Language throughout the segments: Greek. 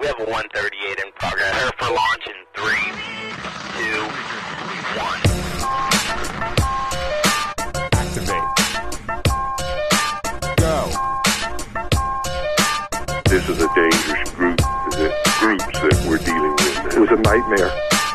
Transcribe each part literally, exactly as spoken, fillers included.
Level one thirty-eight in progress. Prepare for launch in three, two, one. Activate. Go. This is a dangerous group, the groups that we're dealing with. It was a nightmare.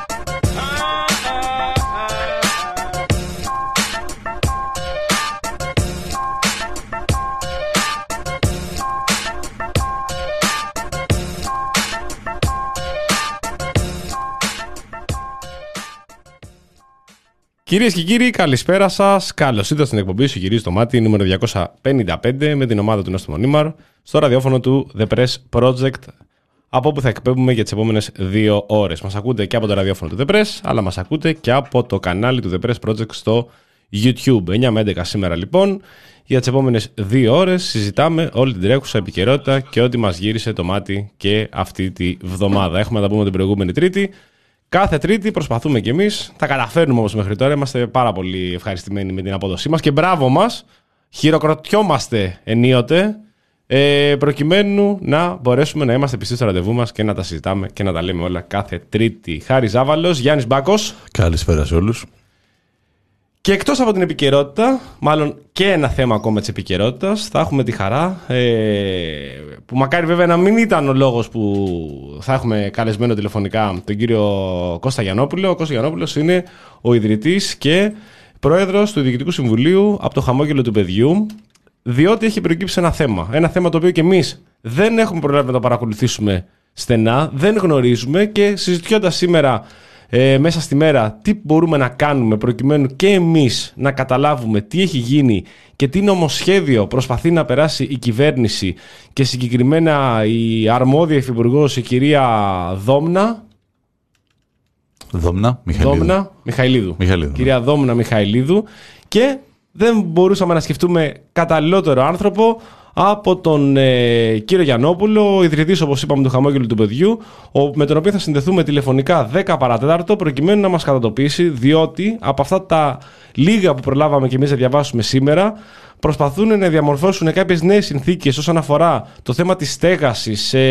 Κυρίες και κύριοι, καλησπέρα σας. Καλώς ήρθατε στην εκπομπή σου γυρίζει το μάτι νούμερο διακόσια πενήντα πέντε με την ομάδα του Νόστιμο Νίμαρ στο ραδιόφωνο του The Press Project, από όπου θα εκπέμπουμε για τις επόμενες δύο ώρες. Μας ακούτε και από το ραδιόφωνο του The Press, αλλά μας ακούτε και από το κανάλι του The Press Project στο YouTube. εννιά με έντεκα σήμερα λοιπόν. Για τις επόμενες δύο ώρες συζητάμε όλη την τρέχουσα επικαιρότητα και ό,τι μας γύρισε το μάτι και αυτή τη βδομάδα. Έχουμε να τα πούμε την προηγούμενη Τρίτη. Κάθε Τρίτη προσπαθούμε κι εμείς, τα καταφέρνουμε όμως μέχρι τώρα, είμαστε πάρα πολύ ευχαριστημένοι με την απόδοσή μας και μπράβο μας, χειροκροτιόμαστε ενίοτε, ε, προκειμένου να μπορέσουμε να είμαστε πιστοί στο ραντεβού μας και να τα συζητάμε και να τα λέμε όλα κάθε Τρίτη. Χάρης Ζάβαλος, Γιάννης Μπάκος. Καλησπέρα σε όλους. Και εκτός από την επικαιρότητα, μάλλον και ένα θέμα ακόμα της επικαιρότητας, θα έχουμε τη χαρά, ε, που μακάρι βέβαια να μην ήταν ο λόγος που θα έχουμε καλεσμένο τηλεφωνικά τον κύριο Κώστα Γιαννόπουλο. Ο Κώστας Γιαννόπουλος είναι ο ιδρυτής και πρόεδρος του Διοικητικού Συμβουλίου από το Χαμόγελο του Παιδιού, διότι έχει προκύψει ένα θέμα. Ένα θέμα το οποίο και εμείς δεν έχουμε προλάβει να το παρακολουθήσουμε στενά, δεν γνωρίζουμε και συζητιώντας σήμερα Ε, μέσα στη μέρα τι μπορούμε να κάνουμε προκειμένου και εμείς να καταλάβουμε τι έχει γίνει και τι νομοσχέδιο προσπαθεί να περάσει η κυβέρνηση και συγκεκριμένα η αρμόδια υφυπουργός, η κυρία Δόμνα Δόμνα Μιχαηλίδου. Δόμνα Μιχαηλίδου. Μιχαηλίδου. Κυρία Δόμνα Μιχαηλίδου. Και δεν μπορούσαμε να σκεφτούμε καταλληλότερο άνθρωπο από τον ε, κύριο Γιαννόπουλο, ιδρυτής, όπως είπαμε, του Χαμόγελου του Παιδιού, ο, με τον οποίο θα συνδεθούμε τηλεφωνικά δέκα παρά τέταρτο, προκειμένου να μας κατατοπίσει, διότι από αυτά τα λίγα που προλάβαμε και εμείς να διαβάσουμε σήμερα, προσπαθούν να διαμορφώσουν κάποιες νέες συνθήκες όσον αφορά το θέμα της στέγασης σε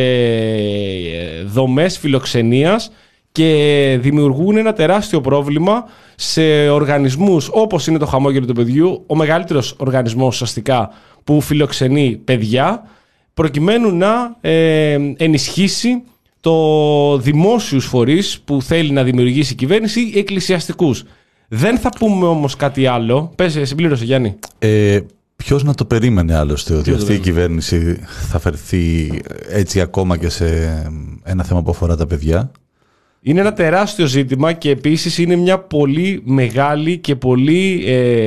δομές φιλοξενίας και δημιουργούν ένα τεράστιο πρόβλημα σε οργανισμούς όπως είναι το Χαμόγελο του Παιδιού, ο μεγαλύτερος οργανισμός ουσιαστικά που φιλοξενεί παιδιά, προκειμένου να ε, ενισχύσει το δημόσιους φορείς που θέλει να δημιουργήσει η κυβέρνηση ή εκκλησιαστικούς. Δεν θα πούμε όμως κάτι άλλο. Πες, συμπλήρωσε Γιάννη. Ε, ποιος να το περίμενε άλλωστε ότι αυτή η κυβέρνηση θα φερθεί έτσι ακόμα και σε ένα θέμα που αφορά τα παιδιά. Είναι ένα τεράστιο ζήτημα και επίσης είναι μια πολύ μεγάλη και πολύ,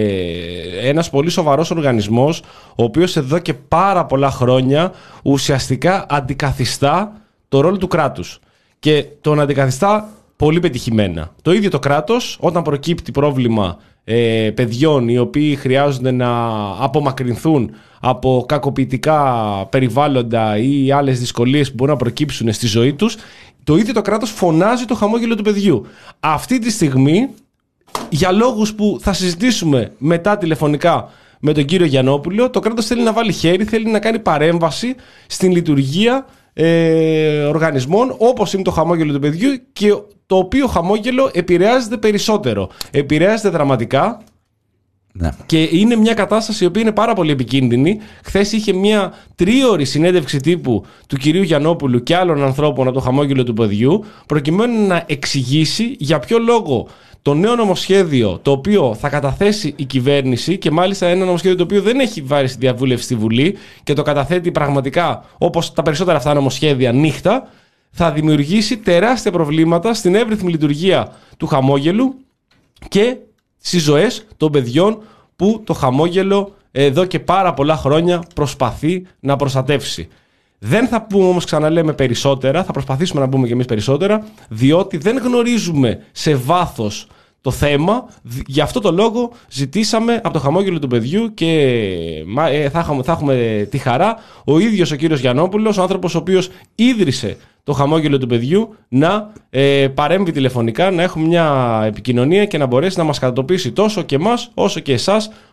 ε, ένας πολύ σοβαρός οργανισμός, ο οποίος εδώ και πάρα πολλά χρόνια ουσιαστικά αντικαθιστά το ρόλο του κράτους και τον αντικαθιστά πολύ πετυχημένα. Το ίδιο το κράτος, όταν προκύπτει πρόβλημα ε, παιδιών οι οποίοι χρειάζονται να απομακρυνθούν από κακοποιητικά περιβάλλοντα ή άλλες δυσκολίες που μπορούν να προκύψουν στη ζωή τους, το ίδιο το κράτος φωνάζει το Χαμόγελο του Παιδιού. Αυτή τη στιγμή, για λόγους που θα συζητήσουμε μετά τηλεφωνικά με τον κύριο Γιαννόπουλο, το κράτος θέλει να βάλει χέρι, θέλει να κάνει παρέμβαση στην λειτουργία ε, οργανισμών όπως είναι το Χαμόγελο του Παιδιού, και το οποίο χαμόγελο επηρεάζεται περισσότερο. Επηρεάζεται δραματικά. Ναι. Και είναι μια κατάσταση η οποία είναι πάρα πολύ επικίνδυνη. Χθες είχε μια τρίωρη συνέντευξη τύπου του κυρίου Γιαννόπουλου και άλλων ανθρώπων από το Χαμόγελο του Παιδιού, προκειμένου να εξηγήσει για ποιο λόγο το νέο νομοσχέδιο το οποίο θα καταθέσει η κυβέρνηση, και μάλιστα ένα νομοσχέδιο το οποίο δεν έχει βάλει στη διαβούλευση στη Βουλή και το καταθέτει πραγματικά όπως τα περισσότερα αυτά νομοσχέδια νύχτα, θα δημιουργήσει τεράστια προβλήματα στην εύρυθμη λειτουργία του Χαμόγελου και στις ζωές των παιδιών που το Χαμόγελο εδώ και πάρα πολλά χρόνια προσπαθεί να προστατεύσει. Δεν θα πούμε όμως, ξαναλέμε, περισσότερα, θα προσπαθήσουμε να πούμε και εμείς περισσότερα, διότι δεν γνωρίζουμε σε βάθος το θέμα. Γι' αυτό το λόγο ζητήσαμε από το Χαμόγελο του Παιδιού και θα έχουμε, θα έχουμε τη χαρά ο ίδιος ο κύριος Γιαννόπουλος, ο άνθρωπος ο οποίος ίδρυσε το Χαμόγελο του Παιδιού, να ε, παρέμβει τηλεφωνικά, να έχουμε μια επικοινωνία και να μπορέσει να μας κατατοπίσει τόσο και εμάς όσο και εσάς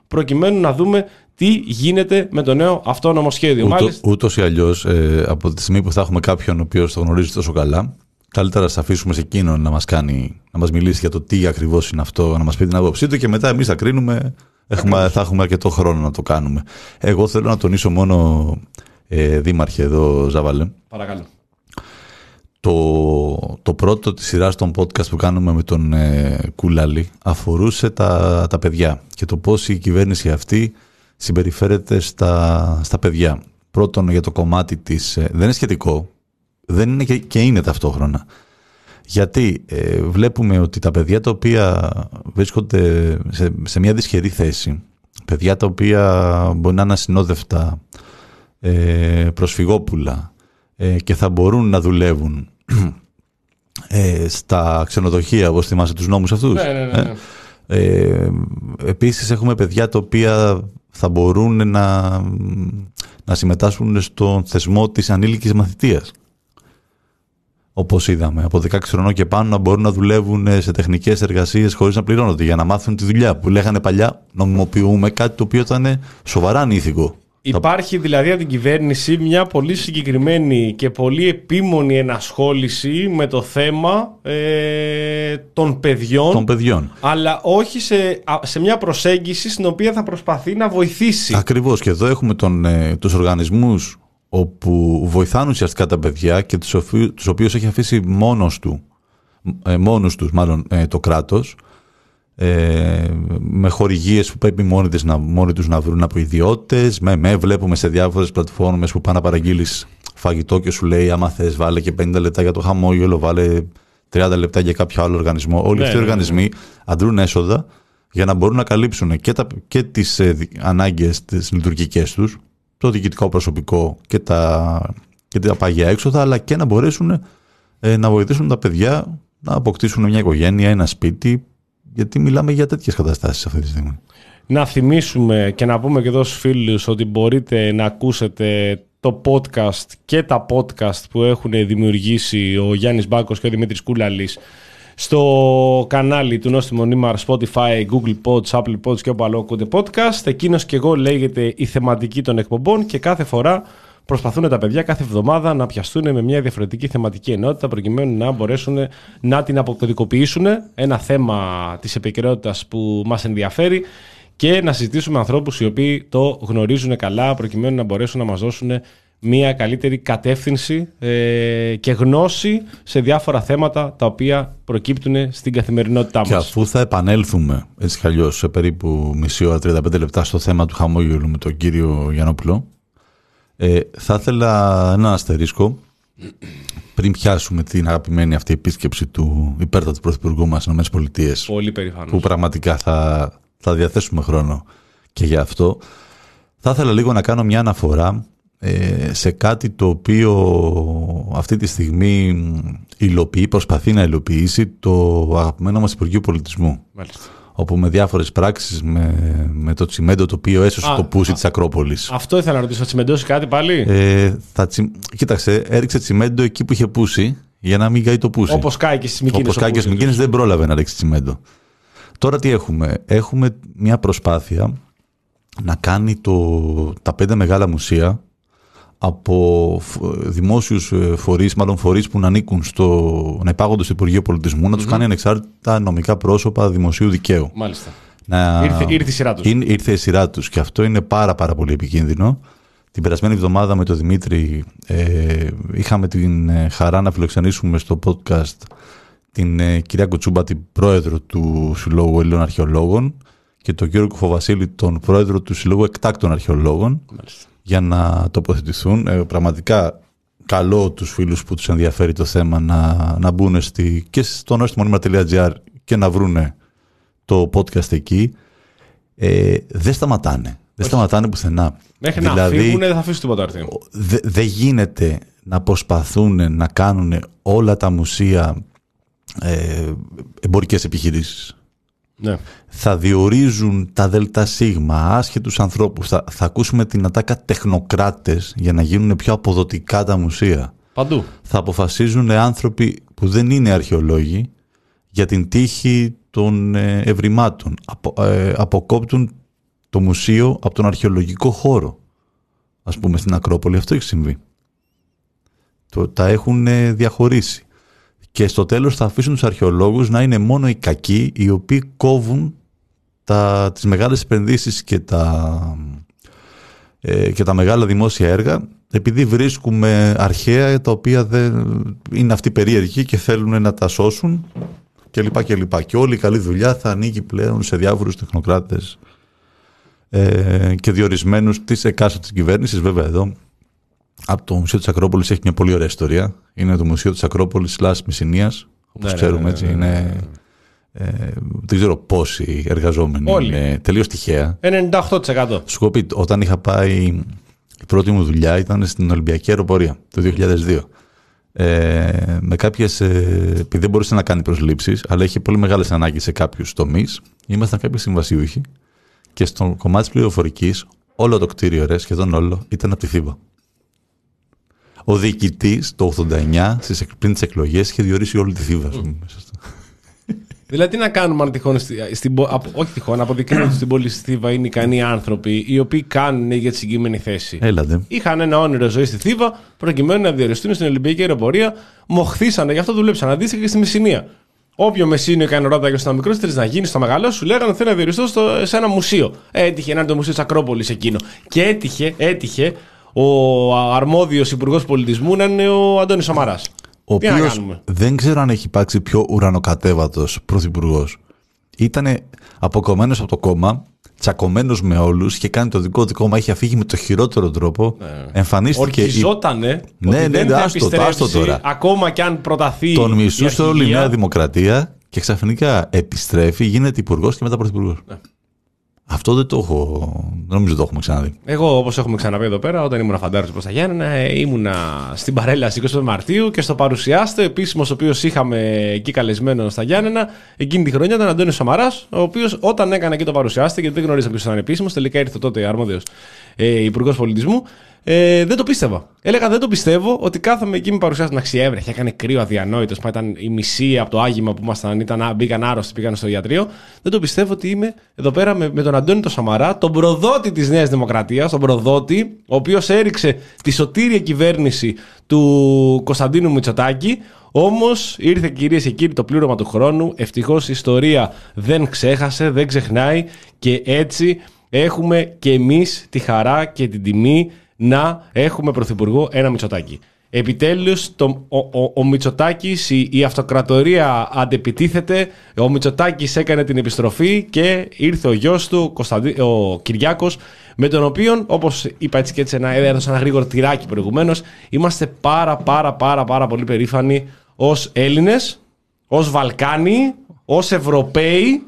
προκειμένου να δούμε τι γίνεται με το νέο αυτόνομο σχέδιο. Ούτω, Μάλιστα... Ούτως ή αλλιώς, ε, από τη στιγμή που θα έχουμε κάποιον ο οποίος το γνωρίζει τόσο καλά, καλύτερα να αφήσουμε σε εκείνον να μας κάνει, να μας μιλήσει για το τι ακριβώς είναι αυτό, να μας πει την άποψή του και μετά εμείς θα κρίνουμε, έχουμε, θα έχουμε αρκετό χρόνο να το κάνουμε. Εγώ θέλω να τονίσω μόνο, ε, δήμαρχε εδώ, Ζάβαλε. Παρακαλώ. Το, το πρώτο της σειράς των podcast που κάνουμε με τον ε, Κούλαλη αφορούσε τα, τα παιδιά και το πώς η κυβέρνηση αυτή συμπεριφέρεται στα, στα παιδιά. Πρώτον, για το κομμάτι της... Ε, δεν είναι σχετικό, δεν είναι και, και είναι ταυτόχρονα. Γιατί ε, βλέπουμε ότι τα παιδιά τα οποία βρίσκονται σε, σε μια δυσχερή θέση, παιδιά τα οποία μπορεί να είναι ασυνόδευτα, ε, προσφυγόπουλα, και θα μπορούν να δουλεύουν ε, στα ξενοδοχεία, όπως θυμάσαι τους νόμους αυτούς. Ναι, ναι, ναι, ναι. Ε, ε, επίσης έχουμε παιδιά τα οποία θα μπορούν να, να συμμετάσχουν στον θεσμό της ανήλικης μαθητείας. Όπως είδαμε, από δεκαέξι χρονών και πάνω να μπορούν να δουλεύουν σε τεχνικές εργασίες χωρίς να πληρώνονται για να μάθουν τη δουλειά που λέγανε παλιά νομιμοποιούμε κάτι το οποίο ήταν σοβαρά ανήθικο. Υπάρχει δηλαδή από την κυβέρνηση μια πολύ συγκεκριμένη και πολύ επίμονη ενασχόληση με το θέμα ε, των, παιδιών, των παιδιών. Αλλά όχι σε, σε μια προσέγγιση στην οποία θα προσπαθεί να βοηθήσει. Ακριβώς, και εδώ έχουμε τον, ε, τους οργανισμούς όπου βοηθάνε ουσιαστικά τα παιδιά και τους, οφει, τους οποίους έχει αφήσει μόνος του, ε, μόνος τους μάλλον ε, το κράτος, Ε, με χορηγίες που πρέπει μόνοι, τις, να, μόνοι τους να βρουν από ιδιώτες. Με, με βλέπουμε σε διάφορες πλατφόρμες που πάνε να παραγγείλεις φαγητό και σου λέει άμα θες βάλε και πενήντα λεπτά για το χαμόγελο, βάλε τριάντα λεπτά για κάποιο άλλο οργανισμό. Όλοι ναι, αυτοί οι οργανισμοί ναι, ναι. αντρούν έσοδα για να μπορούν να καλύψουν και, τα, και τις ε, ανάγκες τις λειτουργικές τους, το διοικητικό προσωπικό και τα, και τα παγιά έξοδα, αλλά και να μπορέσουν ε, να βοηθήσουν τα παιδιά να αποκτήσουν μια οικογένεια, ένα σπίτι. Γιατί μιλάμε για τέτοιες καταστάσεις αυτή τη στιγμή. Να θυμίσουμε και να πούμε και εδώ στους φίλους ότι μπορείτε να ακούσετε το podcast και τα podcast που έχουν δημιουργήσει ο Γιάννης Μπάκος και ο Δημήτρης Κούλαλης στο κανάλι του Νόστιμο Νήμαρ, Spotify, Google Pods, Apple Pods και όπου άλλο ακούτε podcast. Εκείνος και εγώ λέγεται η θεματική των εκπομπών και κάθε φορά προσπαθούν τα παιδιά κάθε εβδομάδα να πιαστούν με μια διαφορετική θεματική ενότητα προκειμένου να μπορέσουν να την αποκωδικοποιήσουν, ένα θέμα της επικαιρότητας που μας ενδιαφέρει, και να συζητήσουμε με ανθρώπους οι οποίοι το γνωρίζουν καλά προκειμένου να μπορέσουν να μας δώσουν μια καλύτερη κατεύθυνση ε, και γνώση σε διάφορα θέματα τα οποία προκύπτουν στην καθημερινότητά μας. Και αφού θα επανέλθουμε έτσι κι αλλιώς σε περίπου μισή ώρα, τριάντα πέντε λεπτά στο θέμα του χαμόγελου με τον κύριο Γιαννόπουλο, Ε, θα ήθελα ένα αστερίσκο πριν πιάσουμε την αγαπημένη αυτή επίσκεψη του υπέρτατου πρωθυπουργού μας στις ΗΠΑ. Πολύ περήφανος. Που πραγματικά θα, θα διαθέσουμε χρόνο και για αυτό. Θα ήθελα λίγο να κάνω μια αναφορά ε, σε κάτι το οποίο αυτή τη στιγμή υλοποιεί, προσπαθεί να υλοποιήσει το αγαπημένο μας Υπουργείο Πολιτισμού. Μάλιστα. Όπου με διάφορες πράξεις, με, με το τσιμέντο το οποίο έσωσε α, το πούσι α, της Ακρόπολης. Αυτό ήθελα να ρωτήσω, θα τσιμεντώσει κάτι πάλι? Ε, θα τσι... Κοίταξε, έριξε τσιμέντο εκεί που είχε πούσι για να μην καεί το πούσι. Όπως κάει και στις Μικίνες. Όπως κάει και στις Μικίνες, δεν πρόλαβε να ρίξει τσιμέντο. Τώρα τι έχουμε? Έχουμε μια προσπάθεια να κάνει το, τα πέντε μεγάλα μουσεία από δημόσιους φορείς, μάλλον φορείς που να ανήκουν στο, να υπάγονται στο Υπουργείο Πολιτισμού, να τους mm-hmm. κάνει ανεξάρτητα νομικά πρόσωπα δημοσίου δικαίου. Μάλιστα. Να... Ήρθε, ήρθε η σειρά τους. Ήρθε, ήρθε η σειρά τους και αυτό είναι πάρα πάρα πολύ επικίνδυνο. Την περασμένη εβδομάδα με τον Δημήτρη ε, είχαμε την χαρά να φιλοξενήσουμε στο podcast την ε, κυρία Κοτσούμπα, την πρόεδρο του Συλλόγου Ελλήνων Αρχαιολόγων, και τον Γιώργο Κουφοβασίλη, τον πρόεδρο του Συλλόγου Εκτάκτων Αρχαιολόγων. Μάλιστα. Για να τοποθετηθούν. Ε, πραγματικά καλώ τους φίλους που τους ενδιαφέρει το θέμα να, να μπουν στη, και στο nostimoNima.gr και να βρούνε το podcast εκεί. Ε, δεν σταματάνε. Όχι. Δεν σταματάνε πουθενά. Μέχρι δηλαδή, να φύγουν δεν θα αφήσουν τίποτα άρθρο. Δεν δε γίνεται να προσπαθούν να κάνουν όλα τα μουσεία ε, εμπορικές επιχειρήσεις. Ναι. Θα διορίζουν τα ΔΣ, άσχετους ανθρώπους. Θα, θα ακούσουμε την ατάκα τεχνοκράτες για να γίνουν πιο αποδοτικά τα μουσεία. Παντού. Θα αποφασίζουν άνθρωποι που δεν είναι αρχαιολόγοι για την τύχη των ε, ευρημάτων. Απο, ε, αποκόπτουν το μουσείο από τον αρχαιολογικό χώρο. Ας πούμε στην Ακρόπολη αυτό έχει συμβεί. Το, τα έχουν διαχωρίσει. Και στο τέλος θα αφήσουν τους αρχαιολόγους να είναι μόνο οι κακοί οι οποίοι κόβουν τα, τις μεγάλες επενδύσεις και τα, ε, και τα μεγάλα δημόσια έργα, επειδή βρίσκουμε αρχαία τα οποία δεν είναι αυτοί περίεργοι και θέλουν να τα σώσουν κλπ. Και, και, και όλη η καλή δουλειά θα ανήκει πλέον σε διάφορους τεχνοκράτες ε, και διορισμένους της εκάστοτε κυβέρνησης. Βέβαια εδώ από το Μουσείο της Ακρόπολης έχει μια πολύ ωραία ιστορία. Είναι το Μουσείο της Ακρόπολης Λάς Μεσσηνίας, όπως ναι, ξέρουμε, ναι, έτσι. Ναι, ναι, ναι, ναι. Είναι, ε, δεν ξέρω πόσοι εργαζόμενοι. Όλοι. Είναι τελείως τυχαία. ενενήντα οκτώ τοις εκατό. Σου πω, όταν είχα πάει, η πρώτη μου δουλειά ήταν στην Ολυμπιακή Αεροπορία το δύο χιλιάδες δύο. Ε, με κάποιες, ε, επειδή δεν μπορούσε να κάνει προσλήψεις, αλλά είχε πολύ μεγάλες ανάγκες σε κάποιους τομείς, ήμασταν κάποιοι συμβασιούχοι και στο κομμάτι της πληροφορικής όλο το κτίριο, ρε, σχεδόν όλο, ήταν από τη Θήβα. Ο διοικητής το ογδόντα εννιά, στις, πριν τις εκλογές, είχε διορίσει όλη τη Θήβα. Mm. Δηλαδή, τι να κάνουμε αν τυχόν, στην, όχι τυχόν, αποδεικνύεται ότι στην πόλη στη Θήβα είναι ικανοί άνθρωποι οι οποίοι κάνουν για τη συγκεκριμένη θέση. Έλατε. Είχαν ένα όνειρο ζωή στη Θήβα, προκειμένου να διοριστούν στην Ολυμπιακή Αεροπορία, μοχθήσανε, γι' αυτό δουλέψαν. Αντίστοιχα και στη Μεσσηνία. Όποιο Μεσσίνιο έκανε ρότα και στο μικρό, θέλει να γίνει στο μεγαλό, σου λέγανε θέλει να διοριστώ στο, σε ένα μουσείο. Έτυχε να είναι το Μουσείο της Ακρόπολης εκείνο. Και έτυχε, έτυχε ο αρμόδιος υπουργός πολιτισμού να είναι ο Αντώνης Σαμαράς. Ο οποίος δεν ξέρω αν έχει υπάρξει πιο ουρανοκατέβατος πρωθυπουργός. Ήτανε αποκομμένος από το κόμμα, τσακωμένος με όλους, είχε κάνει το δικό του κόμμα, είχε αφήγει με το χειρότερο τρόπο. Ναι. Εμφανίστηκε. Ορκιζότανε. Η... Ναι, ναι, ναι, άστο, άστο τώρα. Ακόμα και αν προταθεί. Τον μισούσε όλη η Νέα Δημοκρατία και ξαφνικά επιστρέφει, γίνεται υπουργός και μετά πρωθυπουργός. Ναι. Αυτό δεν το έχω. Δεν νομίζω το έχουμε ξαναδεί. Εγώ, όπως έχουμε ξαναπεί εδώ πέρα, όταν ήμουν φαντάρος προς τα Γιάννενα, ήμουνα στην παρέλαση εικοστή πέμπτη Μαρτίου και στο παρουσιάστε, επίσημος ο οποίος είχαμε εκεί καλεσμένο στα Γιάννενα, εκείνη τη χρονιά ήταν ο Αντώνης Σαμαράς, ο οποίος όταν έκανε εκεί το παρουσιάστε, γιατί δεν γνωρίζαμε ποιος ήταν επίσημος, τελικά ήρθε τότε αρμόδιος ε, υπουργός πολιτισμού. Ε, δεν το πίστευα. Έλεγα δεν το πιστεύω ότι κάθομαι εκεί με παρουσιάσει να ξιέβρεχε. Έκανε κρύο αδιανόητο. Ήταν η μισή από το άγημα που ήμασταν, ήταν, μπήκαν άρρωστοι, πήγαν στο ιατρείο. Δεν το πιστεύω ότι είμαι εδώ πέρα με, με τον Αντώνη τον Σαμαρά, τον προδότη της Νέας Δημοκρατίας, τον προδότη, ο οποίος έριξε τη σωτήρια κυβέρνηση του Κωνσταντίνου Μητσοτάκη. Όμως ήρθε, κυρίες και κύριοι, το πλήρωμα του χρόνου. Ευτυχώς η ιστορία δεν ξέχασε, δεν ξεχνάει και έτσι έχουμε και εμείς τη χαρά και την τιμή να έχουμε πρωθυπουργό ένα Μητσοτάκη. Επιτέλους το, ο, ο, ο Μητσοτάκης, η, η αυτοκρατορία αντεπιτίθεται, ο Μητσοτάκης έκανε την επιστροφή και ήρθε ο γιος του, Κωνσταντί, ο Κυριάκος, με τον οποίο, όπως είπα έτσι και έτσι, ένα, έδωσα ένα γρήγορο τυράκι προηγουμένως, είμαστε πάρα πάρα πάρα πάρα πολύ περήφανοι ως Έλληνες, ως Βαλκάνοι, ως Ευρωπαίοι,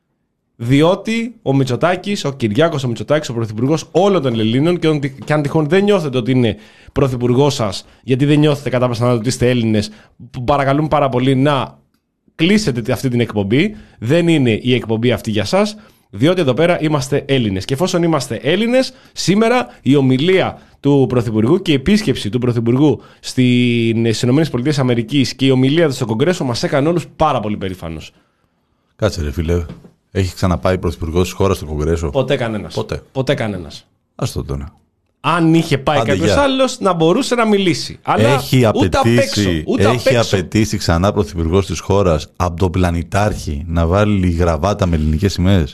διότι ο Μητσοτάκης, ο Κυριάκος ο Μητσοτάκης, ο πρωθυπουργός όλων των Ελλήνων, και, και αν τυχόν δεν νιώθετε ότι είναι πρωθυπουργός σας, γιατί δεν νιώθετε κατά πάσα ότι είστε Έλληνες, παρακαλούμε πάρα πολύ να κλείσετε αυτή την εκπομπή. Δεν είναι η εκπομπή αυτή για σας, διότι εδώ πέρα είμαστε Έλληνες. Και εφόσον είμαστε Έλληνες, σήμερα η ομιλία του πρωθυπουργού και η επίσκεψη του πρωθυπουργού στις ΗΠΑ και η ομιλία του στο Κογκρέσο μας έκανε όλους πάρα πολύ περήφανους. Κάτσε ρε φίλε. Έχει ξαναπάει πρωθυπουργός της χώρας στο Κογκρέσο? Ποτέ κανένας. Ποτέ. Ποτέ κανένας. Ας το τώρα. Αν είχε πάει κάποιος άλλος να μπορούσε να μιλήσει. Αλλά έχει ούτε απέξω. Ούτε έχει απαιτήσει ξανά πρωθυπουργός της χώρας από τον πλανητάρχη να βάλει γραβάτα με ελληνικές σημαίες.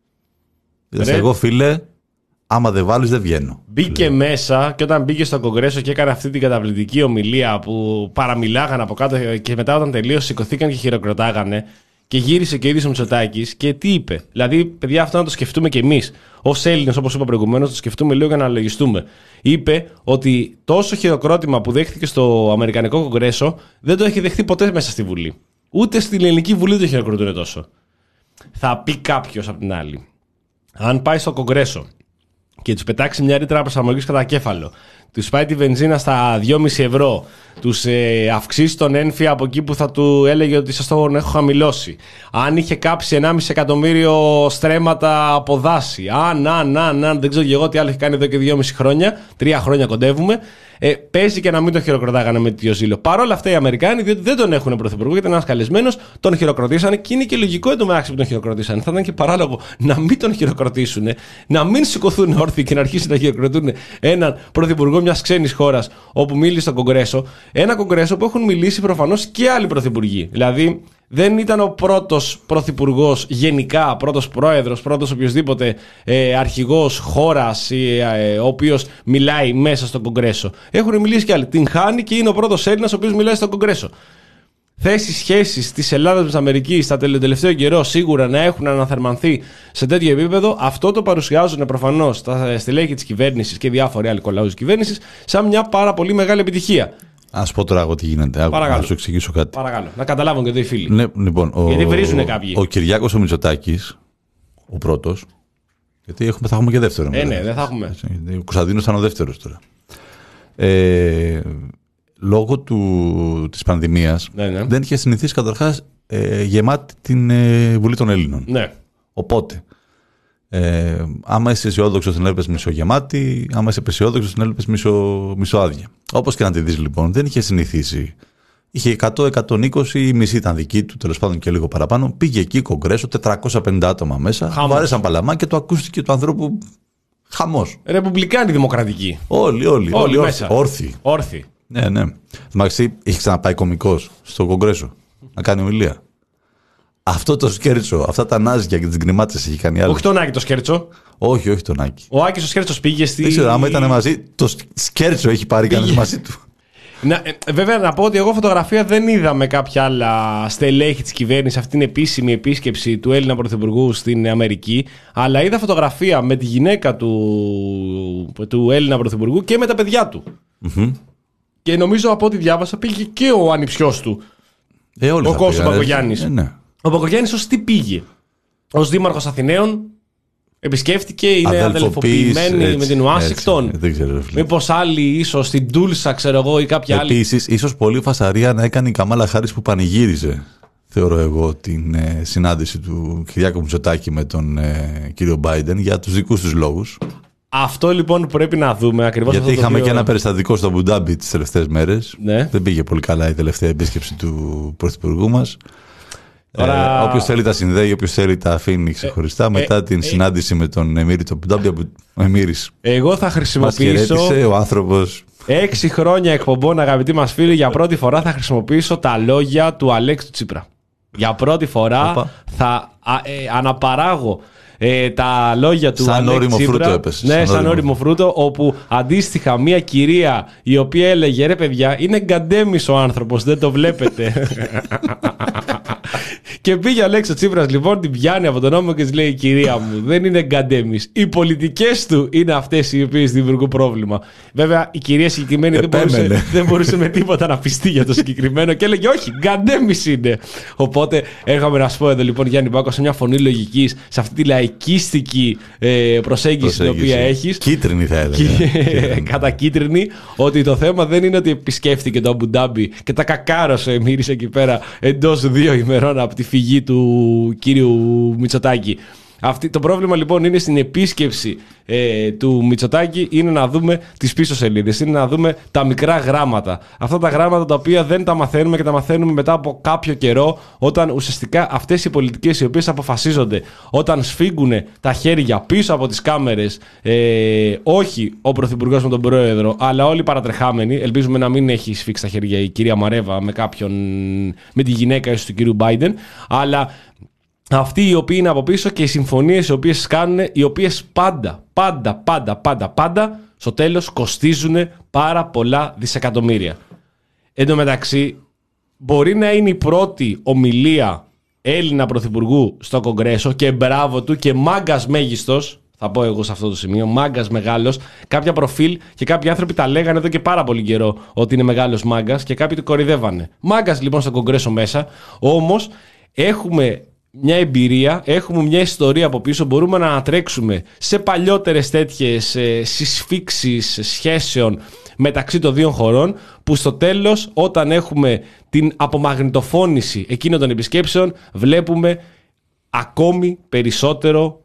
Εγώ φίλε, άμα δεν βάλεις δεν βγαίνω. Μπήκε φίλε. μέσα και όταν μπήκε στο Κογκρέσο και έκανε αυτή την καταπληκτική ομιλία που παραμιλάγανε από κάτω και μετά όταν τελείωσε σηκωθήκαν και χειροκροτάγανε. Και γύρισε και ο ίδιος ο Μητσοτάκης και τι είπε? Δηλαδή, παιδιά, αυτό να το σκεφτούμε κι εμείς. Ως Έλληνες, όπως είπα προηγουμένως, το σκεφτούμε λίγο για να αναλογιστούμε. Είπε ότι τόσο χειροκρότημα που δέχτηκε στο Αμερικανικό Κογκρέσο δεν το έχει δεχτεί ποτέ μέσα στη Βουλή. Ούτε στην Ελληνική Βουλή δεν το χειροκροτούν τόσο. Θα πει κάποιος απ' την άλλη, αν πάει στο Κογκρέσο και τους πετάξει μια ρήτρα προσαρμογής κατά κέφαλο, τους πάει τη βενζίνα στα δυόμισι ευρώ, τους ε, αυξήσει τον ένφια από εκεί που θα του έλεγε ότι σας το έχω χαμηλώσει, αν είχε κάψει ενάμιση εκατομμύριο στρέμματα από δάση, αν, αν, αν, αν, δεν ξέρω και εγώ τι άλλο έχει κάνει εδώ και δυόμισι χρόνια, τρία χρόνια κοντεύουμε, ε, παίζει και να μην τον χειροκροτάγανε με τέτοιο ζήλο. Παρ' όλα αυτά οι Αμερικάνοι, διότι δεν τον έχουν πρωθυπουργό, γιατί είναι ένα καλεσμένο, τον χειροκροτήσανε και είναι και λογικό εντωμεταξύ που τον χειροκροτήσανε. Θα ήταν και παράλογο να μην τον χειροκροτήσουν, να μην σηκωθούν όρθιοι και να αρχίσουν να χειροκροτούν έναν πρωθυπουργό μια ξένη χώρα όπου μίλησε στο Κογκρέσο. Ένα Κογκρέσο που έχουν μιλήσει προφανώς και άλλοι πρωθυπουργοί. Δηλαδή, δεν ήταν ο πρώτος πρωθυπουργός γενικά, πρώτος πρόεδρος, πρώτος οποιοδήποτε ε, αρχηγός χώρας ε, ε, ο οποίος μιλάει μέσα στο Κογκρέσο. Έχουν μιλήσει και άλλοι. Την χάνει και είναι ο πρώτος Έλληνας ο οποίος μιλάει στο Κογκρέσο. Θέσεις, σχέσεις της Ελλάδας με της Αμερικής τα τελευταίο καιρό σίγουρα να έχουν αναθερμανθεί σε τέτοιο επίπεδο. Αυτό το παρουσιάζουν προφανώς τα στελέχη της κυβέρνησης και διάφοροι άλλοι κολλάους της κυβέρνησης σαν μια πάρα πολύ μεγάλη επιτυχία. Α πω τώρα εγώ τι γίνεται. Παρακαλώ. Να σου εξηγήσω κάτι. Παρακαλώ. Να καταλάβουν και εδώ οι φίλοι. Ναι, λοιπόν, ο, γιατί βρίζουν κάποιοι. Ο Κυριάκος ο Μητσοτάκης, ο πρώτος. Γιατί έχουμε, θα έχουμε και δεύτερο. Ε, ναι, δεν θα έχουμε. Ο Κωνσταντίνος ήταν ο δεύτερος τώρα. Ε, λόγω του, της πανδημίας ναι, ναι. δεν είχε συνηθίσει καταρχάς ε, γεμάτη την ε, Βουλή των Ελλήνων. Ναι. Οπότε, ε, άμα είσαι αισιόδοξο την έβλεπες μισογεμάτη, άμα είσαι απεσιόδοξο την έβλεπες μισο, μισοάδια. Όπως και να τη δεις λοιπόν, δεν είχε συνηθίσει. Είχε εκατό με εκατόν είκοσι, η μισή ήταν δική του, τέλος πάντων και λίγο παραπάνω. Πήγε εκεί Κογκρέσο, τετρακόσια πενήντα άτομα μέσα. Βαρέσαν παλαμά και το ακούστηκε του ανθρώπου χαμός. Ρεπουμπλικάνοι δημοκρατικοί. Όλοι, όλοι, όλοι, όλοι μέσα. Όρθιοι. Όρθιοι. Ναι, ναι. Μαξί, είχε ξαναπάει κωμικός στο Κογκρέσο να κάνει ομιλία. Αυτό το σκέρτσο, αυτά τα νάζια και τις γκριμάτες έχει κάνει άλλο. Όχι τον Άκη το σκέρτσο. Όχι, όχι τον Άκη. Ο Άκης ο σκέρτσος πήγε στη. Δεν ξέρω, άμα ήταν μαζί, το σκέρτσο έχει πάρει κανείς μαζί του. Να, ε, βέβαια, να πω ότι εγώ φωτογραφία δεν είδα με κάποια άλλα στελέχη της κυβέρνησης αυτή την επίσημη επίσκεψη του Έλληνα Πρωθυπουργού στην Αμερική. Αλλά είδα φωτογραφία με τη γυναίκα του, του Έλληνα Πρωθυπουργού και με τα παιδιά του. Mm-hmm. Και νομίζω από ό,τι διάβασα πήγε και ο ανιψιός του. Ε, όλοι ο Κώστας Μπακογιάννης. Ε, ναι. Ο Μπακογιάννης ως τι πήγε. Ως δήμαρχος Αθηναίων. Επισκέφτηκε, είναι αδελφοποιημένη με την Ουάσιγκτον. Μήπως άλλοι, ίσως στην Τούλσα, ξέρω εγώ, ή κάποια άλλη. Επίσης, ίσως πολύ φασαρία να έκανε η Καμάλα Χάρις που πανηγύριζε, θεωρώ εγώ, την ε, συνάντηση του Κυριάκου Μητσοτάκη με τον ε, κύριο Μπάιντεν για τους δικούς τους λόγους. Αυτό λοιπόν πρέπει να δούμε ακριβώς. Γιατί αυτό είχαμε οποίο... και ένα περιστατικό στο Αμπουντάμπι τις τελευταίες μέρες. Ναι. Δεν πήγε πολύ καλά η τελευταία επίσκεψη του πρωθυπουργού μας. Τώρα... Ε, όποιος θέλει τα συνδέει, όποιος θέλει τα αφήνει ξεχωριστά. Ε, μετά ε, την ε, συνάντηση ε, με τον Εμμύρη του Αμπουντάμπι, ο Εμμύρης εγώ θα χρησιμοποιήσω. Μας χαιρέτησε ο άνθρωπος. Έξι χρόνια εκπομπών, αγαπητοί μας φίλοι, για πρώτη φορά θα χρησιμοποιήσω τα λόγια του Αλέξη του Τσίπρα. Για πρώτη φορά Οπα. θα α, ε, αναπαράγω ε, τα λόγια του σαν Αλέξη Τσίπρα. Φρούτο έπεσε. Ναι, σαν, σαν όριμο φρούτο, όπου αντίστοιχα μια κυρία η οποία έλεγε ρε παιδιά, είναι γκαντέμις ο άνθρωπος, δεν το βλέπετε. Και πήγε ο Αλέξης Τσίπρας λοιπόν, την πιάνει από τον ώμο και της λέει: κυρία μου, δεν είναι γκαντέμις. Οι πολιτικές του είναι αυτές οι οποίες δημιουργούν πρόβλημα. Βέβαια, η κυρία συγκεκριμένη δεν μπορούσε, δεν μπορούσε με τίποτα να πιστεί για το συγκεκριμένο και έλεγε: όχι, γκαντέμις είναι. Οπότε έρχομαι να σου πω εδώ λοιπόν, Γιάννη Μπάκο, σε μια φωνή λογικής, σε αυτή τη λαϊκίστικη ε, προσέγγιση, προσέγγιση την οποία έχεις. Κίτρινη θα έλεγα. Κατακίτρινη, ότι το θέμα δεν είναι ότι επισκέφτηκε το Αμπουντάμπι και τα κακάρωσε, μύρισε εκεί πέρα εντός δύο ημερών από τη φυγή του κύριου Μητσοτάκη. Αυτή, το πρόβλημα λοιπόν είναι στην επίσκεψη ε, του Μητσοτάκη, είναι να δούμε τις πίσω σελίδες, είναι να δούμε τα μικρά γράμματα. Αυτά τα γράμματα τα οποία δεν τα μαθαίνουμε και τα μαθαίνουμε μετά από κάποιο καιρό, όταν ουσιαστικά αυτές οι πολιτικές οι οποίες αποφασίζονται, όταν σφίγγουν τα χέρια πίσω από τις κάμερες, ε, όχι ο Πρωθυπουργός με τον Πρόεδρο, αλλά όλοι οι παρατρεχάμενοι, ελπίζουμε να μην έχει σφίξει τα χέρια η κυρία Μαρέβα με κάποιον, με τη γυναίκα ίσως του κυρίου Μπάιντεν, αλλά αυτοί οι οποίοι είναι από πίσω και οι συμφωνίες οι οποίες κάνουν, οι οποίες πάντα, πάντα, πάντα, πάντα, πάντα, στο τέλος κοστίζουν πάρα πολλά δισεκατομμύρια. Εν τω μεταξύ, μπορεί να είναι η πρώτη ομιλία Έλληνα Πρωθυπουργού στο Κογκρέσο και μπράβο του και μάγκας μέγιστος, θα πω εγώ σε αυτό το σημείο, μάγκας μεγάλος. Κάποια προφίλ και κάποιοι άνθρωποι τα λέγανε εδώ και πάρα πολύ καιρό ότι είναι μεγάλος μάγκας και κάποιοι το κορυδεύανε. Μάγκας λοιπόν στο Κογκρέσο μέσα, όμως έχουμε μια εμπειρία, έχουμε μια ιστορία από πίσω, μπορούμε να ανατρέξουμε σε παλιότερες τέτοιες ε, συσφίξεις σχέσεων μεταξύ των δύο χωρών, που στο τέλος όταν έχουμε την απομαγνητοφώνηση εκείνων των επισκέψεων βλέπουμε ακόμη περισσότερο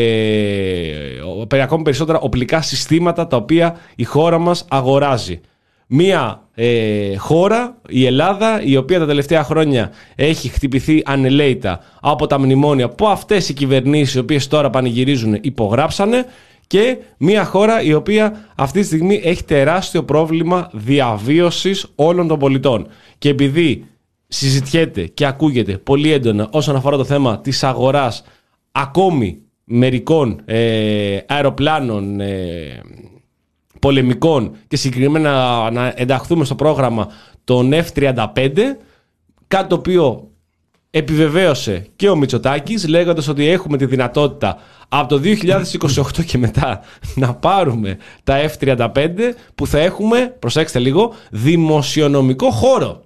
ε, ακόμη περισσότερα οπλικά συστήματα τα οποία η χώρα μας αγοράζει. Μία ε, χώρα, η Ελλάδα, η οποία τα τελευταία χρόνια έχει χτυπηθεί ανελαίητα από τα μνημόνια που αυτές οι κυβερνήσεις, οι οποίες τώρα πανηγυρίζουν, υπογράψανε, και μία χώρα η οποία αυτή τη στιγμή έχει τεράστιο πρόβλημα διαβίωσης όλων των πολιτών. Και επειδή συζητιέται και ακούγεται πολύ έντονα όσον αφορά το θέμα της αγοράς ακόμη μερικών ε, αεροπλάνων ε, πολεμικών και συγκεκριμένα να ενταχθούμε στο πρόγραμμα των εφ τριάντα πέντε, κάτι το οποίο επιβεβαίωσε και ο Μητσοτάκης λέγοντας ότι έχουμε τη δυνατότητα από το δύο χιλιάδες είκοσι οκτώ και μετά να πάρουμε τα εφ τριάντα πέντε που θα έχουμε, προσέξτε λίγο, δημοσιονομικό χώρο.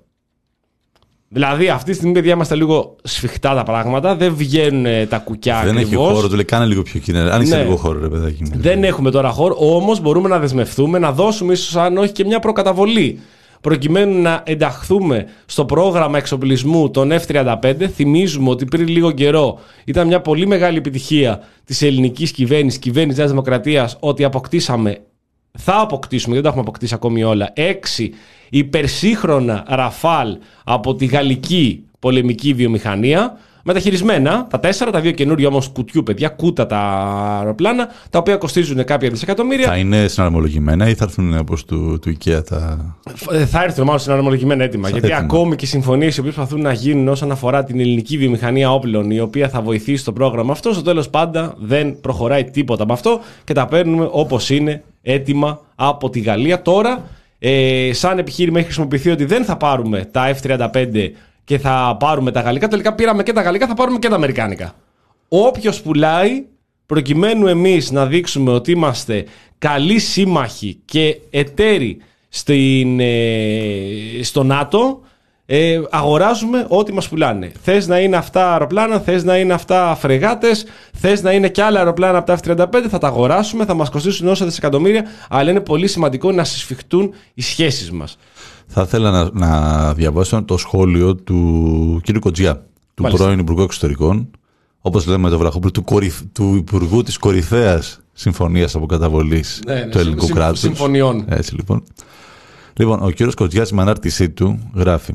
Δηλαδή αυτή τη στιγμή, παιδιά, είμαστε λίγο σφιχτά τα πράγματα, δεν βγαίνουν τα κουκιά δεν ακριβώς. Έχει χώρο, του λέει κάνε λίγο πιο κοινά. Άνοιξε ναι. λίγο χώρο, ρε παιδάκι. Δεν έχουμε τώρα χώρο, όμως μπορούμε να δεσμευτούμε, να δώσουμε ίσως αν όχι και μια προκαταβολή, προκειμένου να ενταχθούμε στο πρόγραμμα εξοπλισμού των εφ τριάντα πέντε. Θυμίζουμε ότι πριν λίγο καιρό ήταν μια πολύ μεγάλη επιτυχία της ελληνικής κυβέρνησης, κυβέρνησης Νέας Δημοκρατίας, ότι αποκτήσαμε, θα αποκτήσουμε, δεν τα έχουμε αποκτήσει ακόμη όλα, έξι υπερσύγχρονα Ραφάλ από τη γαλλική πολεμική βιομηχανία, μεταχειρισμένα, τα τέσσερα, τα δύο καινούργια όμως κουτιού, παιδιά, κούτα τα αεροπλάνα, τα οποία κοστίζουν κάποια δισεκατομμύρια. Θα είναι συναρμολογημένα ή θα έρθουν όπως του, του IKEA τα... Θα έρθουν μάλλον συναρμολογημένα έτοιμα. Σαν γιατί έτοιμα. Ακόμη και οι συμφωνίες οι οποίες προσπαθούν να γίνουν όσον αφορά την ελληνική βιομηχανία όπλων, η οποία θα βοηθήσει το πρόγραμμα αυτό, στο τέλος πάντα δεν προχωράει τίποτα με αυτό και τα παίρνουμε όπως είναι έτοιμα από τη Γαλλία. Τώρα, ε, σαν επιχείρημα έχει χρησιμοποιηθεί ότι δεν θα πάρουμε τα εφ τριάντα πέντε και θα πάρουμε τα γαλλικά. Τελικά πήραμε και τα γαλλικά, θα πάρουμε και τα αμερικάνικα. Όποιος πουλάει, προκειμένου εμείς να δείξουμε ότι είμαστε καλοί σύμμαχοι και εταίροι στην, ε, στο ΝΑΤΟ, ε, αγοράζουμε ό,τι μας πουλάνε. Θες να είναι αυτά αεροπλάνα, θες να είναι αυτά φρεγάτες, θες να είναι και άλλα αεροπλάνα από τα εφ τριάντα πέντε, θα τα αγοράσουμε, θα μας κοστίσουν όσα δισεκατομμύρια, αλλά είναι πολύ σημαντικό να συσφιχτούν οι σχέσεις μας. Θα ήθελα να, να διαβάσω το σχόλιο του κ. Κοτζιά, του Μάλιστα. πρώην Υπουργού Εξωτερικών, όπως λέμε το Βραχόπουλο, του, κορυφ, του Υπουργού της κορυφαίας συμφωνίας αποκαταβολής ναι, ναι, του ελληνικού συμ, κράτους. Συμφωνιών. Έτσι λοιπόν. Λοιπόν, ο κ. Κοτζιάς με ανάρτησή του γράφει: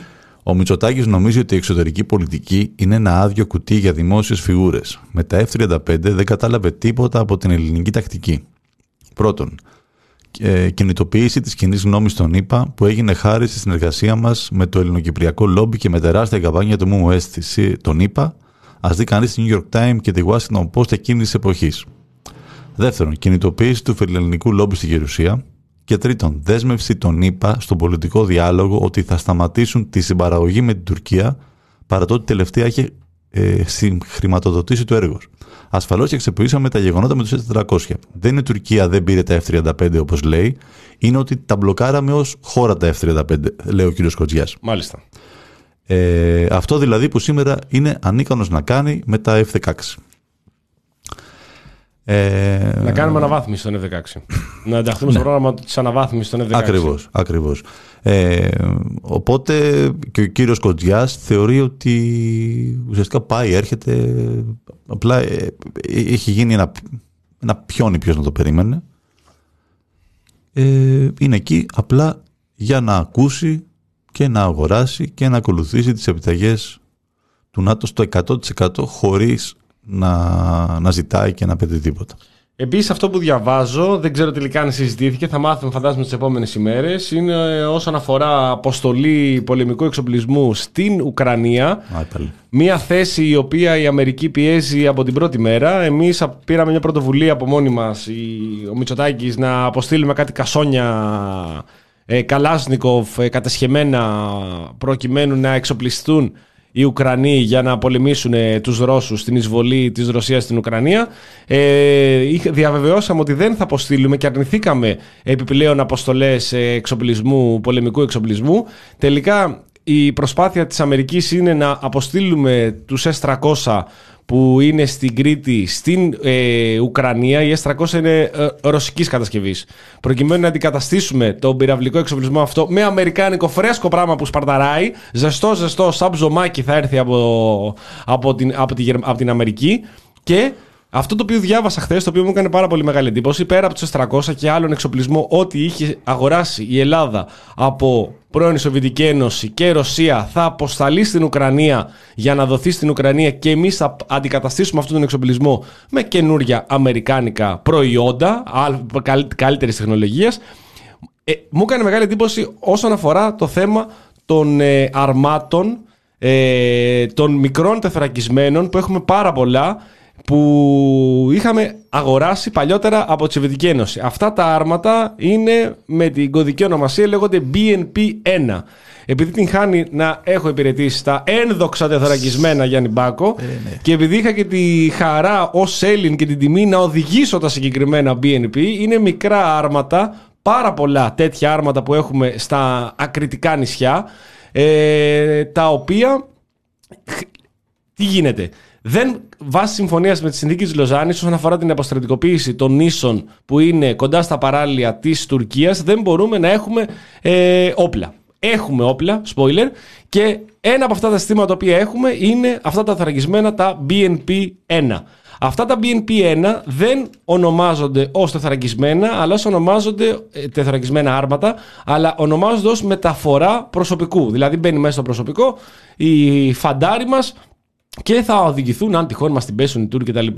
ο Μητσοτάκης νομίζει ότι η εξωτερική πολιτική είναι ένα άδειο κουτί για δημόσιες φιγούρες. Με τα εφ τριάντα πέντε δεν κατάλαβε τίποτα από την ελληνική τακτική. Πρώτον, Ε, κινητοποίηση της κοινής γνώμης των ΗΠΑ που έγινε χάρη στη συνεργασία μας με το ελληνοκυπριακό λόμπι και με τεράστια καμπάνια του ΜΟΕΣ των ΗΠΑ. Ας δει κανείς τη New York Times και τη Washington Post εκείνης της εποχής. Δεύτερον, κινητοποίηση του φιλελληνικού λόμπι στη Γερουσία. Και τρίτον, δέσμευση των ΗΠΑ στον πολιτικό διάλογο ότι θα σταματήσουν τη συμπαραγωγή με την Τουρκία, παρά το ότι τελευταία έχει ε, χρηματοδοτήσει το έργο. Ασφαλώς και αξιοποιήσαμε τα γεγονότα με τους ες τετρακόσια. Δεν είναι η Τουρκία δεν πήρε τα εφ τριάντα πέντε όπως λέει, είναι ότι τα μπλοκάραμε ως χώρα τα εφ τριάντα πέντε, λέει ο κ. Κοτζιάς. Μάλιστα. Ε, αυτό δηλαδή που σήμερα είναι ανίκανος να κάνει με τα εφ δεκαέξι. Ε, να κάνουμε αναβάθμιση στον εφ δεκαέξι. Να ενταχθούμε ναι. στο πρόγραμμα της αναβάθμισης στον εφ δεκαέξι. Ακριβώς, ακριβώς. Ε, οπότε και ο κύριος Κοτζιάς θεωρεί ότι ουσιαστικά πάει, έρχεται, απλά ε, έχει γίνει ένα, ένα πιόνι, ποιος να το περίμενε. Ε, είναι εκεί απλά για να ακούσει και να αγοράσει και να ακολουθήσει τις επιταγές του ΝΑΤΟ στο εκατό τοις εκατό χωρίς να, να ζητάει και να απαιτεί τίποτα. Επίσης, αυτό που διαβάζω, δεν ξέρω τελικά αν συζητήθηκε, θα μάθουμε φαντάζομαι τις επόμενες ημέρες, είναι όσον αφορά αποστολή πολεμικού εξοπλισμού στην Ουκρανία. Α, μια θέση η οποία η Αμερική πιέζει από την πρώτη μέρα. Εμείς πήραμε μια πρωτοβουλία από μόνοι μας, ο Μητσοτάκης, να αποστείλουμε κάτι κασόνια ε, Καλάσνικοφ ε, κατασχεμένα, προκειμένου να εξοπλιστούν οι Ουκρανοί για να πολεμήσουν τους Ρώσους στην εισβολή της Ρωσίας στην Ουκρανία. Ε, διαβεβαιώσαμε ότι δεν θα αποστείλουμε και αρνηθήκαμε επιπλέον αποστολές εξοπλισμού, πολεμικού εξοπλισμού. Τελικά η προσπάθεια της Αμερικής είναι να αποστείλουμε τους ες τριακόσια που είναι στην Κρήτη, στην ε, Ουκρανία. Οι ες τριακόσια είναι ε, ρωσικής κατασκευής. Προκειμένου να αντικαταστήσουμε τον πυραυλικό εξοπλισμό αυτό με αμερικάνικο φρέσκο πράγμα που σπαρταράει, ζεστό, ζεστό, σαν ψωμάκι θα έρθει από, από, την, από, τη, από την Αμερική. Και Αυτό το οποίο διάβασα χθες, το οποίο μου έκανε πάρα πολύ μεγάλη εντύπωση, πέρα από τους ες τριακόσια και άλλον εξοπλισμό, ό,τι είχε αγοράσει η Ελλάδα από πρώην Σοβιετική Ένωση και Ρωσία, θα αποσταλεί στην Ουκρανία για να δοθεί στην Ουκρανία και εμείς θα αντικαταστήσουμε αυτόν τον εξοπλισμό με καινούρια αμερικάνικα προϊόντα καλύτερης τεχνολογίας. Ε, μου έκανε μεγάλη εντύπωση όσον αφορά το θέμα των ε, αρμάτων, ε, των μικρών τεθωρακισμένων που έχουμε πάρα πολλά, που είχαμε αγοράσει παλιότερα από τη Σοβιετική Ένωση. Αυτά τα άρματα είναι με την κωδική ονομασία, λέγονται μπι εν πι ένα. Επειδή την χάνει να έχω υπηρετήσει τα ένδοξα τεθωρακισμένα Γιάννη Μπάκο, ε, ναι. και επειδή είχα και τη χαρά ως Έλλην και την τιμή να οδηγήσω τα συγκεκριμένα μπι εν πι, είναι μικρά άρματα, πάρα πολλά τέτοια άρματα που έχουμε στα ακριτικά νησιά, ε, τα οποία τι γίνεται. Δεν, βάσει συμφωνίας με τη συνθήκη της Λοζάνης, όσον αφορά την αποστρατικοποίηση των νήσων που είναι κοντά στα παράλια της Τουρκίας, δεν μπορούμε να έχουμε ε, όπλα. Έχουμε όπλα, spoiler, και ένα από αυτά τα συστήματα τα οποία έχουμε είναι αυτά τα θωρακισμένα, τα μπι εν πι ένα. Αυτά τα μπι εν πι ένα δεν ονομάζονται ως τεθωρακισμένα, αλλά ως ονομάζονται ε, τεθωρακισμένα άρματα, αλλά ονομάζονται ως μεταφορά προσωπικού. Δηλαδή μπαίνει μέσα στο προσωπικό οι φαντάροι μας και θα οδηγηθούν, αν τυχόν μας την πέσουν οι Τούρκοι κτλ.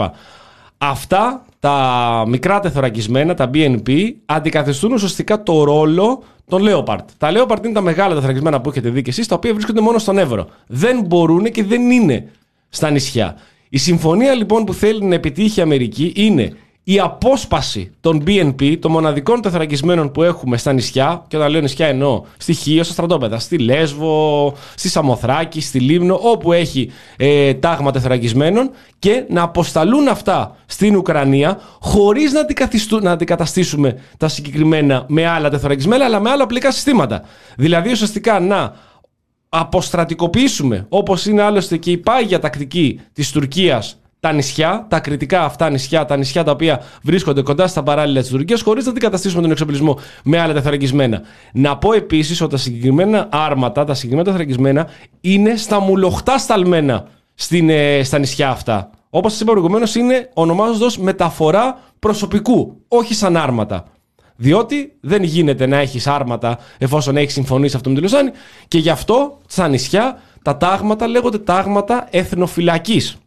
Αυτά τα μικρά τεθωρακισμένα, τα μπι εν πι, αντικαθιστούν ουσιαστικά το ρόλο των Leopard. Τα Leopard είναι τα μεγάλα τεθωρακισμένα που έχετε δει και εσείς, τα οποία βρίσκονται μόνο στον Εύρο. Δεν μπορούν και δεν είναι στα νησιά. Η συμφωνία λοιπόν που θέλει να επιτύχει η Αμερική είναι η απόσπαση των μπι εν πι, των μοναδικών τεθωρακισμένων που έχουμε στα νησιά, και όταν λέω νησιά εννοώ στη Χίο, στα στρατόπεδα, στη Λέσβο, στη Σαμοθράκη, στη Λίμνο, όπου έχει ε, τάγμα τεθωρακισμένων, και να αποσταλούν αυτά στην Ουκρανία χωρίς να, να αντικαταστήσουμε τα συγκεκριμένα με άλλα τεθωρακισμένα, αλλά με άλλα οπλικά συστήματα. Δηλαδή ουσιαστικά να αποστρατικοποιήσουμε, όπως είναι άλλωστε και η πάγια τακτική της Τουρκίας, τα νησιά, τα ακριτικά αυτά νησιά, τα νησιά τα οποία βρίσκονται κοντά στα παράλια της Τουρκίας, χωρίς να αντικαταστήσουμε τον εξοπλισμό με άλλα τεθωρακισμένα. Να πω επίσης ότι τα συγκεκριμένα άρματα, τα συγκεκριμένα τεθωρακισμένα, είναι στα μουλοχτά σταλμένα στην, ε, στα νησιά αυτά. Όπως σας είπα προηγουμένως, είναι ονομάζονται ως μεταφορά προσωπικού, όχι σαν άρματα. Διότι δεν γίνεται να έχεις άρματα εφόσον έχεις συμφωνήσει αυτό με τη Λοζάνη, και γι' αυτό στα νησιά τα τάγματα λέγονται τάγματα εθνοφυλακής.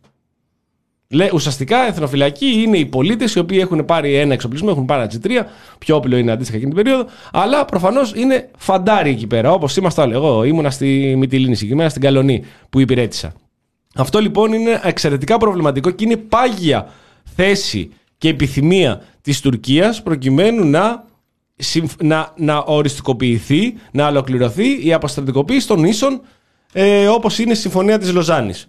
Λέ, ουσιαστικά εθνοφυλακοί είναι οι πολίτες οι οποίοι έχουν πάρει ένα εξοπλισμό, έχουν πάρει ένα τζι τρία, πιο όπλο είναι αντίστοιχα εκείνη την περίοδο, αλλά προφανώς είναι φαντάροι εκεί πέρα, όπως είμαστε όλοι. Εγώ ήμουνα στη Μυτιλήνη, συγκεκριμένα στην Καλονή που υπηρέτησα. Αυτό λοιπόν είναι εξαιρετικά προβληματικό και είναι πάγια θέση και επιθυμία της Τουρκίας προκειμένου να, να, να οριστικοποιηθεί, να ολοκληρωθεί η αποστρατικοποίηση των νήσων, ε, όπως είναι η συμφωνία της Λοζάνης.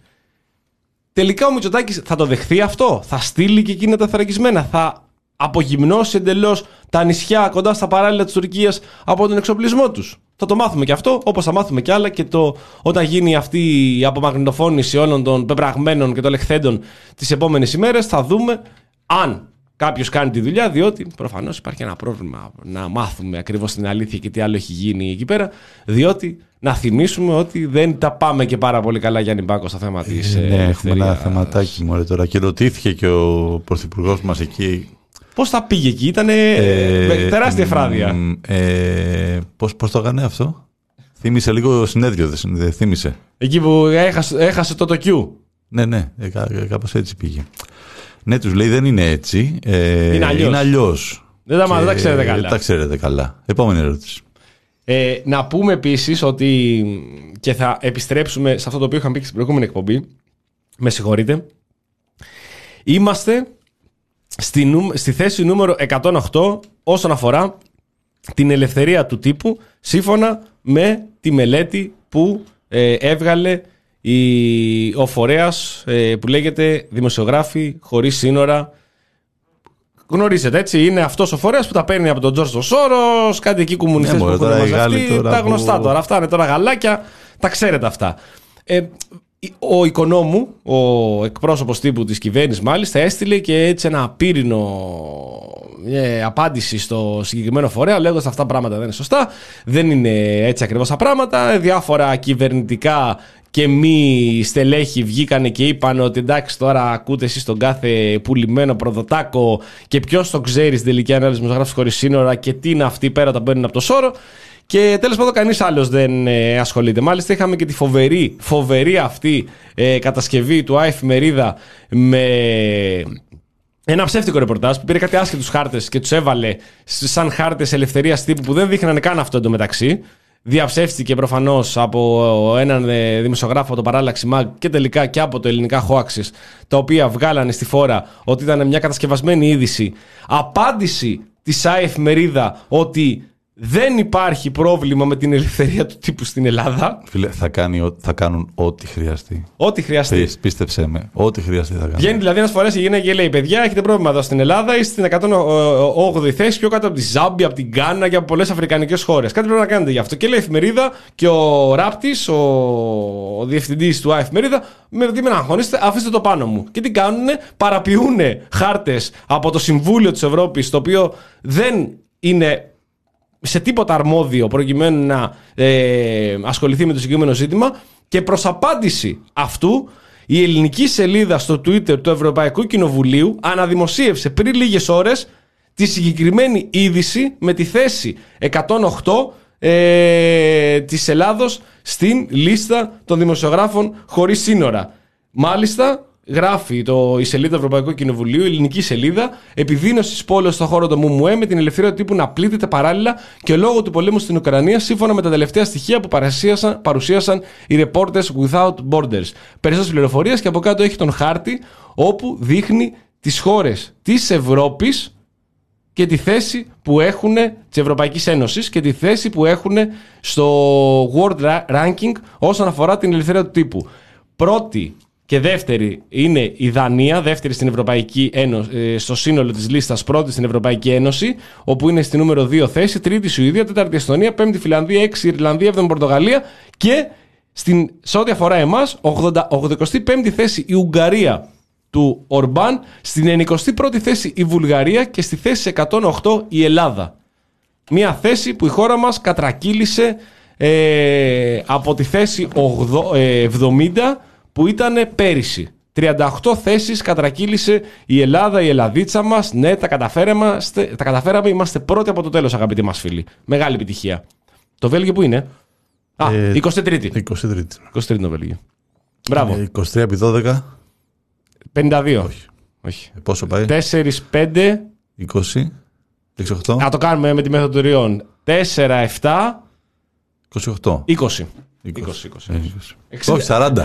Τελικά ο Μητσοτάκης θα το δεχθεί αυτό, θα στείλει και εκείνα τα θωρακισμένα, θα απογυμνώσει εντελώς τα νησιά κοντά στα παράλια της Τουρκίας από τον εξοπλισμό τους. Θα το μάθουμε και αυτό, όπως θα μάθουμε και άλλα, και το, όταν γίνει αυτή η απομαγνητοφώνηση όλων των πεπραγμένων και των λεχθέντων τις επόμενες ημέρες, θα δούμε αν κάποιος κάνει τη δουλειά, διότι προφανώς υπάρχει ένα πρόβλημα να μάθουμε ακριβώς την αλήθεια και τι άλλο έχει γίνει εκεί πέρα, διότι να θυμίσουμε ότι δεν τα πάμε και πάρα πολύ καλά, Γιάννη Μπάκο, στο θέμα της ε, ναι, έχουμε ένα θεματάκι μωρέ τώρα, και ρωτήθηκε και ο πρωθυπουργός μας εκεί. Πώς θα πήγε εκεί, ήταν ε, τεράστια φράδια. Ε, πώς, πώς το έκανε αυτό? Θύμισε λίγο συνέδριο, δεν θύμισε? Εκεί που έχασε, έχασε το τοκιού. Ναι, ναι, ε, κάπως έτσι πήγε. Ναι, τους λέει δεν είναι έτσι. Ε, είναι αλλιώς. Είναι αλλιώς. Δεν τα, δεν τα ξέρετε καλά. Δεν τα ξέρετε καλά. Επόμενη ερώτηση. Ε, να πούμε επίσης ότι, και θα επιστρέψουμε σε αυτό το οποίο είχαμε πει και στην προηγούμενη εκπομπή, με συγχωρείτε, είμαστε στη, στη θέση νούμερο εκατόν οκτώ όσον αφορά την ελευθερία του τύπου, σύμφωνα με τη μελέτη που ε, έβγαλε η, ο φορέας ε, που λέγεται Δημοσιογράφοι Χωρίς Σύνορα. Γνωρίζετε, έτσι, είναι αυτός ο φορέας που τα παίρνει από τον Τζόρτζο Σόρος, κάτι εκεί κομμουνιστές που έχουν μαζευτεί, τα γνωστά που... τώρα, αυτά είναι τώρα γαλάκια, τα ξέρετε αυτά. Ε, ο Οικονόμου, ο εκπρόσωπος τύπου της κυβέρνησης μάλιστα, έστειλε και έτσι ένα απείρινο ε, απάντηση στο συγκεκριμένο φορέα, λέγοντας αυτά τα πράγματα δεν είναι σωστά, δεν είναι έτσι ακριβώς τα πράγματα, διάφορα κυβερνητικά και μη στελέχοι βγήκανε και είπαν ότι εντάξει, τώρα ακούτε εσείς τον κάθε πουλημένο προδοτάκο και ποιος το ξέρει στην τελική ανάλυση δημοσιογράφους χωρίς σύνορα και τι είναι αυτοί πέρα όταν μπαίνουν από το σώρο. Και τέλος πάντων κανείς άλλος δεν ε, ασχολείται. Μάλιστα είχαμε και τη φοβερή, φοβερή αυτή ε, κατασκευή του Εφημερίδα με ένα ψεύτικο ρεπορτάζ που πήρε κάτι άσχετους χάρτες και τους έβαλε σαν χάρτες ελευθερίας τύπου που δεν δείχνανε καν αυτό εντωμεταξύ. Διαψεύστηκε προφανώς από έναν δημοσιογράφο από το Παράλλαξη Mag και τελικά και από το Ελληνικά Hoaxes, τα οποία βγάλανε στη φόρα ότι ήταν μια κατασκευασμένη είδηση. Απάντηση της Εφημερίδα ότι δεν υπάρχει πρόβλημα με την ελευθερία του τύπου στην Ελλάδα. Φίλε, θα, κάνει, θα κάνουν ό,τι χρειαστεί. Ό,τι χρειαστεί. Πίστεψέ με, ό,τι χρειαστεί θα κάνουν. Βγαίνει δηλαδή ένας φορές η γυναίκα και λέει: παιδιά, έχετε πρόβλημα εδώ στην Ελλάδα, είστε στην εκατόν όγδοη θέση, πιο κάτω από τη Ζάμπια, από την Γκάνα και από πολλές αφρικανικές χώρες. Κάτι πρέπει να κάνετε γι' αυτό. Και λέει η Εφημερίδα και ο Ράπτης, ο, ο διευθυντής του Εφημερίδα, με δει με να αγχώνεστε, αφήστε το πάνω μου. Και τι κάνουνε, παραποιούνε χάρτες από το Συμβούλιο της Ευρώπης, το οποίο δεν είναι σε τίποτα αρμόδιο προκειμένου να ε, ασχοληθεί με το συγκεκριμένο ζήτημα, και προς απάντηση αυτού η ελληνική σελίδα στο Twitter του Ευρωπαϊκού Κοινοβουλίου αναδημοσίευσε πριν λίγες ώρες τη συγκεκριμένη είδηση με τη θέση εκατόν οκτώ ε, της Ελλάδος στην λίστα των δημοσιογράφων χωρίς σύνορα. Μάλιστα γράφει το, η σελίδα του Ευρωπαϊκού Κοινοβουλίου, η ελληνική σελίδα, επιδείνωση της πόλης στον χώρο του ΜΜΕ με την ελευθερία του τύπου να πλήττεται παράλληλα και λόγω του πολέμου στην Ουκρανία, σύμφωνα με τα τελευταία στοιχεία που παρουσίασαν, παρουσίασαν οι Reporters Without Borders. Περισσότερες πληροφορίες, και από κάτω έχει τον χάρτη όπου δείχνει τις χώρες της Ευρώπης και τη θέση που έχουν, της Ευρωπαϊκής Ένωσης, και τη θέση που έχουν στο World Ranking όσον αφορά την ελευθερία του τύπου. Πρώτη και δεύτερη είναι η Δανία, δεύτερη στην Ευρωπαϊκή Ένωση, στο σύνολο της λίστας, πρώτη στην Ευρωπαϊκή Ένωση, όπου είναι στη νούμερο δύο θέση, τρίτη Σουηδία, τέταρτη Εστονία, πέμπτη Φιλανδία, έξι Ιρλανδία, έβδομη Πορτογαλία, και στην, σε ό,τι αφορά εμάς, ογδοηκοστή πέμπτη θέση η Ουγγαρία του Ορμπάν, στην ενενηκοστή πρώτη θέση η Βουλγαρία και στη θέση εκατόν οκτώ η Ελλάδα. Μια θέση που η χώρα μας κατρακύλησε ε, από τη θέση εβδομήντα που ήταν πέρυσι. τριάντα οκτώ θέσεις κατρακύλησε η Ελλάδα, η Ελλαδίτσα μας. Ναι, τα καταφέραμε, τα καταφέραμε, είμαστε πρώτοι από το τέλος, αγαπητοί μας φίλοι. Μεγάλη επιτυχία. Το Βέλγιο που είναι? Α, ε, εικοστή τρίτη. εικοστή τρίτη. εικοστή τρίτη το Βέλγιο. Μπράβο. Ε, είκοσι τρία επί δώδεκα. πενήντα δύο. Όχι. Όχι. Ε, πόσο πάει? τέσσερα πέντε. είκοσι. είκοσι οκτώ. Να το κάνουμε με τη μέθοδο των τριών. τέσσερα επτά. είκοσι οκτώ. είκοσι. είκοσι. είκοσι. Ε, είκοσι. Όχι, σαράντα.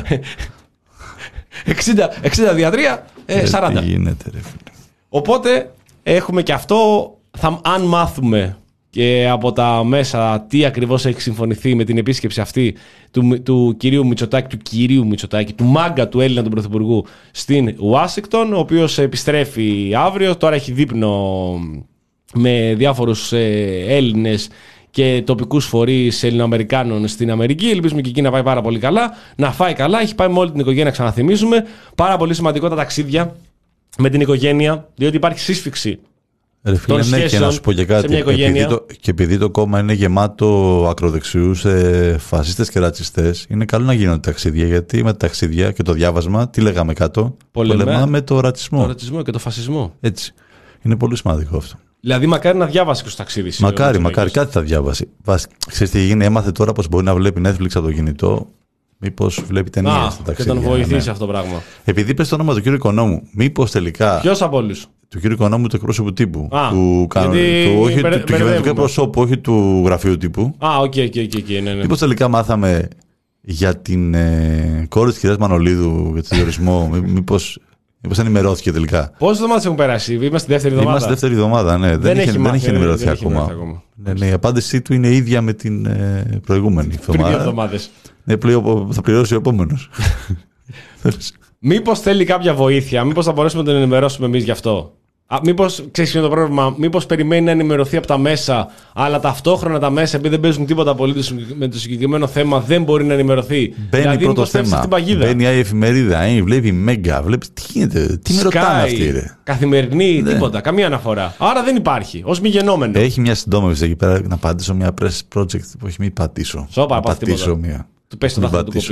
εξήντα, εξήντα δια τρία, ε, σαράντα. Τι γίνεται, ρε φίλε. Οπότε έχουμε και αυτό. Θα, αν μάθουμε και από τα μέσα τι ακριβώς έχει συμφωνηθεί με την επίσκεψη αυτή του, του κυρίου Μητσοτάκη, του κυρίου Μητσοτάκη, του μάγκα του Έλληνα του Πρωθυπουργού στην Ουάσιγκτον, ο οποίος επιστρέφει αύριο. Τώρα έχει δείπνο με διάφορους ε, Έλληνες και τοπικούς φορείς Ελληνοαμερικάνων στην Αμερική. Ελπίζουμε και εκεί να πάει πάρα πολύ καλά, να φάει καλά. Έχει πάει με όλη την οικογένεια, ξαναθυμίζουμε. Πάρα πολύ σημαντικό τα ταξίδια με την οικογένεια, διότι υπάρχει σύσφυξη. Ρε φίλε, ναι, και να σου πω και κάτι. Επειδή το, και επειδή το κόμμα είναι γεμάτο ακροδεξιούς, ε, φασίστες και ρατσιστές, είναι καλό να γίνονται ταξίδια. Γιατί με τα ταξίδια και το διάβασμα, τι λέγαμε κάτω, πολεμάμε το ρατσισμό. Το ρατσισμό και το φασισμό. Έτσι. Είναι πολύ σημαντικό αυτό. Δηλαδή, μακάρι να διάβασε και στο ταξίδι. Μακάρι, μακάρι, κάτι θα διάβασει. Ξέρεις τι γίνει, έμαθε τώρα πως μπορεί να βλέπει Netflix από το κινητό. Μήπως βλέπει ταινίες στα ταξίδια. Και τον βοηθήσει ναι. αυτό το πράγμα. Επειδή πες το όνομα του κύριου Οικονόμου, μήπως τελικά. Ποιος από όλους? Του κύριου Οικονόμου, του εκπρόσωπου τύπου. Α, του γιατί του, όχι, περ, του, του κυβερνητικού εκπροσώπου, όχι του γραφείου τύπου. Α, οκ, οκ, οκ. Ναι, ναι. Μήπως τελικά μάθαμε για την ε, κόρη της κυρίας Μανολίδου, για τον διορισμό. Μήπως. Μήπως ενημερώθηκε τελικά. Πόσες εβδομάδες έχουν περάσει? Είμαστε στη δεύτερη εβδομάδα. Είμαστε δεύτερη εβδομάδα, ναι. Δεν, δεν, είχε, δεν είχε ενημερωθεί δεν ακόμα. Έχει ακόμα. Ναι, ναι, η απάντησή του είναι ίδια με την ε, προηγούμενη εβδομάδα. Πριν δύο εβδομάδες. Ναι, πλέον θα πληρώσει ο επόμενος. Μήπως θέλει κάποια βοήθεια, μήπως θα μπορέσουμε να τον ενημερώσουμε εμείς γι' αυτό. Μήπως ξέρεις ποιο είναι το πρόβλημα, μήπως περιμένει να ενημερωθεί από τα μέσα, αλλά ταυτόχρονα τα μέσα, επειδή δεν παίζουν τίποτα απολύτως με το συγκεκριμένο θέμα, δεν μπορεί να ενημερωθεί. Μπαίνει δηλαδή, πρώτο θέμα. Μπαίνει η εφημερίδα, ε, βλέπει Μέγκα, βλέπει τι γίνεται, τι με ρωτάνε αυτοί, ρε. Καθημερινή, ναι. Τίποτα, καμία αναφορά. Άρα δεν υπάρχει, ως μη γενόμενο. Έχει μια συντόμευση εκεί πέρα να πατήσω μια press project που έχει μην πατήσω. Σώπα, πατήσω μία. Του πες το δάχτυλο του κοπεί.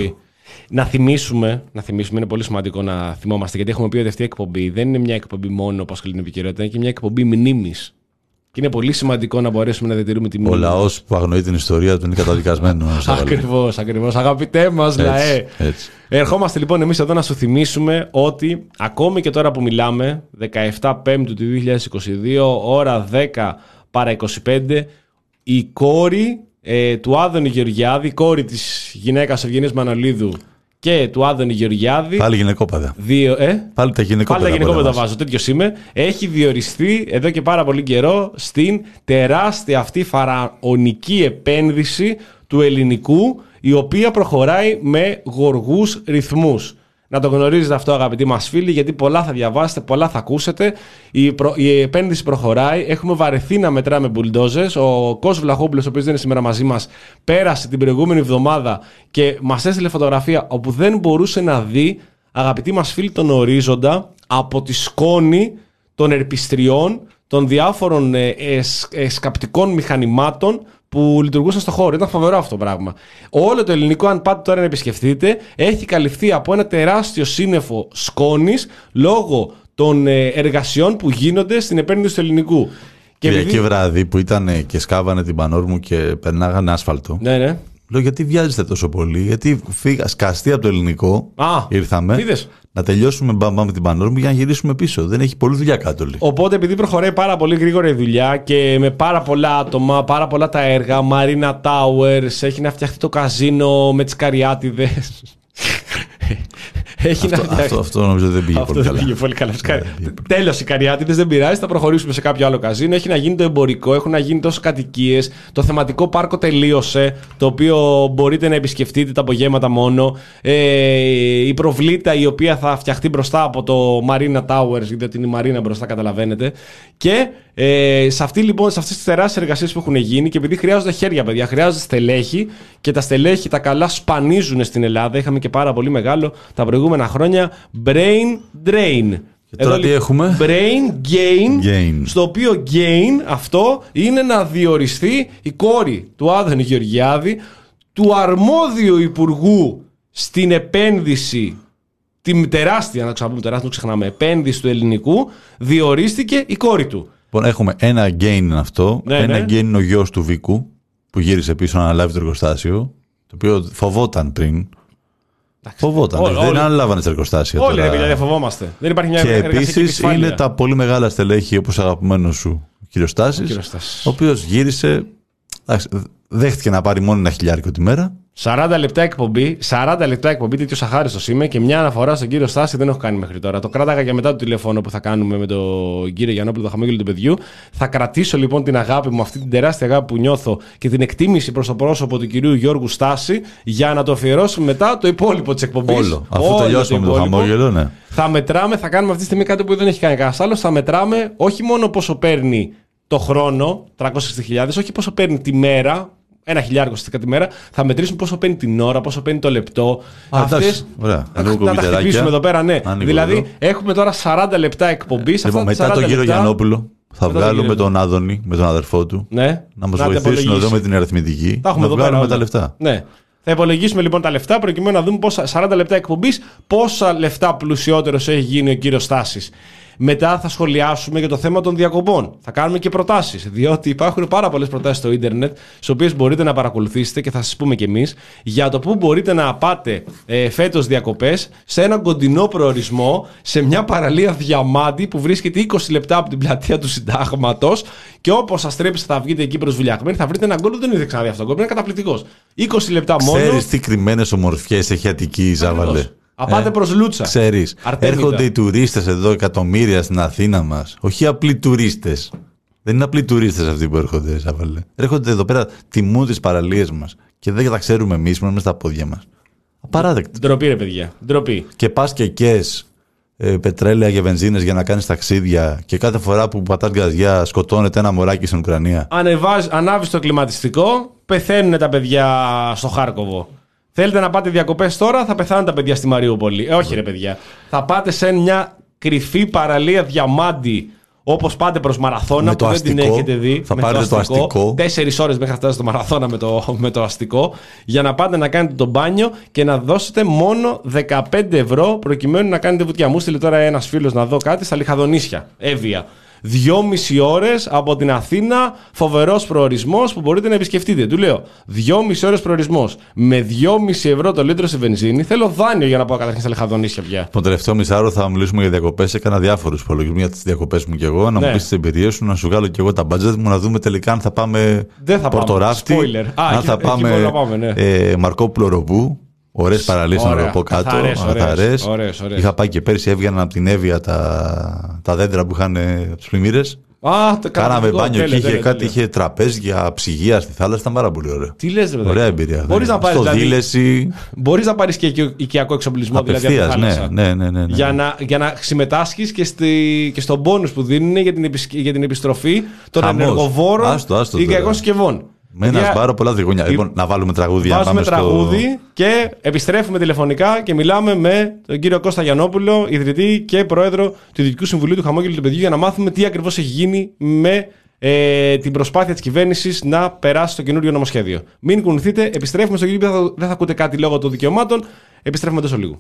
Να θυμίσουμε, να θυμίσουμε, είναι πολύ σημαντικό να θυμόμαστε, γιατί έχουμε πει ότι αυτή η εκπομπή δεν είναι μια εκπομπή μόνο όπως καλή την επικαιρότητα, είναι και μια εκπομπή μνήμης. Και είναι πολύ σημαντικό να μπορέσουμε να διατηρούμε τη μνήμη. Ο λαός που αγνοεί την ιστορία του είναι καταδικασμένος. Ακριβώς, ακριβώς. Αγαπητέ μας λαέ. Έτσι. Ερχόμαστε λοιπόν εμείς εδώ να σου θυμίσουμε ότι ακόμη και τώρα που μιλάμε, δεκαεφτά Πέμπτου του δύο χιλιάδες είκοσι δύο, ώρα δέκα παρά είκοσι πέντε, η κόρη ε, του Άδωνη Γεωργιάδη, η κόρη της γυναίκας Ευγενής Μανολίδου και του Άδωνη Γεωργιάδη. Πάλι γυναικόπαιδα. Δύο, ε? Πάλι τα γυναικόπαιδα. Πάλι τα γυναικόπαιδα βάζω, τέτοιος είμαι. Έχει διοριστεί εδώ και πάρα πολύ καιρό στην τεράστια αυτή φαραωνική επένδυση του ελληνικού, η οποία προχωράει με γοργούς ρυθμούς. Να το γνωρίζετε αυτό, αγαπητοί μας φίλοι, γιατί πολλά θα διαβάσετε, πολλά θα ακούσετε. Η, προ... η επένδυση προχωράει. Έχουμε βαρεθεί να μετράμε μπουλντόζες. Ο Κώσος Βλαχόπουλος, ο οποίος δεν είναι σήμερα μαζί μας, πέρασε την προηγούμενη εβδομάδα και μας έστειλε φωτογραφία όπου δεν μπορούσε να δει, αγαπητοί μας φίλοι, τον ορίζοντα από τη σκόνη των ερπιστριών, των διάφορων ε, ε, ε, σκαπτικών μηχανημάτων που λειτουργούσαν στο χώρο. Ήταν φοβερό αυτό το πράγμα. Όλο το ελληνικό, αν πάτε τώρα να επισκεφτείτε, έχει καλυφθεί από ένα τεράστιο σύννεφο σκόνης λόγω των εργασιών που γίνονται στην επένδυση του ελληνικού. Και Κυριακή επειδή... βράδυ που ήταν και σκάβανε την Πανόρμου και περνάγανε άσφαλτο. Ναι, ναι. Λέω, γιατί βιάζεστε τόσο πολύ? Γιατί φύγα σκαστεί από το ελληνικό. Α, ήρθαμε. Είδες. Να τελειώσουμε μπαμπά με την Πανόρμου για να γυρίσουμε πίσω. Δεν έχει πολλή δουλειά κάτω. Λέει. Οπότε, επειδή προχωράει πάρα πολύ γρήγορα η δουλειά και με πάρα πολλά άτομα, πάρα πολλά τα έργα, Marina Towers, έχει να φτιαχτεί το καζίνο με τις καριάτιδες. Έχει αυτό, να αυτό, αυτό νομίζω δεν πήγε αυτό πολύ δεν καλά. Πήγε πολύ καλά. Τέλος οι καριάτιδες, δεν πειράζει, θα προχωρήσουμε σε κάποιο άλλο καζίνο. Έχει να γίνει το εμπορικό, έχουν να γίνει τόσο κατοικίες. Το θεματικό πάρκο τελείωσε, το οποίο μπορείτε να επισκεφτείτε τα απογέματα μόνο. Ε, η προβλήτα η οποία θα φτιαχτεί μπροστά από το Marina Towers, γιατί είναι η Μαρίνα μπροστά, καταλαβαίνετε. Και ε, σε, αυτή, λοιπόν, σε αυτές τις τεράστιες εργασίες που έχουν γίνει, και επειδή χρειάζονται χέρια, παιδιά, χρειάζονται στελέχη, και τα στελέχη τα καλά σπανίζουν στην Ελλάδα. Είχαμε και πάρα πολύ μεγάλο τα προηγούμενα χρόνια brain drain. Και τώρα τι έχουμε? Brain gain, gain. Στο οποίο gain αυτό είναι να διοριστεί η κόρη του Άδωνη Γεωργιάδη, του αρμόδιου υπουργού στην επένδυση, την τεράστια, να ξαναπούμε τεράστια, το ξεχνάμε, επένδυση του ελληνικού, διορίστηκε η κόρη του. Λοιπόν, έχουμε ένα gain είναι αυτό. Ναι, ένα ναι. gain είναι ο γιος του Βίκου, που γύρισε πίσω να αναλάβει το εργοστάσιο, το οποίο φοβόταν πριν. Φοβόταν. Ό, δεν όλοι, αναλάβανε τα εργοστάσια. Όλοι τώρα. ρε, δεν φοβόμαστε. Δεν υπάρχει μια και επίσης είναι τα πολύ μεγάλα στελέχη, όπως αγαπημένος σου ο κύριος Στάσης, ο οποίος γύρισε, δέχτηκε να πάρει μόνο ένα χιλιάρικο τη μέρα. σαράντα λεπτά εκπομπή, σαράντα λεπτά εκπομπή, τέτοιος αχάριστος είμαι, και μια αναφορά στον κύριο Στάση δεν έχω κάνει μέχρι τώρα. Το κράταγα για μετά το τηλέφωνο που θα κάνουμε με τον κύριο Γιαννόπουλο, το χαμόγελο του παιδιού. Θα κρατήσω λοιπόν την αγάπη μου, αυτή την τεράστια αγάπη που νιώθω και την εκτίμηση προς το πρόσωπο του κυρίου Γιώργου Στάση, για να το αφιερώσουμε μετά το υπόλοιπο της εκπομπής. Όλο. Αφού τελειώσουμε με το χαμόγελο, ναι. Θα μετράμε, θα κάνουμε αυτή τη στιγμή κάτι που δεν έχει κάνει κανένα άλλο. Θα μετράμε όχι μόνο πόσο παίρνει το χρόνο, τριακόσιες εξήντα χιλιάδες, όχι πόσο παίρνει τη μέρα. Ένα χιλιάρικο στη τη μέρα, θα μετρήσουμε πόσο παίρνει την ώρα, πόσο παίρνει το λεπτό. Αυτές. Ωραία. Να τα χτυπήσουμε εδώ πέρα, ναι. Άνοιγω δηλαδή, εδώ. Έχουμε τώρα σαράντα λεπτά εκπομπή. Λοιπόν, μετά τον κύριο λεπτά, Γιαννόπουλο, θα βγάλουμε τον, τον Άδωνη με τον αδερφό του. Ναι. Να μας βοηθήσουν εδώ με την αριθμητική. Θα να βγάλουμε τα λεφτά. Ναι. Θα υπολογίσουμε λοιπόν τα λεφτά, προκειμένου να δούμε πόσα, σαράντα λεπτά εκπομπής, πόσα λεφτά πλουσιότερος έχει γίνει ο κύριος Στάσης. Μετά θα σχολιάσουμε για το θέμα των διακοπών. Θα κάνουμε και προτάσεις, διότι υπάρχουν πάρα πολλές προτάσεις στο ίντερνετ, τις οποίες μπορείτε να παρακολουθήσετε και θα σας πούμε κι εμείς, για το πού μπορείτε να πάτε ε, φέτος διακοπές σε έναν κοντινό προορισμό, σε μια παραλία διαμάντη που βρίσκεται είκοσι λεπτά από την πλατεία του Συντάγματος, και όπως σας τρέψετε θα βγείτε εκεί προσβουλιαγμένοι, θα βρείτε έναν γκολ που δεν είδε ξαναδεί αυτό. Είναι καταπληκτικός. είκοσι λεπτά μόνο. Ξέρεις τι κρυμμένες ομορφιές έχει Αττική η Ζάβαλε? Απάτε ε, προς Λούτσα. Ξέρεις, έρχονται οι τουρίστες εδώ εκατομμύρια στην Αθήνα μας. Όχι απλοί τουρίστες. Δεν είναι απλοί τουρίστες αυτοί που έρχονται, Ζάβαλε. Έρχονται εδώ πέρα, τιμούν τις παραλίες μας και δεν τα ξέρουμε εμείς, μόνο στα πόδια μας. Απαράδεκτο. Ντροπή, ρε παιδιά. Ντροπή. Και πας και κες ε, πετρέλαια και βενζίνες για να κάνεις ταξίδια, και κάθε φορά που πατάς γκαζιά σκοτώνεται ένα μωράκι στην Ουκρανία. Ανάβεις το κλιματιστικό, πεθαίνουν τα παιδιά στο Χάρκοβο. Θέλετε να πάτε διακοπές τώρα, θα πεθάνουν τα παιδιά στη Μαριούπολη. Ε, όχι ρε παιδιά. Θα πάτε σε μια κρυφή παραλία διαμάντη, Όπως πάτε προς μαραθώνα με που δεν αστικό, την έχετε δει. Θα με πάρετε το αστικό. αστικό. Τέσσερις ώρες μέχρι να φτάσετε στο μαραθώνα με το, με το αστικό. Για να πάτε να κάνετε το μπάνιο και να δώσετε μόνο δεκαπέντε ευρώ προκειμένου να κάνετε βουτιά. Μου στείλε τώρα ένας φίλος να δω κάτι στα Λιχαδονήσια. Εύβοια. Δυόμιση ώρες από την Αθήνα, φοβερός προορισμός που μπορείτε να επισκεφτείτε. Του λέω, δυόμιση ώρες προορισμός με δυόμιση ευρώ το λίτρο σε βενζίνη. Θέλω δάνειο για να πάω καταρχήν στα Λιχαδονήσια πια. Το τελευταίο μισάωρο θα μιλήσουμε για διακοπές. Έκανα διάφορους υπολογισμούς για τις διακοπές μου κι εγώ. Να ναι. μου πεις τις εμπειρίες σου, να σου βγάλω κι εγώ τα budget μου, να δούμε τελικά αν θα πάμε Πορτοράφτη, αν θα πάμε, πάμε ναι. ε, Μαρκόπουλο Ρομπού. Ωραίες παραλίες να πω κάτω. Καθαρές. Είχα πάει και πέρσι, έβγαιναν από την Εύβοια τα, τα δέντρα που είχαν τους πλημμύρες. Α, το κάναμε μπάνιο τέλε, και είχε, τέλε, κάτι, τέλε. είχε τραπέζια, ψυγεία στη θάλασσα, ήταν πάρα πολύ ωραίο. Τι λες, ρε παιδί. Ωραία εμπειρία. Μπορείς να πάρεις, στο δηλαδή, δίλεση. Μπορείς να πάρεις και οικιακό εξοπλισμό απευθείας, δηλαδή, από τη θάλασσα. Ναι, ναι, ναι, ναι, ναι. Για, να, για να συμμετάσχεις και, στη, και στον πόνους που δίνουν για την, επισκ, για την επιστροφή των Χαμός. ενεργοβόρων οικιακών συσκευών. Με ένα σπάρο πολλά τριγωνιά. Λοιπόν, να βάλουμε τραγούδια. Βάζουμε τραγούδι στο... και επιστρέφουμε τηλεφωνικά και μιλάμε με τον κύριο Κώστα Γιαννόπουλο, ιδρυτή και πρόεδρο του Διοικητικού Συμβουλίου του Χαμόγελου του Παιδιού, για να μάθουμε τι ακριβώς έχει γίνει με ε, την προσπάθεια της κυβέρνησης να περάσει το καινούριο νομοσχέδιο. Μην κουνηθείτε, επιστρέφουμε στο κύριο, δεν θα ακούτε κάτι λόγω των δικαιωμάτων. Επιστρέφουμε τόσο λίγο.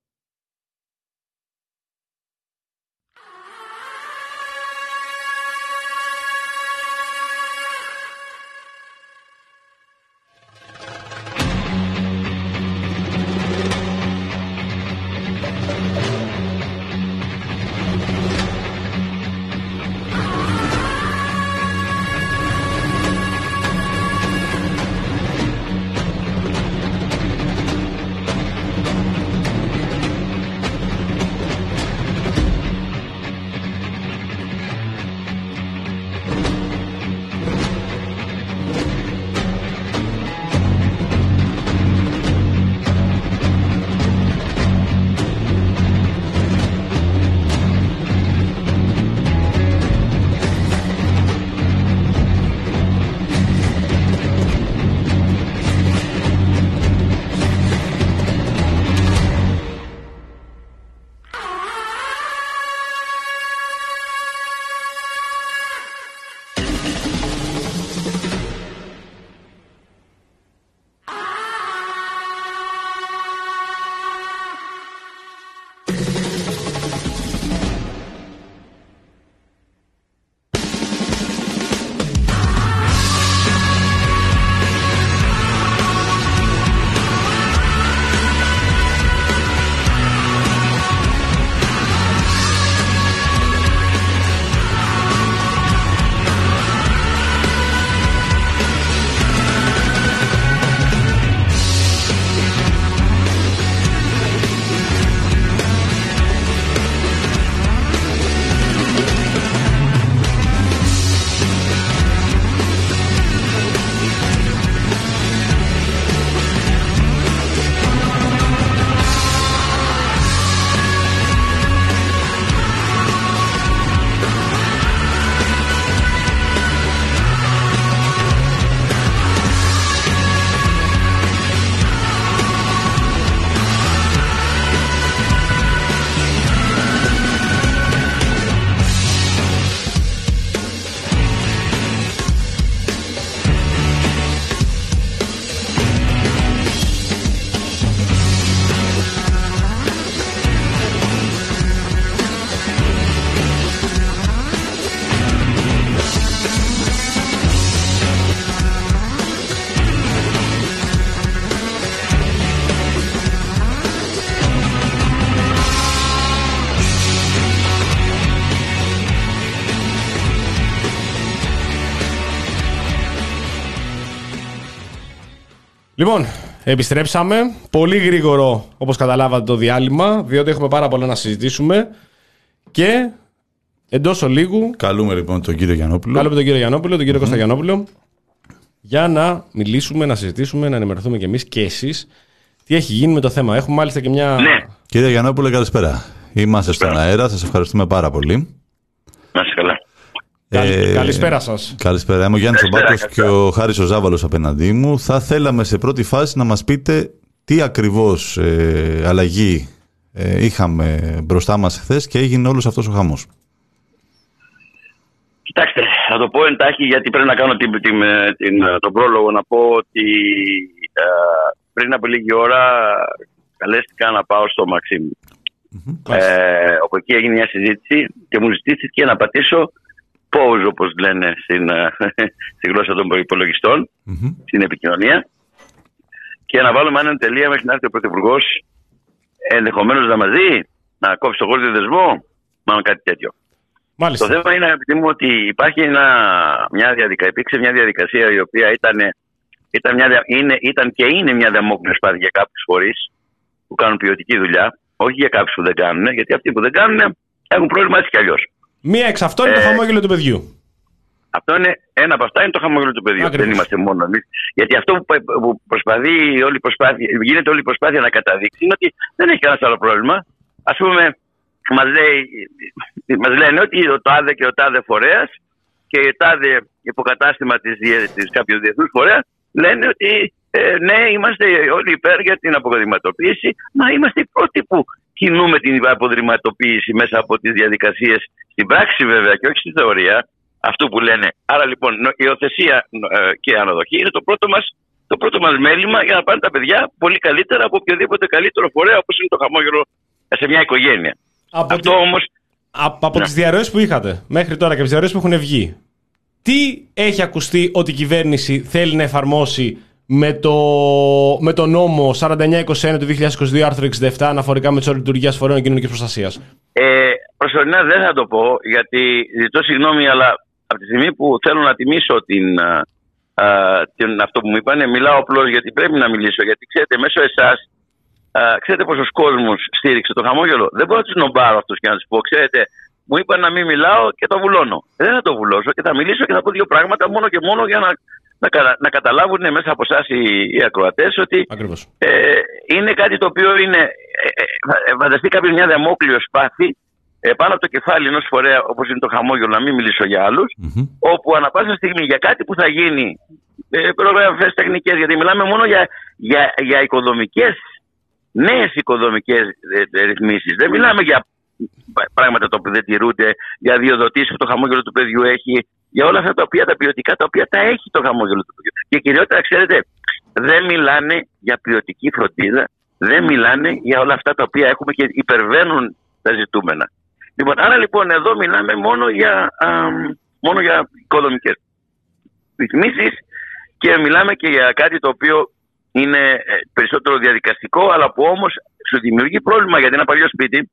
Λοιπόν, επιστρέψαμε. Πολύ γρήγορο, όπως καταλάβατε, το διάλειμμα, διότι έχουμε πάρα πολλά να συζητήσουμε. Και εντός ολίγου. Καλούμε λοιπόν τον κύριο Γιαννόπουλο. Καλούμε τον κύριο Γιαννόπουλο, τον κύριο mm-hmm. Κώστα Γιαννόπουλο, για να μιλήσουμε, να συζητήσουμε, να ενημερωθούμε κι εμείς και εσείς τι έχει γίνει με το θέμα. Έχουμε μάλιστα και μια. Ναι. Κύριε Γιαννόπουλο, καλησπέρα. Είμαστε στον αέρα, σας ευχαριστούμε πάρα πολύ. Να είστε καλά. Ε, καλησπέρα σας. Καλησπέρα. Είμαι ο Γιάννης Ομπάκος και ο Χάρης ο Ζάβαλος απέναντί μου. Θα θέλαμε σε πρώτη φάση να μας πείτε τι ακριβώς ε, αλλαγή ε, είχαμε μπροστά μας χθες και έγινε όλος αυτός ο χαμός. Κοιτάξτε, θα το πω εντάχει γιατί πρέπει να κάνω την, την, την, τον πρόλογο. Να πω ότι ε, πριν από λίγη ώρα καλέστηκα να πάω στο Μαξίμ. Mm-hmm. Ε, όπου εκεί έγινε μια συζήτηση και μου ζητήθηκε να πατήσω pause, όπως λένε στην, στη γλώσσα των υπολογιστών, mm-hmm. στην επικοινωνία, και να βάλουμε έναν τελεία μέχρι να έρθει ο Πρωθυπουργός, ενδεχομένως να μας δει, να κόψει το γόρδιο δεσμό, μάλλον κάτι τέτοιο. Μάλιστα. Το θέμα είναι, αγαπητοί μου, ότι υπάρχει ένα, μια διαδικασία, υπήρξε μια διαδικασία η οποία ήταν, ήταν, μια, είναι, ήταν και είναι μια δαμόκλειο σπάθη για κάποιους φορείς που κάνουν ποιοτική δουλειά, όχι για κάποιους που δεν κάνουν, γιατί αυτοί που δεν κάνουν έχουν πρόβλημα έτσι κι αλλιώς. Μία εξ αυτών είναι ε, το χαμόγελο του παιδιού. Αυτό είναι, ένα από αυτά είναι το χαμόγελο του παιδιού. Ακριβώς. Δεν είμαστε μόνο εμείς. Γιατί αυτό που προσπαθεί όλη η προσπάθεια, γίνεται όλη η προσπάθεια να καταδείξει είναι ότι δεν έχει κανένα άλλο πρόβλημα. Ας πούμε, μας, λέει, μας λένε ότι το τάδε και ο τάδε φορέας και το τάδε υποκατάστημα της, της κάποιου διεθνούς φορέα λένε ότι ε, ναι, είμαστε όλοι υπέρ για την αποδρυματοποίηση. Μα είμαστε οι πρώτοι που κινούμε την αποδρυματοποίηση μέσα από τις διαδικασίες στην πράξη, βέβαια, και όχι στη θεωρία. Αυτό που λένε. Άρα λοιπόν η υιοθεσία ε, και η αναδοχή είναι το πρώτο μας, το πρώτο μας μέλημα για να πάνε τα παιδιά πολύ καλύτερα από οποιοδήποτε καλύτερο φορέα όπως είναι το χαμόγελο σε μια οικογένεια. Από, Αυτό τη... όμως... από, από ναι. τις διαρροές που είχατε μέχρι τώρα και τις διαρροές που έχουν βγει, τι έχει ακουστεί ότι η κυβέρνηση θέλει να εφαρμόσει με το, με το νόμο σαράντα εννιά είκοσι ένα του δύο χιλιάδες είκοσι δύο άρθρο εξήντα επτά αναφορικά με τις ώρες λειτουργίας φορέων κοινωνικής προστασίας? Ε, προσωρινά δεν θα το πω, γιατί ζητώ συγγνώμη, αλλά από τη στιγμή που θέλω να τιμήσω την, α, την, αυτό που μου είπανε, μιλάω απλώς γιατί πρέπει να μιλήσω. Γιατί ξέρετε, μέσω εσάς, α, ξέρετε πόσος κόσμος στήριξε το χαμόγελο. Δεν μπορώ να τους νομπάρω αυτούς και να τους πω, ξέρετε, μου είπαν να μην μιλάω και το βουλώνω. Δεν θα το βουλώσω και θα μιλήσω και θα πω δύο πράγματα μόνο και μόνο για να, να, να καταλάβουν μέσα από εσάς οι, οι ακροατές ότι ε, είναι κάτι το οποίο είναι, ε, ε, φανταστεί κάποιος μια δαμόκλειο σπάθη πάνω από το κεφάλι ενός φορέα όπως είναι το χαμόγελο, να μην μιλήσω για άλλους, mm-hmm. όπου ανα πάσα στιγμή για κάτι που θα γίνει, ε, προγραφές τεχνικές, γιατί μιλάμε μόνο για, για, για οικοδομικές, νέες οικοδομικές ε, ρυθμίσεις. Δεν μιλάμε για πράγματα τα οποία δεν τηρούνται, για διοδοτήσεις που το χαμόγελο του παιδιού έχει, για όλα αυτά τα οποία τα ποιοτικά τα οποία τα έχει το χαμόγελο του παιδιού. Και κυριότερα, ξέρετε, δεν μιλάνε για ποιοτική φροντίδα, δεν μιλάνε για όλα αυτά τα οποία έχουμε και υπερβαίνουν τα ζητούμενα. Λοιπόν, άρα λοιπόν εδώ μιλάμε μόνο για, α, μόνο για οικοδομικές ρυθμίσεις και μιλάμε και για κάτι το οποίο είναι περισσότερο διαδικαστικό, αλλά που όμως σου δημιουργεί πρόβλημα, γιατί ένα παλιό σπίτι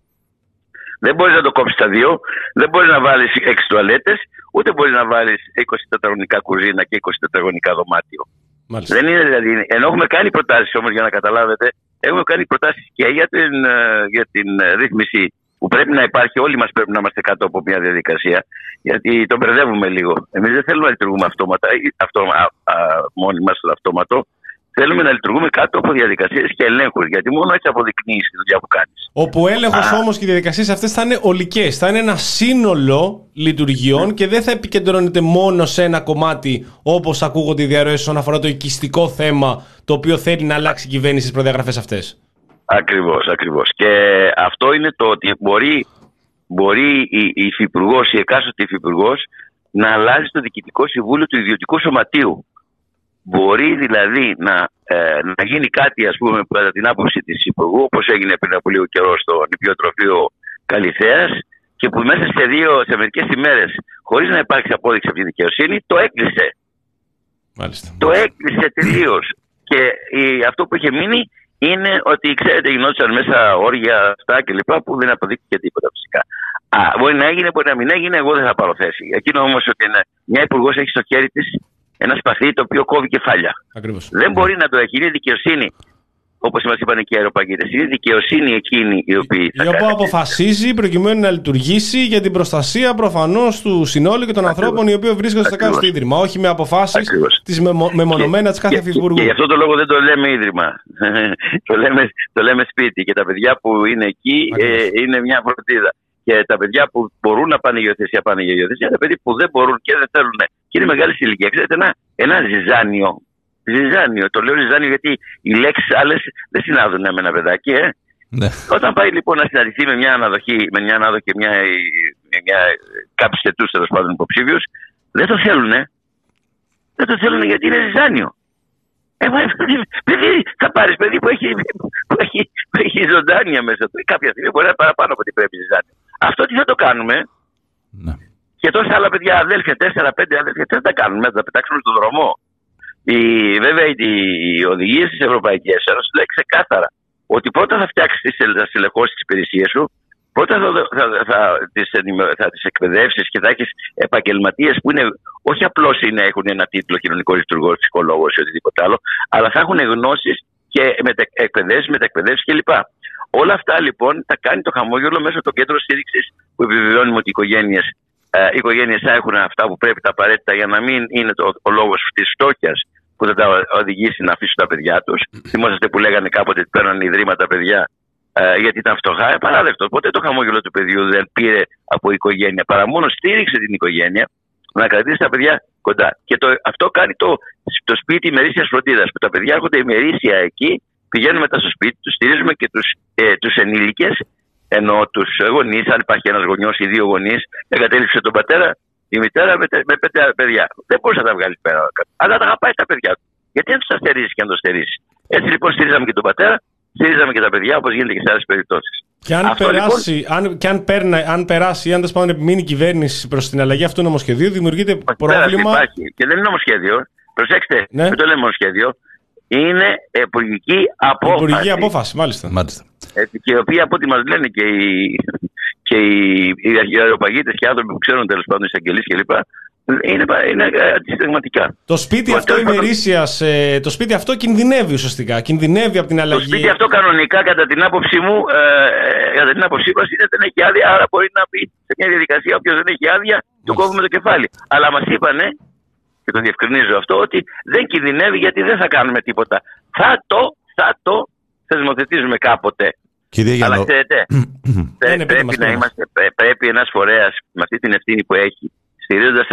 δεν μπορείς να το κόψεις στα δύο, δεν μπορείς να βάλεις έξι τουαλέτες, ούτε μπορείς να βάλεις είκοσι τετραγωνικά κουζίνα και είκοσι τετραγωνικά δωμάτιο. Μάλιστα. Δεν είναι δηλαδή, ενώ έχουμε κάνει προτάσεις όμως, για να καταλάβετε, έχουμε κάνει προτάσεις και για την, για την ρύθμιση που πρέπει να υπάρχει, όλοι μας πρέπει να είμαστε κάτω από μια διαδικασία, γιατί τον μπερδεύουμε λίγο. Εμείς δεν θέλουμε να λειτουργούμε αυτόματα, αυτό, α, α, μόνοι μας στο αυτόματο. Θέλουμε να λειτουργούμε κάτω από διαδικασίες και ελέγχους, γιατί μόνο έτσι αποδεικνύεις τη δουλειά που κάνεις. Όπου ο έλεγχος όμως και οι διαδικασίες αυτές θα είναι ολικές, θα είναι ένα σύνολο λειτουργιών και δεν θα επικεντρώνεται μόνο σε ένα κομμάτι, όπως ακούγονται οι διαρροές όσον αφορά το οικιστικό θέμα, το οποίο θέλει να αλλάξει η κυβέρνηση στις προδιαγραφές αυτές. Ακριβώς, ακριβώς. Και αυτό είναι το ότι μπορεί, μπορεί η, η υφυπουργός, η εκάστοτε υφυπουργός να αλλάζει το διοικητικό συμβούλιο του ιδιωτικού σωματείου. Μπορεί δηλαδή να, ε, να γίνει κάτι, ας πούμε, κατά την άποψη της Υπουργού, όπως έγινε πριν από λίγο καιρό στο νηπιοτροφείο Καλυθέας, και που μέσα σε, δύο, σε μερικές ημέρες, χωρίς να υπάρξει απόδειξη από τη δικαιοσύνη, το έκλεισε. Μάλιστα. Το έκλεισε τελείως. Και η, αυτό που είχε μείνει είναι ότι, ξέρετε, γινόντουσαν μέσα όρια αυτά κλπ. Που δεν αποδείχθηκε τίποτα φυσικά. Α, μπορεί να έγινε, μπορεί να μην έγινε, εγώ δεν θα πάρω θέση. Εκείνο όμως ότι είναι, μια υπουργός έχει στο χέρι της ένα σπαθί το οποίο κόβει κεφάλια. Ακριβώς. Δεν μπορεί να το έχει. Είναι δικαιοσύνη. Όπως μας είπαν και οι αεροπαγίτες, είναι δικαιοσύνη εκείνη η οποία. Η οποία αποφασίζει προκειμένου να λειτουργήσει για την προστασία προφανώς του συνόλου και των Ακριβώς. ανθρώπων οι οποίοι βρίσκονται στο κάθε ίδρυμα. Όχι με αποφάσεις τις μεμο, μεμονωμένα της κάθε υφυπουργού. Και γι' αυτό το λόγο δεν το λέμε ίδρυμα. το, λέμε, το λέμε σπίτι. Και τα παιδιά που είναι εκεί ε, είναι μια φροντίδα. Και τα παιδιά που μπορούν να πάνε υιοθεσία πάνε για υιοθεσία. Τα παιδιά που δεν μπορούν και δεν θέλουν και είναι μεγάλη ηλικία. Ξέρετε, ένα, ένα ζυζάνιο. Ζυζάνιο. Το λέω ζυζάνιο γιατί οι λέξεις άλλες δεν συνάδουν με ένα παιδάκι. Ε. Ναι. Όταν πάει λοιπόν να συναντηθεί με μια αναδοχή, με μια ανάδοχη και μια, μια, κάποιους θετούς τέλος πάντων υποψήφιους, δεν το θέλουνε. Δεν το θέλουνε γιατί είναι ζυζάνιο. Ε, παιδί, θα πάρεις παιδί που έχει, που έχει, που έχει ζωντάνια μέσα του. Κάποια στιγμή μπορεί να είναι παραπάνω από ό,τι πρέπει ζυζάνιο. Αυτό τι θα το κάνουμε. Ναι. Και τόσα άλλα παιδιά, αδέλφια, τέσσερα πέντε αδέλφια, τι θα τα κάνουμε, θα τα πετάξουμε στον δρόμο. Η, βέβαια, οι, οι οδηγίες της Ευρωπαϊκής Ένωσης λέει ξεκάθαρα ότι πρώτα θα φτιάξεις τις στελεχώσεις της υπηρεσίας σου, πρώτα θα, θα, θα, θα, τις, θα τις εκπαιδεύσεις και θα έχεις επαγγελματίες που είναι, όχι απλώς είναι, έχουν ένα τίτλο κοινωνικός λειτουργός, ψυχολόγος ή οτιδήποτε άλλο, αλλά θα έχουν γνώσεις και μετα, εκπαιδεύσεις, μετακπαιδεύσεις κλπ. Όλα αυτά λοιπόν τα κάνει το χαμόγελο μέσω των κέντρων στήριξης που επιβεβαιώνουμε ότι οι οικογένειες, ε, οι οικογένειες θα έχουν αυτά που πρέπει, τα απαραίτητα για να μην είναι το, ο λόγος της φτώχειας που θα τα οδηγήσει να αφήσουν τα παιδιά τους. Θυμόσαστε που λέγανε κάποτε ότι παίρνουν ιδρύματα παιδιά ε, γιατί ήταν φτωχά. Ε, παράδεκτο. Ποτέ το χαμόγελο του παιδιού δεν πήρε από οικογένεια, παρά μόνο στήριξε την οικογένεια να κρατήσει τα παιδιά κοντά. Και το, αυτό κάνει το, το σπίτι ημερήσιας φροντίδας, που τα παιδιά έρχονται ημερήσια εκεί, πηγαίνουν μετά στο σπίτι τους, στηρίζουμε και τους, ε, τους ενήλικες, ενώ τους γονείς, αν υπάρχει ένας γονιός ή δύο γονείς, εγκατέλειψε τον πατέρα, η μητέρα με, με πέντε παιδιά. Δεν μπορούσε να τα βγάλει πέρα. Αλλά τα αγαπάει τα παιδιά του. Γιατί δεν του τα στερήσει και αν το στερήσει. Έτσι λοιπόν στηρίζαμε και τον πατέρα, στηρίζαμε και τα παιδιά, όπως γίνεται και σε άλλες περιπτώσεις. Και αν, αυτό, περάσει, λοιπόν, αν, και αν, πέρνα, αν περάσει ή αν δεν επιμείνει η κυβέρνηση προς την αλλαγή αυτού του νομοσχεδίου, δημιουργείται πρόβλημα. Υπάρχει. Και δεν είναι νομοσχέδιο. Προσέξτε, ναι. Δεν το λέμε νομοσχέδιο. Είναι υπουργική απόφαση. Υπουργική απόφαση, μάλιστα. μάλιστα. Έτσι, και η οποία από ό,τι μας λένε και οι, και οι, οι αεροπαγίτες και οι άνθρωποι που ξέρουν τέλος πάντων, οι εισαγγελείς κλπ. Είναι, είναι αντισυνταγματικά. Το σπίτι ο, αυτό ημερήσιας, ε, το σπίτι αυτό κινδυνεύει ουσιαστικά. Κινδυνεύει από την αλλαγή. Το σπίτι αυτό κανονικά, κατά την άποψή μου, ε, κατά την άποψή μας, είναι, δεν έχει άδεια. Άρα μπορεί να πει σε μια διαδικασία: όποιος δεν έχει άδεια, του κόβουμε το κεφάλι. Αλλά μας είπανε, και το διευκρινίζω αυτό, ότι δεν κινδυνεύει γιατί δεν θα κάνουμε τίποτα. Θα το, θα το θεσμοθετήσουμε κάποτε. Κύριε Αλλά ξέρετε, πρέπει, πρέπει, να είμαστε, πρέπει ένας φορέας με αυτή την ευθύνη που έχει, στηρίζοντας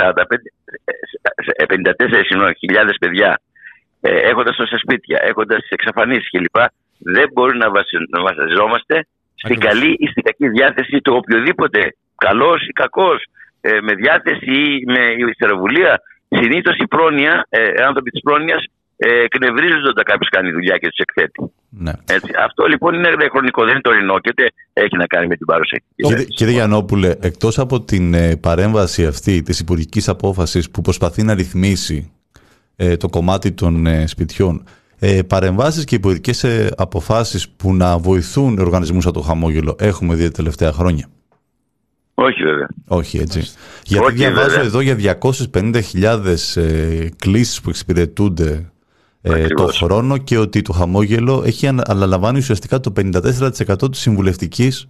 πενήντα τέσσερις χιλιάδες παιδιά, έχοντας τόσα σπίτια, έχοντας τις εξαφανίσεις κλπ. Δεν μπορεί να βασιζόμαστε στην καλή ή στην κακή διάθεση του οποιοδήποτε, καλός ή κακός, με διάθεση ή με ιστεροβουλία. Συνήθως η πρόνοια, ε, άνθρωποι της πρόνοιας ε, εκνευρίζονται όταν κάποιος κάνει δουλειά και τους εκθέτει. Ναι. Έτσι. Αυτό λοιπόν είναι χρονικό, δεν είναι τωρινό και έχει να κάνει με την παρουσία. Κύριε, κύριε Γιαννόπουλε, εκτός από την ε, παρέμβαση αυτή της υπουργικής απόφασης που προσπαθεί να ρυθμίσει ε, το κομμάτι των ε, σπιτιών, ε, παρεμβάσεις και υπουργικές ε, αποφάσεις που να βοηθούν οργανισμούς σαν το χαμόγελο έχουμε δει τα τελευταία χρόνια? Όχι βέβαια. Όχι έτσι. Μάλιστα. Γιατί Όχι, διαβάζω βέβαια. εδώ για διακόσιες πενήντα χιλιάδες ε, κλήσεις που εξυπηρετούνται ε, το χρόνο και ότι το χαμόγελο έχει αναλαμβάνει ουσιαστικά το πενήντα τέσσερα τοις εκατό της συμβουλευτικής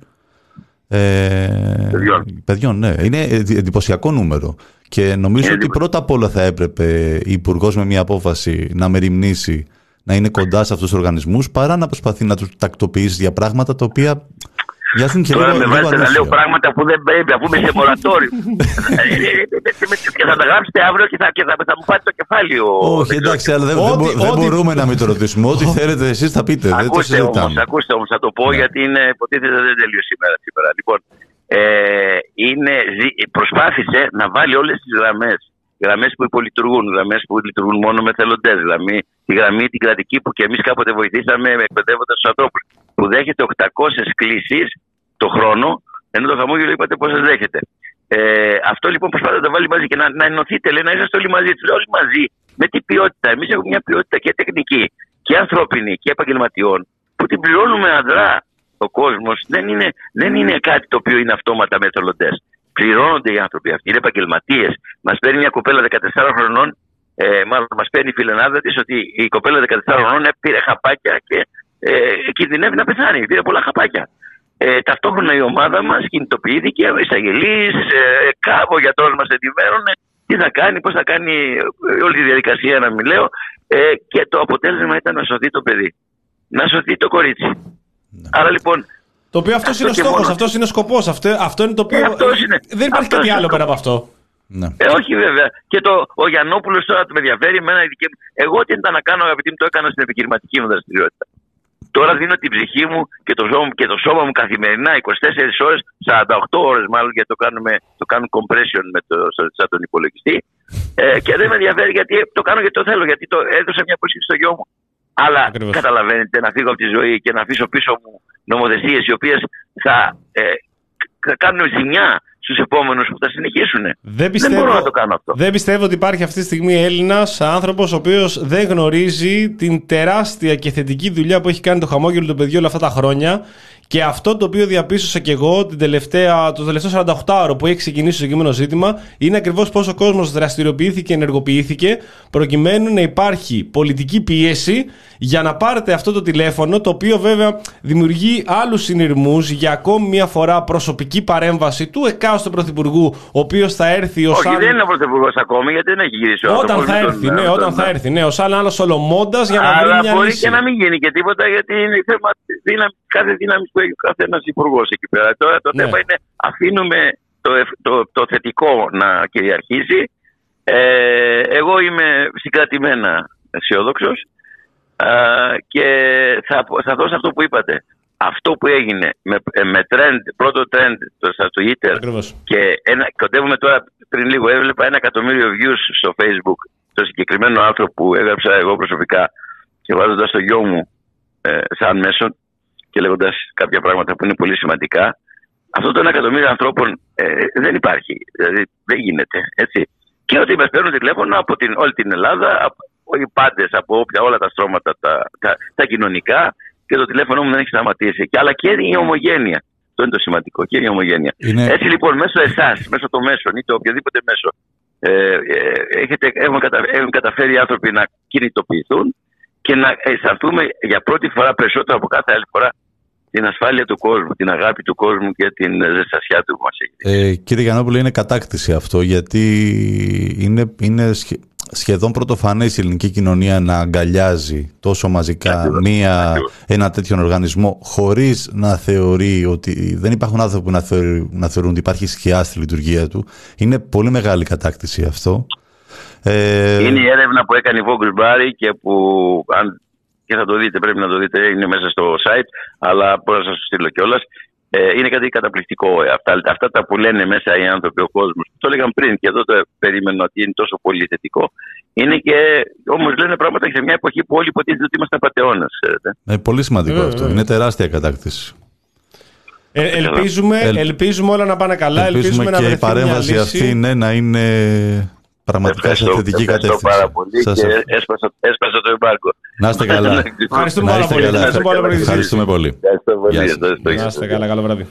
ε, παιδιών. παιδιών. Ναι. Είναι εντυπωσιακό νούμερο. Και νομίζω είναι ότι πρώτα απ' όλα θα έπρεπε η Υπουργός με μια απόφαση να μεριμνήσει να είναι κοντά σε αυτούς τους οργανισμούς παρά να προσπαθεί να τους τακτοποιήσει για πράγματα τα οποία μοιάζουν και Τώρα λίγο, με λίγο βάζετε να λέω πράγματα που δεν πρέπει, αφού είμαι σε μορατόριο. Και θα τα γράψετε αύριο και θα, και θα, θα μου πάτε το κεφάλι. Ο... Όχι, εντάξει, αλλά δεν, δεν, μπο- δεν μπορούμε να μην το ρωτήσουμε. Ό,τι θέλετε εσείς θα πείτε. Δεν το Ακούστε συζητάμε. όμως, ακούστε όμως, θα το πω Ναι. γιατί είναι, υποτίθεται δεν τελείωσε σήμερα. σήμερα. Λοιπόν, ε, είναι, προσπάθησε να βάλει όλες τις γραμμές. Γραμμές που υπολειτουργούν, γραμμές που λειτουργούν μόνο με θελοντές. Δηλαδή, τη γραμμή την κρατική που και εμείς κάποτε βοηθήσαμε εκπαιδεύοντας τους ανθρώπους. Που δέχεται οκτακόσιες κλήσεις το χρόνο, ενώ το χαμόγελο είπατε πόσες δέχεται. Ε, αυτό λοιπόν προσπάθησε να τα βάλει μαζί και να, να ενωθείτε, λέει, να είσαστε όλοι μαζί. Του λέω όλοι μαζί. Με τι ποιότητα? Εμείς έχουμε μια ποιότητα και τεχνική και ανθρώπινη και επαγγελματιών που την πληρώνουμε αδρά. Ο κόσμος δεν είναι, δεν είναι κάτι το οποίο είναι αυτόματα με εθελοντές. Πληρώνονται οι άνθρωποι αυτοί, είναι επαγγελματίες. Μας παίρνει μια κοπέλα δεκατεσσάρων χρονών, ε, μάλλον μας παίρνει η φιλενάδα της ότι η κοπέλα δεκατεσσάρων χρονών πήρε χαπάκια και ε, κινδυνεύει να πεθάνει. Πήρε πολλά χαπάκια. Ε, ταυτόχρονα η ομάδα μας κινητοποιήθηκε, οι εισαγγελείς, ε, κάπου ο γιατρός μας ενημέρωνε τι θα κάνει, πώς θα κάνει όλη τη διαδικασία, να μην λέω. Ε, και το αποτέλεσμα ήταν να σωθεί το παιδί. Να σωθεί το κορίτσι. Ναι. Άρα λοιπόν. Το οποίο αυτός είναι ο στόχος, μόνο... αυτός είναι ο σκοπός. Αυτό, αυτό είναι το οποίο. Ε, είναι. Δεν υπάρχει αυτός κάτι άλλο πέρα από αυτό. Ναι. Ε, όχι βέβαια. Και το, ο Γιαννόπουλος τώρα με ενδιαφέρει εμένα. Εγώ τι ήταν να κάνω, αγαπητοί μου, το έκανα στην επιχειρηματική μου δραστηριότητα. Τώρα δίνω την ψυχή μου και το σώμα, και το σώμα μου καθημερινά είκοσι τέσσερις ώρες, σαράντα οκτώ ώρες μάλλον, γιατί το, κάνουμε, το κάνουν compression με το, σαν τον υπολογιστή. Ε, και δεν με ενδιαφέρει γιατί το κάνω γιατί το θέλω, γιατί το έδωσα μια πρόσκληση στο γιο μου. Αλλά ακριβώς. Καταλαβαίνετε, να φύγω από τη ζωή και να αφήσω πίσω μου νομοθεσίες οι οποίες θα, ε, θα κάνουν ζημιά στους επόμενους που θα συνεχίσουν. Δεν, πιστεύω, δεν μπορώ να το κάνω αυτό. Δεν πιστεύω ότι υπάρχει αυτή τη στιγμή Έλληνας άνθρωπος ο οποίος δεν γνωρίζει την τεράστια και θετική δουλειά που έχει κάνει το χαμόγελο του παιδιού όλα αυτά τα χρόνια. Και αυτό το οποίο διαπίστωσα και εγώ την τελευταία, το τελευταίο σαράντα οκτώ ώρο που έχει ξεκινήσει το συγκεκριμένο ζήτημα είναι ακριβώς πώς ο κόσμος δραστηριοποιήθηκε και ενεργοποιήθηκε προκειμένου να υπάρχει πολιτική πίεση για να πάρετε αυτό το τηλέφωνο, το οποίο βέβαια δημιουργεί άλλους συνειρμούς για ακόμη μια φορά προσωπική παρέμβαση του εκάστοτε πρωθυπουργού, ο οποίος θα έρθει ως. Όχι, αν... δεν είναι ο πρωθυπουργός ακόμη, γιατί δεν έχει γυρίσει ο Όταν θα έρθει, τον... ναι, όταν τον... θα έρθει, ναι, ως άλλο Σολομώντας για να αλλά βρει μια μπορεί λύση. Και να μην γίνει και τίποτα, γιατί είναι θέμα δύναμη, κάθε δύναμη που έχει ο καθένας υπουργός εκεί πέρα. Τώρα το ναι. θέμα είναι αφήνουμε το, το, το θετικό να κυριαρχήσει. Ε, εγώ είμαι συγκρατημένα αισιόδοξος ε, και θα, θα δώσω αυτό που είπατε. Αυτό που έγινε με, με trend, πρώτο trend στο Twitter Ακριβώς. Και ένα, κοντεύουμε τώρα, πριν λίγο έβλεπα ένα εκατομμύριο views στο Facebook το συγκεκριμένο άρθρο που έγραψα εγώ προσωπικά και βάζοντας το γιο μου ε, σαν μέσον και λέγοντας κάποια πράγματα που είναι πολύ σημαντικά. Αυτό το ένα εκατομμύριο ανθρώπων ε, δεν υπάρχει, δηλαδή δεν γίνεται, έτσι. Και ότι μας παίρνουν τηλέφωνο από την, όλη την Ελλάδα, από, οι πάντες, από όποια, όλα τα στρώματα τα, τα, τα κοινωνικά, και το τηλέφωνο μου δεν έχει σταματήσει. Και, αλλά και η ομογένεια. Αυτό είναι το σημαντικό, και η ομογένεια. Είναι... Έτσι λοιπόν, μέσω εσάς, μέσω των μέσων ή το οποιοδήποτε μέσο, ε, ε, έχετε, έχουν, κατα, έχουν καταφέρει οι άνθρωποι να κινητοποιηθούν και να αισθανθούμε για πρώτη φορά περισσότερο από κάθε άλλη φορά την ασφάλεια του κόσμου, την αγάπη του κόσμου και την ζεστασιά του που μας έχει. Ε, κύριε Γιαννόπουλε, είναι κατάκτηση αυτό, γιατί είναι, είναι σχε, σχεδόν πρωτοφανές η ελληνική κοινωνία να αγκαλιάζει τόσο μαζικά Ακριβώς. Μία, Ακριβώς. ένα τέτοιον οργανισμό χωρίς να θεωρεί ότι δεν υπάρχουν άνθρωποι που να, θεωρεί, να θεωρούν ότι υπάρχει σκιά στη λειτουργία του. Είναι πολύ μεγάλη κατάκτηση αυτό. Ε... Είναι η έρευνα που έκανε η Vogelbari και που αν και θα το δείτε, πρέπει να το δείτε, είναι μέσα στο site, αλλά μπορώ να σας το στείλω κιόλας. Ε, είναι κάτι καταπληκτικό. Αυτά, αυτά τα που λένε μέσα οι άνθρωποι, ο κόσμος, το έλεγαν πριν και εδώ το περίμενα ότι είναι τόσο πολύ θετικό. Είναι και όμως λένε πράγματα σε μια εποχή που όλοι υποτίθεται ότι είμαστε απατεώνες. Ε, πολύ σημαντικό ε, αυτό. Ε, είναι τεράστια κατάκτηση. Ε, ελπίζουμε, ε, ελπίζουμε όλα να πάνε καλά. Ελπίζουμε, ελπίζουμε και να η παρέμβαση αυτή ναι, να είναι πραγματικά σε θετική κατεύθυνση. Ευχαριστώ πάρα πολύ σας... και έσπασα, έσπασα το εμπάργκο. Να είστε καλά. Ευχαριστούμε πάρα πολύ. Ευχαριστούμε πολύ. Να είστε καλά. Καλό βράδυ.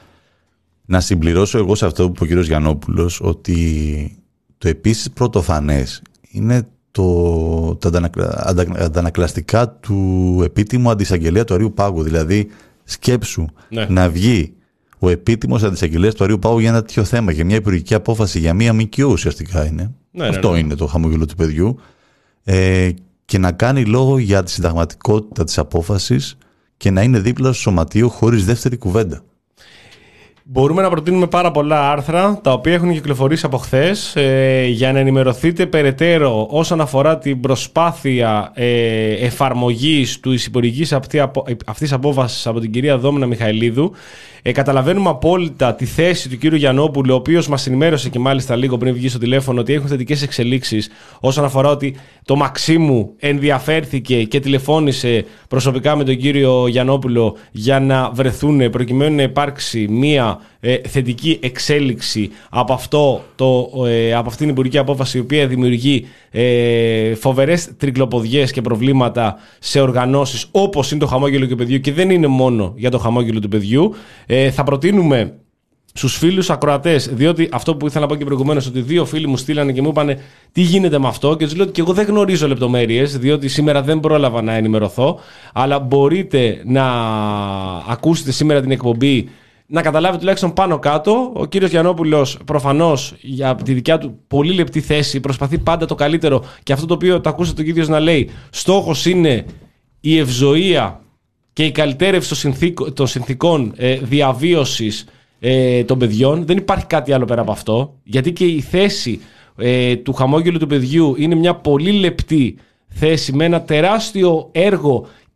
Να συμπληρώσω εγώ σε αυτό που είπε ο κύριος Γιαννόπουλος ότι το επίσης πρωτοφανές είναι το, τα αντανακλαστικά του επίτιμου αντισαγγελέα του Αριού Πάγου. Δηλαδή σκέψου ναι. να βγει ο επίτιμος αντισαγγελέας του Αριού Πάγου για ένα τέτοιο θέμα, για μια υπουργική απόφαση, για μια ΜΚΟ ουσιαστικά είναι. Ναι, αυτό ναι, ναι. είναι το χαμόγελο του παιδιού. Ε, και να κάνει λόγο για τη συνταγματικότητα της απόφασης και να είναι δίπλα στο σωματείο χωρίς δεύτερη κουβέντα. Μπορούμε να προτείνουμε πάρα πολλά άρθρα τα οποία έχουν κυκλοφορήσει από χθες ε, για να ενημερωθείτε περαιτέρω όσον αφορά την προσπάθεια ε, εφαρμογής του υπουργικής αυτής απόφασης από την κυρία Δόμνα Μιχαηλίδου. Ε, καταλαβαίνουμε απόλυτα τη θέση του κύριου Γιαννόπουλου, ο οποίος μας ενημέρωσε και μάλιστα λίγο πριν βγει στο τηλέφωνο ότι έχουν θετικές εξελίξεις όσον αφορά ότι το Μαξίμου ενδιαφέρθηκε και τηλεφώνησε προσωπικά με τον κύριο Γιαννόπουλο για να βρεθούν προκειμένου να υπάρξει μία ε, θετική εξέλιξη από, αυτό το, ε, από αυτήν την υπουργική απόφαση, η οποία δημιουργεί ε, φοβερές τρικλοποδιές και προβλήματα σε οργανώσεις όπως είναι το χαμόγελο του παιδιού, και δεν είναι μόνο για το χαμόγελο του παιδιού. Ε, θα προτείνουμε στους φίλους ακροατές, διότι αυτό που ήθελα να πω και προηγουμένως, ότι δύο φίλοι μου στείλανε και μου είπανε τι γίνεται με αυτό, και τους λέω ότι και εγώ δεν γνωρίζω λεπτομέρειες, διότι σήμερα δεν πρόλαβα να ενημερωθώ, αλλά μπορείτε να ακούσετε σήμερα την εκπομπή, να καταλάβετε τουλάχιστον πάνω κάτω. Ο κύριος Γιαννόπουλος προφανώς για τη δικιά του πολύ λεπτή θέση προσπαθεί πάντα το καλύτερο, και αυτό το οποίο το ακούσατε τον ίδιο να λέει, στόχος είναι η ευζοία και η καλυτέρευση των συνθήκων ε, διαβίωσης ε, των παιδιών. Δεν υπάρχει κάτι άλλο πέρα από αυτό, γιατί και η θέση ε, του χαμόγελου του παιδιού είναι μια πολύ λεπτή θέση με ένα τεράστιο έργο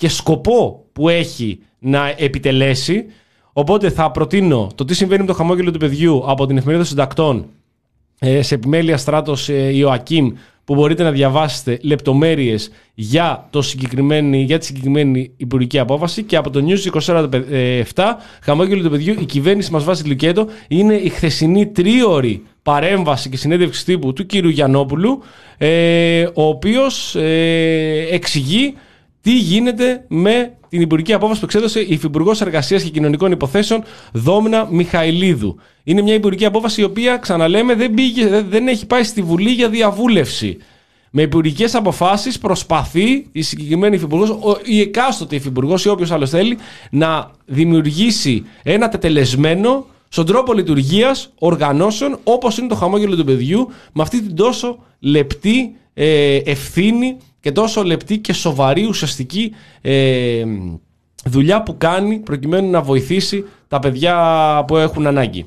και σκοπό που έχει να επιτελέσει. Οπότε θα προτείνω το τι συμβαίνει με το χαμόγελο του παιδιού από την Εφημερίδα των Συντακτών, σε επιμέλεια Στράτος Ιωακίμ, που μπορείτε να διαβάσετε λεπτομέρειες για, το συγκεκριμένη, για τη συγκεκριμένη υπουργική απόφαση, και από το News είκοσι τέσσερα επτά, χαμόγελο του παιδιού, η κυβέρνηση μας βάζει λουκέτο. Είναι η χθεσινή τρίωρη παρέμβαση και συνέντευξη τύπου του κύριου Γιαννόπουλου, ε, ο οποίος ε, εξηγεί τι γίνεται με την υπουργική απόφαση που εξέδωσε η Υφυπουργός Εργασίας και Κοινωνικών Υποθέσεων Δόμνα Μιχαηλίδου. Είναι μια υπουργική απόφαση η οποία, ξαναλέμε, δεν, πήγε, δεν έχει πάει στη Βουλή για διαβούλευση. Με υπουργικές αποφάσεις προσπαθεί η συγκεκριμένη υφυπουργός, η εκάστοτε υφυπουργός ή όποιος άλλος θέλει, να δημιουργήσει ένα τετελεσμένο στον τρόπο λειτουργίας οργανώσεων όπως είναι το χαμόγελο του παιδιού, με αυτή την τόσο λεπτή ε, ευθύνη και τόσο λεπτή και σοβαρή ουσιαστική ε, δουλειά που κάνει προκειμένου να βοηθήσει τα παιδιά που έχουν ανάγκη.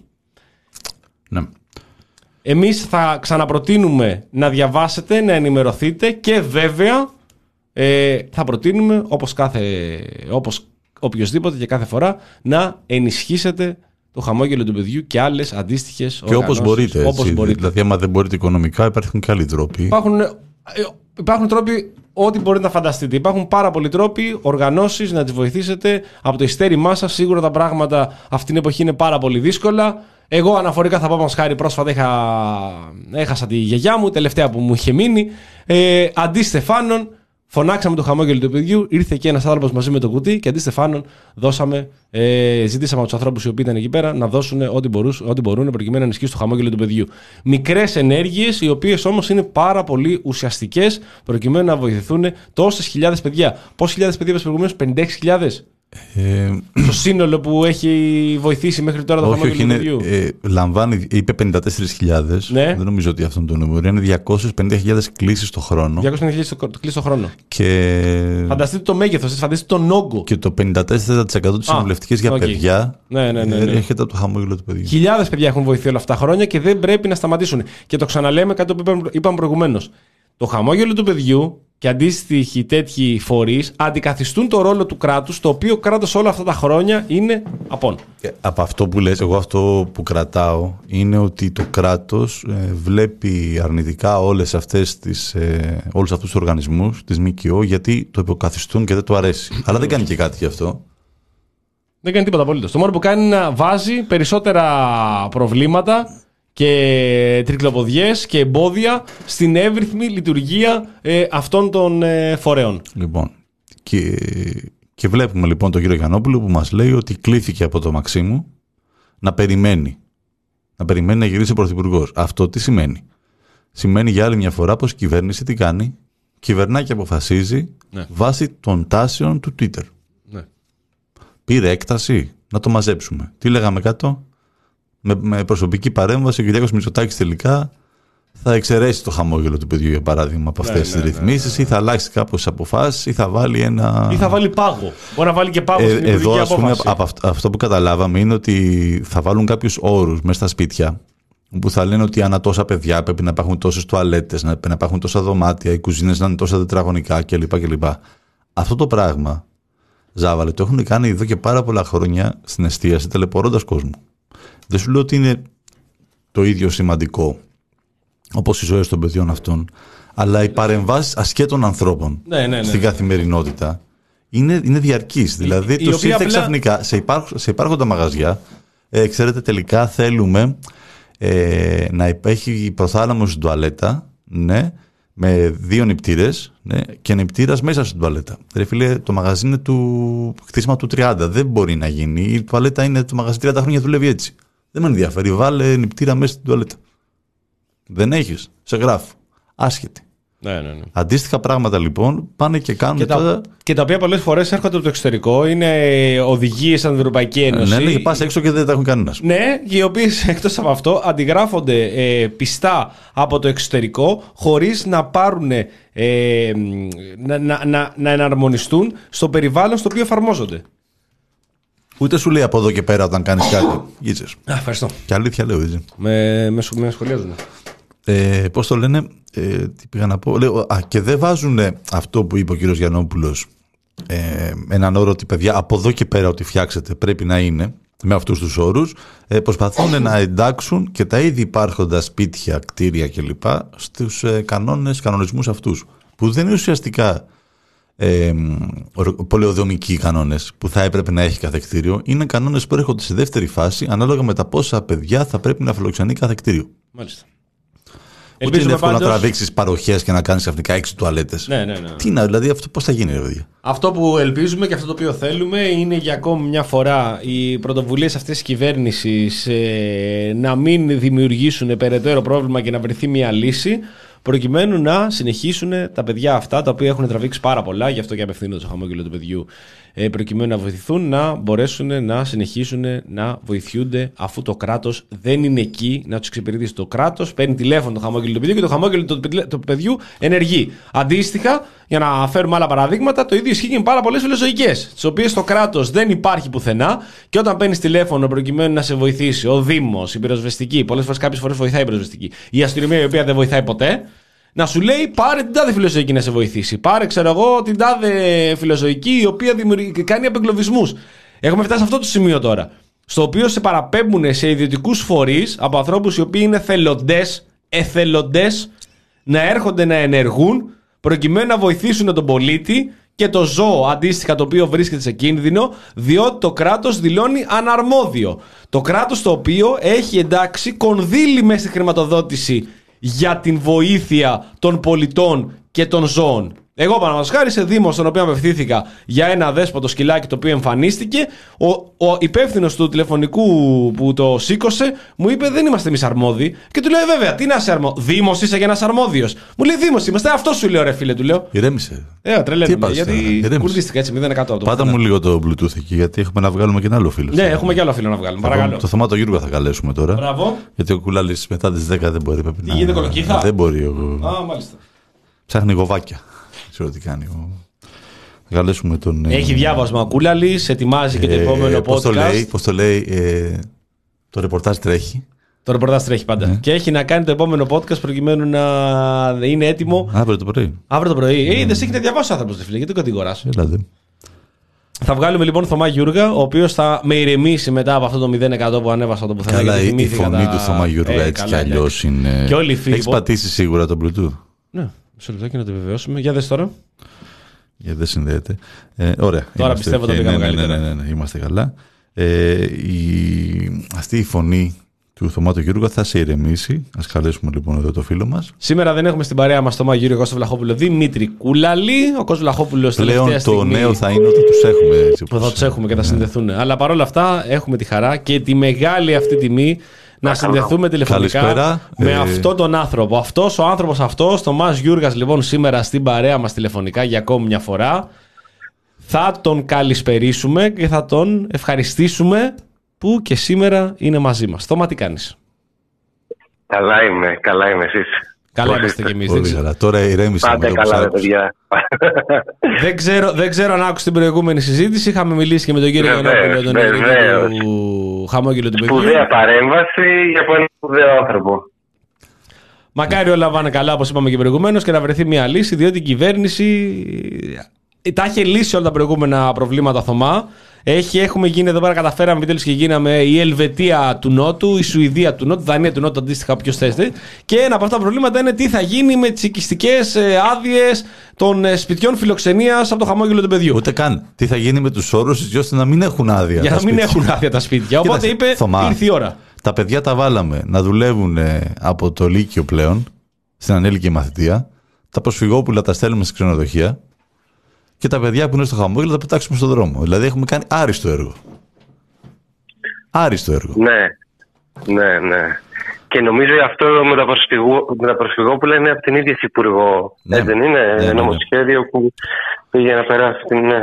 Ναι. Εμείς θα ξαναπροτείνουμε να διαβάσετε, να ενημερωθείτε, και βέβαια ε, θα προτείνουμε όπως, κάθε, όπως οποιοσδήποτε και κάθε φορά να ενισχύσετε το χαμόγελο του παιδιού και άλλες αντίστοιχες και οργανώσεις. όπως μπορείτε, έτσι, όπως μπορείτε. Δηλαδή, άμα δεν μπορείτε οικονομικά, υπάρχουν και άλλοι τρόποι. Υπάρχουν, υπάρχουν τρόποι ό,τι μπορείτε να φανταστείτε. Υπάρχουν πάρα πολλοί τρόποι, οργανώσεις να τις βοηθήσετε από το ειστέρημά σας. Σίγουρα τα πράγματα αυτή την εποχή είναι πάρα πολύ δύσκολα. Εγώ αναφορικά θα πω, μας χάρη, πρόσφατα είχα, έχασα τη γιαγιά μου, τελευταία που μου είχε μείνει. Ε, αντί Στεφάνων, φωνάξαμε το χαμόγελο του παιδιού, ήρθε και ένας άνθρωπος μαζί με το κουτί και αντί Στεφάνων δώσαμε, ε, ζητήσαμε από τους ανθρώπους οι οποίοι ήταν εκεί πέρα να δώσουν ό,τι, μπορούς, ό,τι μπορούν προκειμένου να ενισχύσουν το χαμόγελο του παιδιού. Μικρές ενέργειες, οι οποίες όμως είναι πάρα πολύ ουσιαστικές προκειμένου να βοηθηθούν τόσες χιλιάδες παιδιά. Πόσες χιλιάδες παιδιά είπες προηγουμένως, πενήντα έξι χιλιάδες? Ε, το σύνολο που έχει βοηθήσει μέχρι τώρα το χαμόγελο του παιδιού. Ε, λαμβάνει, είπε πενήντα τέσσερις χιλιάδες. Ναι. Δεν νομίζω ότι αυτό είναι το νούμερο. Είναι διακόσιες πενήντα χιλιάδες κλήσεις το χρόνο. διακόσιες πενήντα χιλιάδες κλήσεις το χρόνο. Και... Φανταστείτε το μέγεθος, φανταστείτε τον όγκο. Και το πενήντα τέσσερα τοις εκατό της συμβουλευτικής για okay. παιδιά ναι, ναι, ναι, ναι. έρχεται από το χαμόγελο του παιδιού. Χιλιάδες παιδιά έχουν βοηθεί όλα αυτά τα χρόνια και δεν πρέπει να σταματήσουν. Και το ξαναλέμε, κάτι που είπαμε προηγουμένως. Το χαμόγελο του παιδιού και αντίστοιχοι τέτοιοι φορείς αντικαθιστούν το ρόλο του κράτους, το οποίο κράτος όλα αυτά τα χρόνια είναι απόν. Από αυτό που λες, εγώ αυτό που κρατάω είναι ότι το κράτος ε, βλέπει αρνητικά όλες αυτές τις, ε, όλους αυτούς τους οργανισμούς της ΜΚΟ, γιατί το υποκαθιστούν και δεν του αρέσει. Αλλά δεν κάνει και κάτι γι' αυτό. Δεν κάνει τίποτα απολύτως. Το μόνο που κάνει είναι να βάζει περισσότερα προβλήματα και τρικλοποδιές και εμπόδια στην εύρυθμη λειτουργία ε, αυτών των ε, φορέων. Λοιπόν, και, και βλέπουμε λοιπόν τον κύριο Γιαννόπουλο που μας λέει ότι κλήθηκε από το Μαξίμου να περιμένει. Να περιμένει να γυρίσει ο Πρωθυπουργός. Αυτό τι σημαίνει? Σημαίνει για άλλη μια φορά πως η κυβέρνηση τι κάνει? Κυβερνάει και αποφασίζει ναι. βάσει των τάσεων του Twitter. Ναι. Πήρε έκταση, να το μαζέψουμε. Τι λέγαμε κάτω? Με, με προσωπική παρέμβαση, ο Κυριάκος Μητσοτάκης τελικά θα εξαιρέσει το χαμόγελο του παιδιού, για παράδειγμα, από αυτές ναι, τις ναι, ρυθμίσεις, ναι, ναι. ή θα αλλάξει κάπως τις αποφάσεις, ή θα βάλει ένα. Ή θα βάλει πάγο. Μπορεί να βάλει και πάγο ε, στην υπουργική εδώ, ας πούμε, απόφαση. από αυτό, αυτό που καταλάβαμε είναι ότι θα βάλουν κάποιους όρους μέσα στα σπίτια, που θα λένε ότι ανά τόσα παιδιά πρέπει να υπάρχουν τόσες τουαλέτες, να, να υπάρχουν τόσα δωμάτια, οι κουζίνες να είναι τόσα τετραγωνικά κλπ. κλπ. Αυτό το πράγμα, Ζάβαλε, το έχουν κάνει εδώ και πάρα πολλά χρόνια στην εστίαση, ταλαιπωρώντας κόσμο. Δεν σου λέω ότι είναι το ίδιο σημαντικό όπως οι ζωές των παιδιών αυτών, αλλά οι παρεμβάσεις ασχέτων ανθρώπων ναι, ναι, ναι. στην καθημερινότητα είναι, είναι διαρκής. Δηλαδή, η, τους ήρθε απλά... ξαφνικά σε, υπάρχ, σε υπάρχοντα μαγαζιά. Ε, ξέρετε, τελικά θέλουμε ε, να υπάρχει προθάλαμο στην τουαλέτα, ναι, με δύο νηπτήρες, ναι, και νηπτήρας μέσα στην τουαλέτα. Ρε φίλε, το μαγαζί είναι του χτίσμα του τριάντα. Δεν μπορεί να γίνει. Η τουαλέτα είναι το μαγαζί τριάντα χρόνια, δουλεύει έτσι. Δεν με ενδιαφέρει. Βάλε νηπτήρα μέσα στην τουαλέτα. Δεν έχεις. Σε γράφω. Άσχετη. Ναι, ναι, ναι. Αντίστοιχα πράγματα λοιπόν πάνε και κάνουν. Και, τώρα... τα, και τα οποία πολλές φορές έρχονται από το εξωτερικό. Είναι οδηγίες από την Ευρωπαϊκή Ένωση. Ναι, ναι, πας έξω και δεν τα έχουν κανένας. Ναι, οι οποίες εκτός από αυτό αντιγράφονται ε, πιστά από το εξωτερικό, χωρίς να πάρουν. Ε, να, να, να, να εναρμονιστούν στο περιβάλλον στο οποίο εφαρμόζονται. Ούτε σου λέει από εδώ και πέρα όταν κάνεις κάτι. Γίτσες. Α, ευχαριστώ. Και αλήθεια λέω, έτσι. Με, με, με σχολιάζουν. Ε, πώς το λένε, ε, τι πήγα να πω. Λέω, α, και δεν βάζουν αυτό που είπε ο κύριος Γιαννόπουλος, ε, έναν όρο ότι παιδιά από εδώ και πέρα ό,τι φτιάξετε πρέπει να είναι με αυτούς τους όρους, ε, προσπαθούν να εντάξουν και τα ήδη υπάρχοντα σπίτια, κτίρια κλπ. Στους ε, κανόνες, κανονισμούς αυτούς, που δεν είναι ουσιαστικά ε, πολεοδομικοί κανόνες που θα έπρεπε να έχει κάθε κτίριο, είναι κανόνες που έρχονται σε δεύτερη φάση ανάλογα με τα πόσα παιδιά θα πρέπει να φιλοξενεί κάθε κτίριο. Μάλιστα. Ούτε είναι εύκολο πάντως να τραβήξεις παροχές και να κάνεις ξαφνικά έξι τουαλέτες. Ναι, ναι, ναι. Τι να, δηλαδή αυτό πώς θα γίνει, ρε παιδιά. Αυτό που ελπίζουμε και αυτό το οποίο θέλουμε είναι για ακόμη μια φορά οι πρωτοβουλίες αυτής της κυβέρνησης ε, να μην δημιουργήσουν περαιτέρω πρόβλημα και να βρεθεί μια λύση, προκειμένου να συνεχίσουν τα παιδιά αυτά τα οποία έχουν τραβήξει πάρα πολλά, γι' αυτό και απευθύνονται στο χαμόγελο του παιδιού, ε, προκειμένου να βοηθηθούν, να μπορέσουν να συνεχίσουν να βοηθιούνται, αφού το κράτος δεν είναι εκεί να τους εξυπηρετήσει. Το κράτος παίρνει τηλέφωνο το χαμόγελο του παιδιού και το χαμόγελο του παιδιού ενεργεί. Αντίστοιχα, για να φέρουμε άλλα παραδείγματα, το ίδιο ισχύει και με πάρα πολλές φιλοζωικές, τις οποίες το κράτος δεν υπάρχει πουθενά και όταν παίρνεις τηλέφωνο προκειμένου να σε βοηθήσει ο Δήμος, η πυροσβεστική, πολλές φορές κάποιες φορές βοηθάει η πυροσβεστική, η αστυνομία η οποία δεν βοηθάει ποτέ, να σου λέει πάρε την τάδε φιλοζωική να σε βοηθήσει. Πάρε, ξέρω εγώ, την τάδε φιλοζωική η οποία κάνει απεγκλωβισμούς. Έχουμε φτάσει σε αυτό το σημείο τώρα, στο οποίο σε παραπέμπουν σε ιδιωτικούς φορείς από ανθρώπους οι οποίοι είναι θελοντές, εθελοντές, να έρχονται να ενεργούν προκειμένου να βοηθήσουν τον πολίτη και το ζώο αντίστοιχα το οποίο βρίσκεται σε κίνδυνο, διότι το κράτος δηλώνει αναρμόδιο. Το κράτος το οποίο έχει εντάξει κονδύλι μέσα στη χρηματοδότηση για την βοήθεια των πολιτών και των ζώων. Εγώ, παραδείγματος χάρη, σε Δήμο στον οποίο απευθύνθηκα για ένα δέσποτο σκυλάκι το οποίο εμφανίστηκε, ο, ο υπεύθυνος του τηλεφωνικού που το σήκωσε μου είπε: δεν είμαστε εμείς αρμόδιοι. Και του λέω: ε, βέβαια, τι να είσαι αρμόδιο. Δήμος είσαι για ένας αρμόδιος. Μου λέει: Δήμος είμαστε. Αυτό σου λέω, ρε φίλε, του λέω. Ηρέμησε. Ε, τρελαίνομαι. Γιατί κουρδίστηκα έτσι, μηδέν εκατό. Πάτα μου λίγο το Bluetooth εκεί, γιατί έχουμε να βγάλουμε και ένα άλλο φίλο. Ναι, έχουμε και άλλο φίλο να βγάλουμε. Παρακαλώ. Το Θωμάτο Γιούργα θα καλέσουμε τώρα. Μπράβο. Γιατί ο Κουλάλης μετά τις δέκα δεν μπορεί. Τι γίνεται, κολοκύθα. Δεν μπορεί. Εγώ... Α, μάλιστα. Ψάχνει γοβάκια. Ξέρω τι κάνει. Θα καλέσουμε τον. Έχει διάβασμα ο Κούλαλης, ετοιμάζει και το επόμενο ε, podcast. Πώς το λέει, πώς το, λέει ε, το ρεπορτάζ τρέχει. Το ρεπορτάζ τρέχει πάντα. Ναι. Και έχει να κάνει το επόμενο podcast προκειμένου να είναι έτοιμο. Αύριο το πρωί. Αύριο το πρωί. Ε, είδες, έχει να διαβάσει ο άνθρωπος, φίλε, γιατί το κατηγοράς. Δηλαδή. Θα βγάλουμε λοιπόν Θωμά Γιούργα, ο οποίος θα με ηρεμήσει μετά από αυτό το μηδέν εκατό που ανέβασα το πουθενά. Καλά, η φωνή τα... του Θωμά Γιούργα ε, έτσι κι αλλιώς είναι. Και όλοι οι φίλοι. Έχεις πατήσει σίγουρα το Bluetooth. Ναι, μισό λεπτάκι να το βεβαιώσουμε. Για δες τώρα. Γιατί δεν συνδέεται. Ε, ωραία. Τώρα πιστεύω ότι πήγαμε ναι, καλύτερα. Ναι, ναι, ναι, ναι, είμαστε καλά. Ε, η, αυτή η φωνή του Θωμάτου Γιούργα θα σε ηρεμήσει. Ας καλέσουμε λοιπόν εδώ το φίλο μας. Σήμερα δεν έχουμε στην παρέα μας Θωμά Γιούργα, Κώστα Βλαχόπουλο, Δημήτρη Κούλαλη. Ο Κώστας Βλαχόπουλος πλέον το στιγμή... νέο θα είναι ότι τους έχουμε. Έτσι, που θα τους έχουμε και θα ναι. συνδεθούν. Αλλά παρόλα αυτά έχουμε τη χαρά και τη μεγάλη αυτή τιμή να συνδεθούμε τηλεφωνικά Καλησπέρα. με ε... αυτόν τον άνθρωπο. Αυτός ο άνθρωπος αυτός, Θωμάς Γιούργας, λοιπόν, σήμερα στην παρέα μας τηλεφωνικά για ακόμη μια φορά. Θα τον καλησπερίσουμε και θα τον ευχαριστήσουμε που και σήμερα είναι μαζί μας. Θωμά, τι κάνεις? Καλά είμαι, καλά είμαι εσείς. Καλά είμαστε κι εμείς. Πολύ καλά. Τώρα ηρέμησα. Πάτε καλά, ρε παιδιά. δεν, ξέρω, δεν ξέρω αν άκουσες την προηγούμενη συζήτηση. Είχαμε μιλήσει και με τον κύριο Γιαννόπουλο, τον ιδρυτή του Χαμόγελο του Παιδιού. Σπουδαία παρέμβαση για έναν σπουδαίο άνθρωπο. Μακάρι όλα πάνε καλά, όπως είπαμε και προηγουμένως, και να βρεθεί μια λύση, διότι η κυβέρνηση τα έχει λύσει όλα τα προηγούμενα προβλήματα, Θωμά. Έχει, έχουμε γίνει εδώ πέρα, καταφέραμε επιτέλους και γίναμε η Ελβετία του Νότου, η Σουηδία του Νότου, η Δανία του Νότου, αντίστοιχα, όποιος θέλετε. Και ένα από αυτά τα προβλήματα είναι τι θα γίνει με τις οικιστικές άδειες των σπιτιών φιλοξενίας από το Χαμόγελο του Παιδιού. Ούτε καν. Τι θα γίνει με τους όρους έτσι ώστε να μην έχουν άδεια. Για να μην έχουν άδεια τα σπίτια. Οπότε Κοίταξε, είπε, Θωμά, ήρθε η ώρα. Τα παιδιά τα βάλαμε να δουλεύουν από το Λύκειο πλέον, στην ανέλικη μαθητεία. Τα προσφυγόπουλα τα στέλνουμε σε ξενοδοχεία. Και τα παιδιά που είναι στο Χαμόγελο θα πετάξουμε στον δρόμο. Δηλαδή έχουμε κάνει άριστο έργο. Άριστο έργο. Ναι, ναι, ναι. Και νομίζω αυτό με τα, προσφυγό, με τα προσφυγόπουλα είναι από την ίδια Υπουργό. Ναι, δεν είναι ναι, ναι, νομοσχέδιο ναι. που πήγε να περάσει την... Ναι.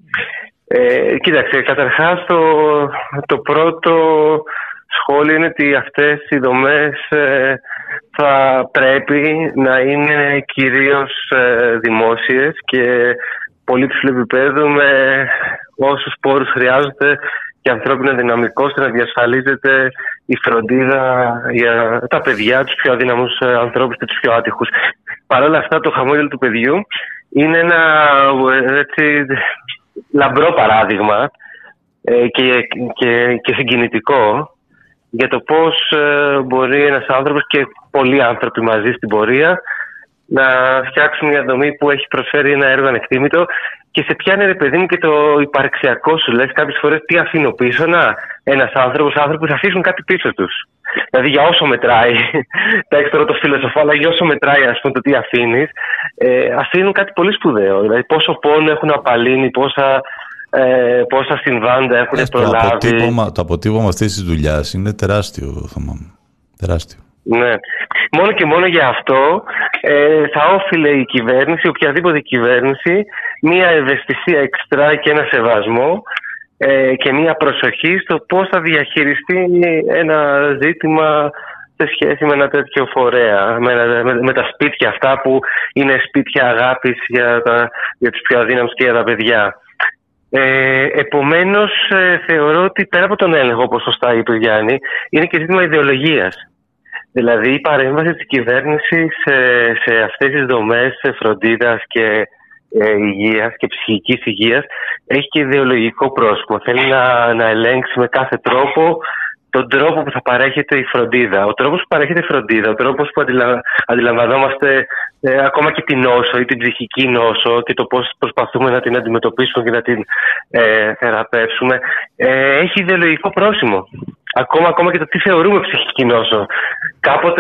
Ε, κοίταξε, καταρχάς το, το πρώτο σχόλιο είναι ότι αυτές οι δομές ε, θα πρέπει να είναι κυρίως ε, δημόσιες και πολύ ψηλού επίπεδου με όσους πόρους χρειάζεται και ανθρώπινο δυναμικό ώστε να διασφαλίζεται η φροντίδα για τα παιδιά, τους πιο αδύναμους ανθρώπους και τους πιο άτυχους. Παρ' όλα αυτά, το Χαμόγελο του Παιδιού είναι ένα έτσι, λαμπρό παράδειγμα ε, και, και, και συγκινητικό για το πώς ε, μπορεί ένας άνθρωπος και πολλοί άνθρωποι μαζί στην πορεία να φτιάξουν μια δομή που έχει προσφέρει ένα έργο ανεκτήμητο και σε πιάνει, ρε παιδί μου, και το υπαρξιακό σου. Λες κάποιες φορές τι αφήνω πίσω, να, ένας άνθρωπος, άνθρωποι θα αφήσουν κάτι πίσω τους. Δηλαδή για όσο μετράει, τα έξω τώρα το φιλοσοφώ, αλλά για όσο μετράει, ας πούμε, το τι αφήνεις, ε, αφήνουν κάτι πολύ σπουδαίο. Δηλαδή πόσο πόνο έχουν απαλύνει, πόσα, ε, πόσα συμβάντα έχουν ε, προλάβει. Το αποτύπωμα, το αποτύπωμα αυτής της δουλειάς είναι τεράστιο, Θωμά μου. Τεράστιο. Ναι. Μόνο και μόνο για αυτό ε, θα όφιλε η κυβέρνηση, οποιαδήποτε κυβέρνηση, μία ευαισθησία εξτρά και ένα σεβασμό ε, και μία προσοχή στο πώς θα διαχειριστεί ένα ζήτημα σε σχέση με ένα τέτοιο φορέα, με, με, με τα σπίτια αυτά που είναι σπίτια αγάπης για, τα, για τους πιο αδύναμους και για τα παιδιά. Ε, επομένως, ε, θεωρώ ότι πέρα από τον έλεγχο, όπως σωστά είπε ο Γιάννη, είναι και ζήτημα ιδεολογίας. Δηλαδή η παρέμβαση της κυβέρνησης σε, σε αυτές τις δομές φροντίδας και ε, υγείας και ψυχικής υγείας έχει και ιδεολογικό πρόσωπο. Θέλει να, να ελέγξει με κάθε τρόπο τον τρόπο που θα παρέχεται η φροντίδα. Ο τρόπος που παρέχεται η φροντίδα, ο τρόπος που αντιλα, αντιλαμβανόμαστε ε, ακόμα και την νόσο ή την ψυχική νόσο και το πώς προσπαθούμε να την αντιμετωπίσουμε και να την ε, θεραπεύσουμε, ε, έχει ιδεολογικό πρόσημο. Ακόμα, ακόμα και το τι θεωρούμε ψυχική νόσο. Κάποτε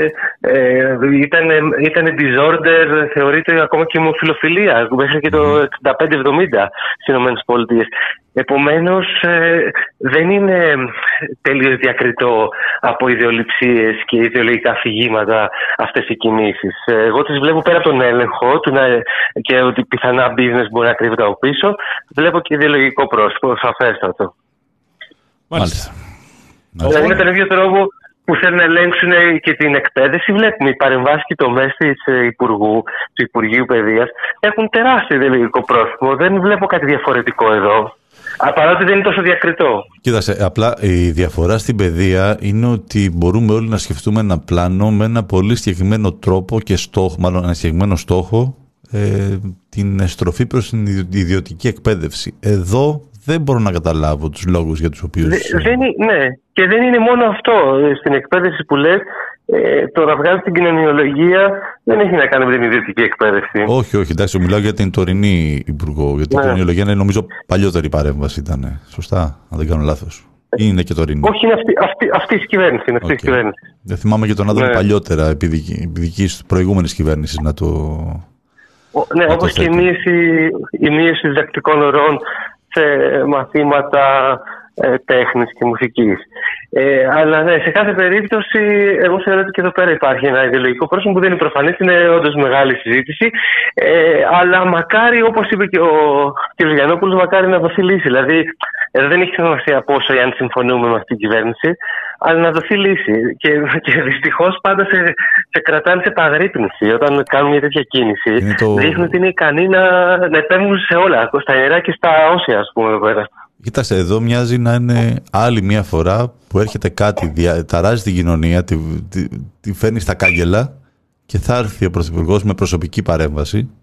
ε, ήταν, ήταν disorder, θεωρείται ακόμα και ομοφιλοφιλία, μέχρι και το εξήντα πέντε εβδομήντα στις ΗΠΑ. Επομένως, ε, δεν είναι τελείως διακριτό από ιδεολειψίες και ιδεολογικά αφηγήματα αυτές οι κινήσεις. Εγώ τις βλέπω πέρα από τον έλεγχο του να, και ότι πιθανά business μπορεί να κρύβεται από πίσω, βλέπω και ιδεολογικό πρόσωπο, σαφέστατο. Μάλιστα. Δηλαδή με τον ίδιο τρόπο που θέλουν να ελέγξουν και την εκπαίδευση, βλέπουμε οι παρεμβάσεις και τομές Υπουργού, του Υπουργείου Παιδείας έχουν τεράστιο ιδεολογικό πρόσωπο. Δεν βλέπω κάτι διαφορετικό εδώ. Παρότι δεν είναι τόσο διακριτό. Κοίταξε, απλά η διαφορά στην παιδεία είναι ότι μπορούμε όλοι να σκεφτούμε ένα πλάνο με ένα πολύ συγκεκριμένο τρόπο και στόχο, μάλλον ένα συγκεκριμένο στόχο, ε, την στροφή προς την ιδιωτική εκπαίδευση. Εδώ δεν μπορώ να καταλάβω τους λόγους για τους οποίους... Δε, δεν είναι, ναι, και δεν είναι μόνο αυτό. Στην εκπαίδευση που λες, ε, το να βγάλεις την κοινωνιολογία δεν έχει να κάνει με την ιδιωτική εκπαίδευση. Όχι, όχι, εντάξει, μιλάω για την τωρινή υπουργό. Γιατί ναι. Η κοινωνιολογία είναι, νομίζω, παλιότερη παρέμβαση ήταν. Σωστά, αν δεν κάνω λάθος. Ή είναι και τωρινή. Όχι, είναι αυτή, αυτή, αυτή η κυβέρνηση. Είναι αυτή okay. κυβέρνηση. Δεν θυμάμαι και τον άτομο ναι. παλιότερα, επί δικής προηγούμενης κυβέρνησης να το. Ο, ναι, όπως και η μείωση, η μείωση διδακτικών ωρών σε μαθήματα ε, τέχνης και μουσικής. Ε, αλλά ναι, σε κάθε περίπτωση, εγώ θεωρώ ότι και εδώ πέρα υπάρχει ένα ιδεολογικό πρόσωπο που δεν είναι προφανές, είναι όντως μεγάλη συζήτηση. Ε, αλλά μακάρι, όπως είπε και ο κ. Γιαννόπουλος, μακάρι να δοθεί λύση. Δηλαδή, εδώ δεν έχει σημασία πόσο ή αν συμφωνούμε με αυτή την κυβέρνηση, αλλά να δοθεί λύση. Και, και δυστυχώς πάντα σε, σε κρατάνε σε παγρύπνηση. Όταν κάνουν μια τέτοια κίνηση, το... δείχνουν ότι είναι ικανοί να, να επέμβουν σε όλα, στα ιερά και στα όσια, ας πούμε, εδώ πέρα. Κοίταξε, εδώ μοιάζει να είναι άλλη μια φορά που έρχεται κάτι, δια, ταράζει την κοινωνία, τη, τη, τη φέρνει στα κάγκελα και θα έρθει ο Πρωθυπουργός με προσωπική παρέμβαση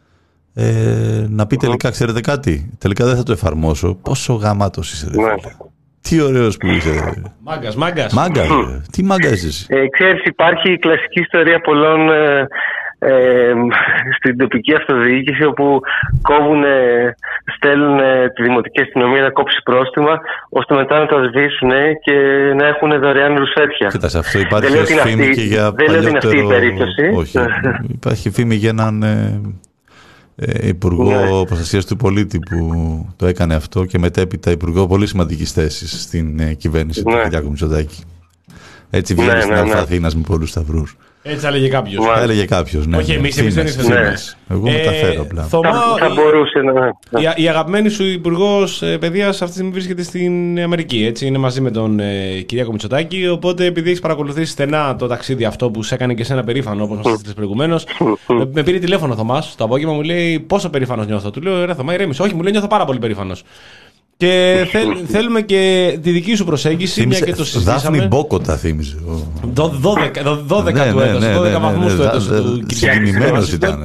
ε, να πει τελικά, ξέρετε κάτι, τελικά δεν θα το εφαρμόσω. Πόσο γαμάτος είσαι, ρε φίλε. Τι ωραίος που είσαι. Μάγκας, μάγκας. Μάγκας, τι μάγκας είσαι. Ε, ξέρεις, υπάρχει η κλασική ιστορία πολλών ε, ε, στην τοπική αυτοδιοίκηση όπου κόβουν, στέλνουν τη δημοτική αστυνομία να κόψει πρόστιμα ώστε μετά να τα σβήσουν και να έχουν δωρεάν ρουσέτια. Κοίταξε, αυτό υπάρχει ως φήμη και για δεν παλιότερο... Δεν λέω ότι είναι αυτή η περίπτωση. Όχι, υπάρχει φήμη για έναν ε, ε, Υπουργό ναι. Προστασίας του Πολίτη που το έκανε αυτό και μετέπειτα Υπουργό πολύ σημαντικής θέσης στην ε, κυβέρνηση ναι. του Κυριάκου Μητσοτάκη. Έτσι βγαίνει ναι, στην ναι, Αλφα ναι. Αθήνας με πολλούς σταυρούς. Έτσι έλεγε κάποιος. Ναι. Έλεγε κάποιος, ναι. Όχι, εμείς, εμείς δεν είμαστε ναι. Εγώ ε, μεταφέρω απλά. Θωμά, θα, θα μπορούσε να... Η, η αγαπημένη σου υπουργός παιδείας αυτή τη στιγμή βρίσκεται στην Αμερική, έτσι. Είναι μαζί με τον ε, Κυριάκο Μητσοτάκη. Οπότε, επειδή έχεις παρακολουθήσει στενά το ταξίδι αυτό που σε έκανε και σε ένα περήφανο, όπως μας έστειλες προηγουμένως, με, με πήρε τηλέφωνο ο Θωμάς το απόγευμα, μου λέει πόσο περήφανος νιώθω. Του λέω, ρε Θωμά, ηρέμησε. Όχι, μου λέει, νιώθω πάρα πολύ περήφανος. Και θέλ, θέλουμε και τη δική σου προσέγγιση. Θύμισε, μια και το συζητήσαμε. Δάφνη Μπόκοτα θύμιζε. δώδεκα του έτος, δώδεκα βαθμούς του έτος του Κυριάκου. Συγκινημένος ήταν.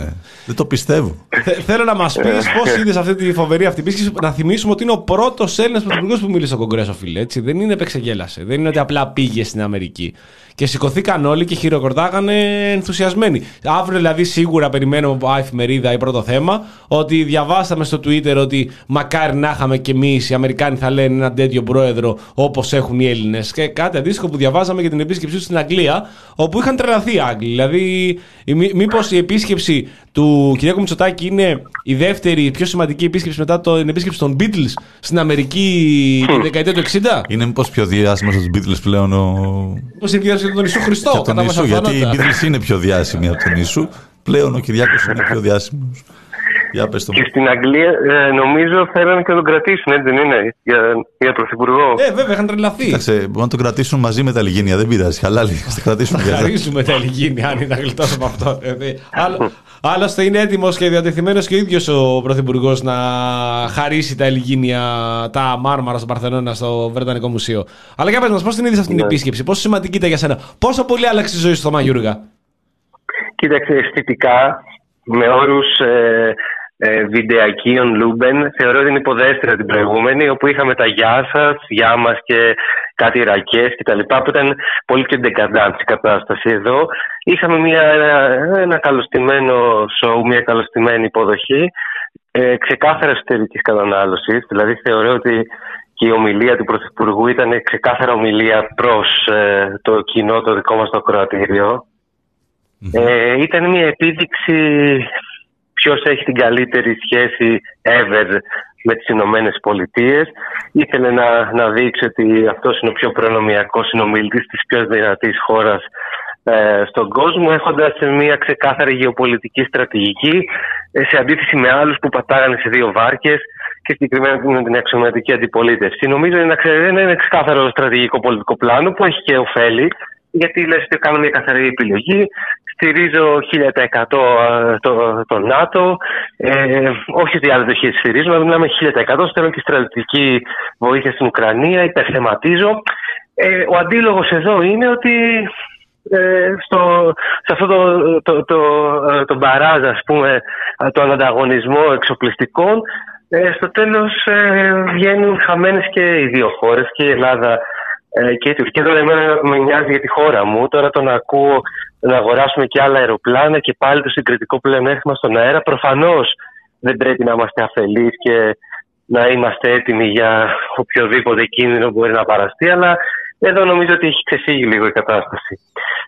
Δεν το πιστεύω. Θέλω να μας πεις πώς είδες αυτή τη φοβερή αυτή επίσκεψη. Να θυμίσουμε ότι είναι ο πρώτος Έλληνας πρωθυπουργός που μίλησε στο Κογκρέσο, φίλε. Έτσι. Δεν είναι επεξεγέλασε. Δεν είναι ότι απλά πήγε στην Αμερική. Και σηκωθήκαν όλοι και χειροκροτάγανε ενθουσιασμένοι. Αύριο δηλαδή σίγουρα περιμένουμε από εφημερίδα ή πρώτο θέμα ότι διαβάσαμε στο Twitter ότι μακάρι να είχαμε κι εμείς οι Αμερικάνοι θα λένε έναν τέτοιο πρόεδρο όπως έχουν οι Έλληνες. Και κάτι αντίστοιχο που διαβάζαμε για την επίσκεψή του στην Αγγλία, όπου είχαν τρελαθεί οι Άγγλοι. Δηλαδή, μήπως η επίσκεψη του Κυριάκου Μητσοτάκη είναι η δεύτερη πιο σημαντική επίσκεψη μετά την επίσκεψη των Beatles στην Αμερική τη δεκαετία του εξήντα. Είναι μήπως πιο διάσημος από τους Beatles πλέον ο. Πώς είναι διάσημος από τον Ιησού Χριστό, κατά τον Ιησού, γιατί οι Beatles είναι πιο διάσημοι από τον Ιησού. Πλέον ο Κυριάκος είναι πιο διάσημος. Για πες το. Και στην Αγγλία ε, νομίζω θέλανε και να τον κρατήσουν, έτσι δεν είναι, για, για πρωθυπουργό. Ε, βέβαια, είχαν τρελαθεί. Κοίταξε, μπορούν να τον κρατήσουν μαζί με τα Λιγίνια, δεν πειράζει. Χαλάλι, θα τα κρατήσουν. Θα χαρίσουμε τα Λιγίνια, αν είναι να γλιτώσουμε αυτό. Άλλο, άλλωστε είναι έτοιμος και διατεθειμένος και ο ίδιος ο πρωθυπουργός να χαρίσει τα Λιγίνια, τα μάρμαρα στο Παρθενώνα, στο Βρετανικό Μουσείο. Αλλά για πες μας, πώς την είδες αυτή την επίσκεψη, πόσο σημαντική ήταν για σένα, πόσο πολύ άλλαξε η ζωή σου στο Μαγιούργα? Κοίταξε, αισθητικά, με όρους ε, ε, βιντεακίων Λούμπεν, θεωρώ ότι είναι υποδέστερα την προηγούμενη, όπου είχαμε τα γεια σας, γεια μας και κάτι ρακές κτλ. Που ήταν πολύ πιο ντεκαντάντ η κατάσταση. Εδώ είχαμε μια, ένα, ένα καλωστημένο σοου, μια καλωστημένη υποδοχή, ε, ξεκάθαρα εσωτερικής κατανάλωσης. Δηλαδή θεωρώ ότι και η ομιλία του Πρωθυπουργού ήταν ξεκάθαρα ομιλία προς ε, το κοινό, το δικό μας το ακροατήριο. Mm-hmm. Ε, ήταν μια επίδειξη ποιος έχει την καλύτερη σχέση ever με τις Ηνωμένες Πολιτείες. Ήθελε να, να δείξει ότι αυτός είναι ο πιο προνομιακός συνομιλητής της πιο δυνατής χώρας ε, στον κόσμο, έχοντας μια ξεκάθαρη γεωπολιτική στρατηγική ε, σε αντίθεση με άλλους που πατάγανε σε δύο βάρκες και συγκεκριμένα με την αξιωματική αντιπολίτευση. Νομίζω είναι ένα, ένα ξεκάθαρο στρατηγικό πολιτικό πλάνο που έχει και ωφέλη, γιατί λες ότι κάνω μια καθαρή επιλογή, στηρίζω χίλια τοις εκατό το, το ΝΑΤΟ, ε, όχι ότι άλλοι το στηρίζουν, αλλά μιλάμε χίλια τοις εκατό, στέλνω και στρατιωτική βοήθεια στην Ουκρανία, υπερθεματίζω. Ε, ο αντίλογος εδώ είναι ότι ε, στο, σε αυτό το, το, το, το, το μπαράζ, ας πούμε, τον ανταγωνισμό εξοπλιστικών, ε, στο τέλος ε, βγαίνουν χαμένες και οι δύο χώρες, και η Ελλάδα και η Τουρκία. Τώρα εμένα με νοιάζει για τη χώρα μου. Τώρα το να ακούω να αγοράσουμε και άλλα αεροπλάνα και πάλι το συγκριτικό πλεονέκτημα στον αέρα. Προφανώς δεν πρέπει να είμαστε αφελείς και να είμαστε έτοιμοι για οποιοδήποτε κίνδυνο μπορεί να παραστεί, αλλά εδώ νομίζω ότι έχει ξεφύγει λίγο η κατάσταση.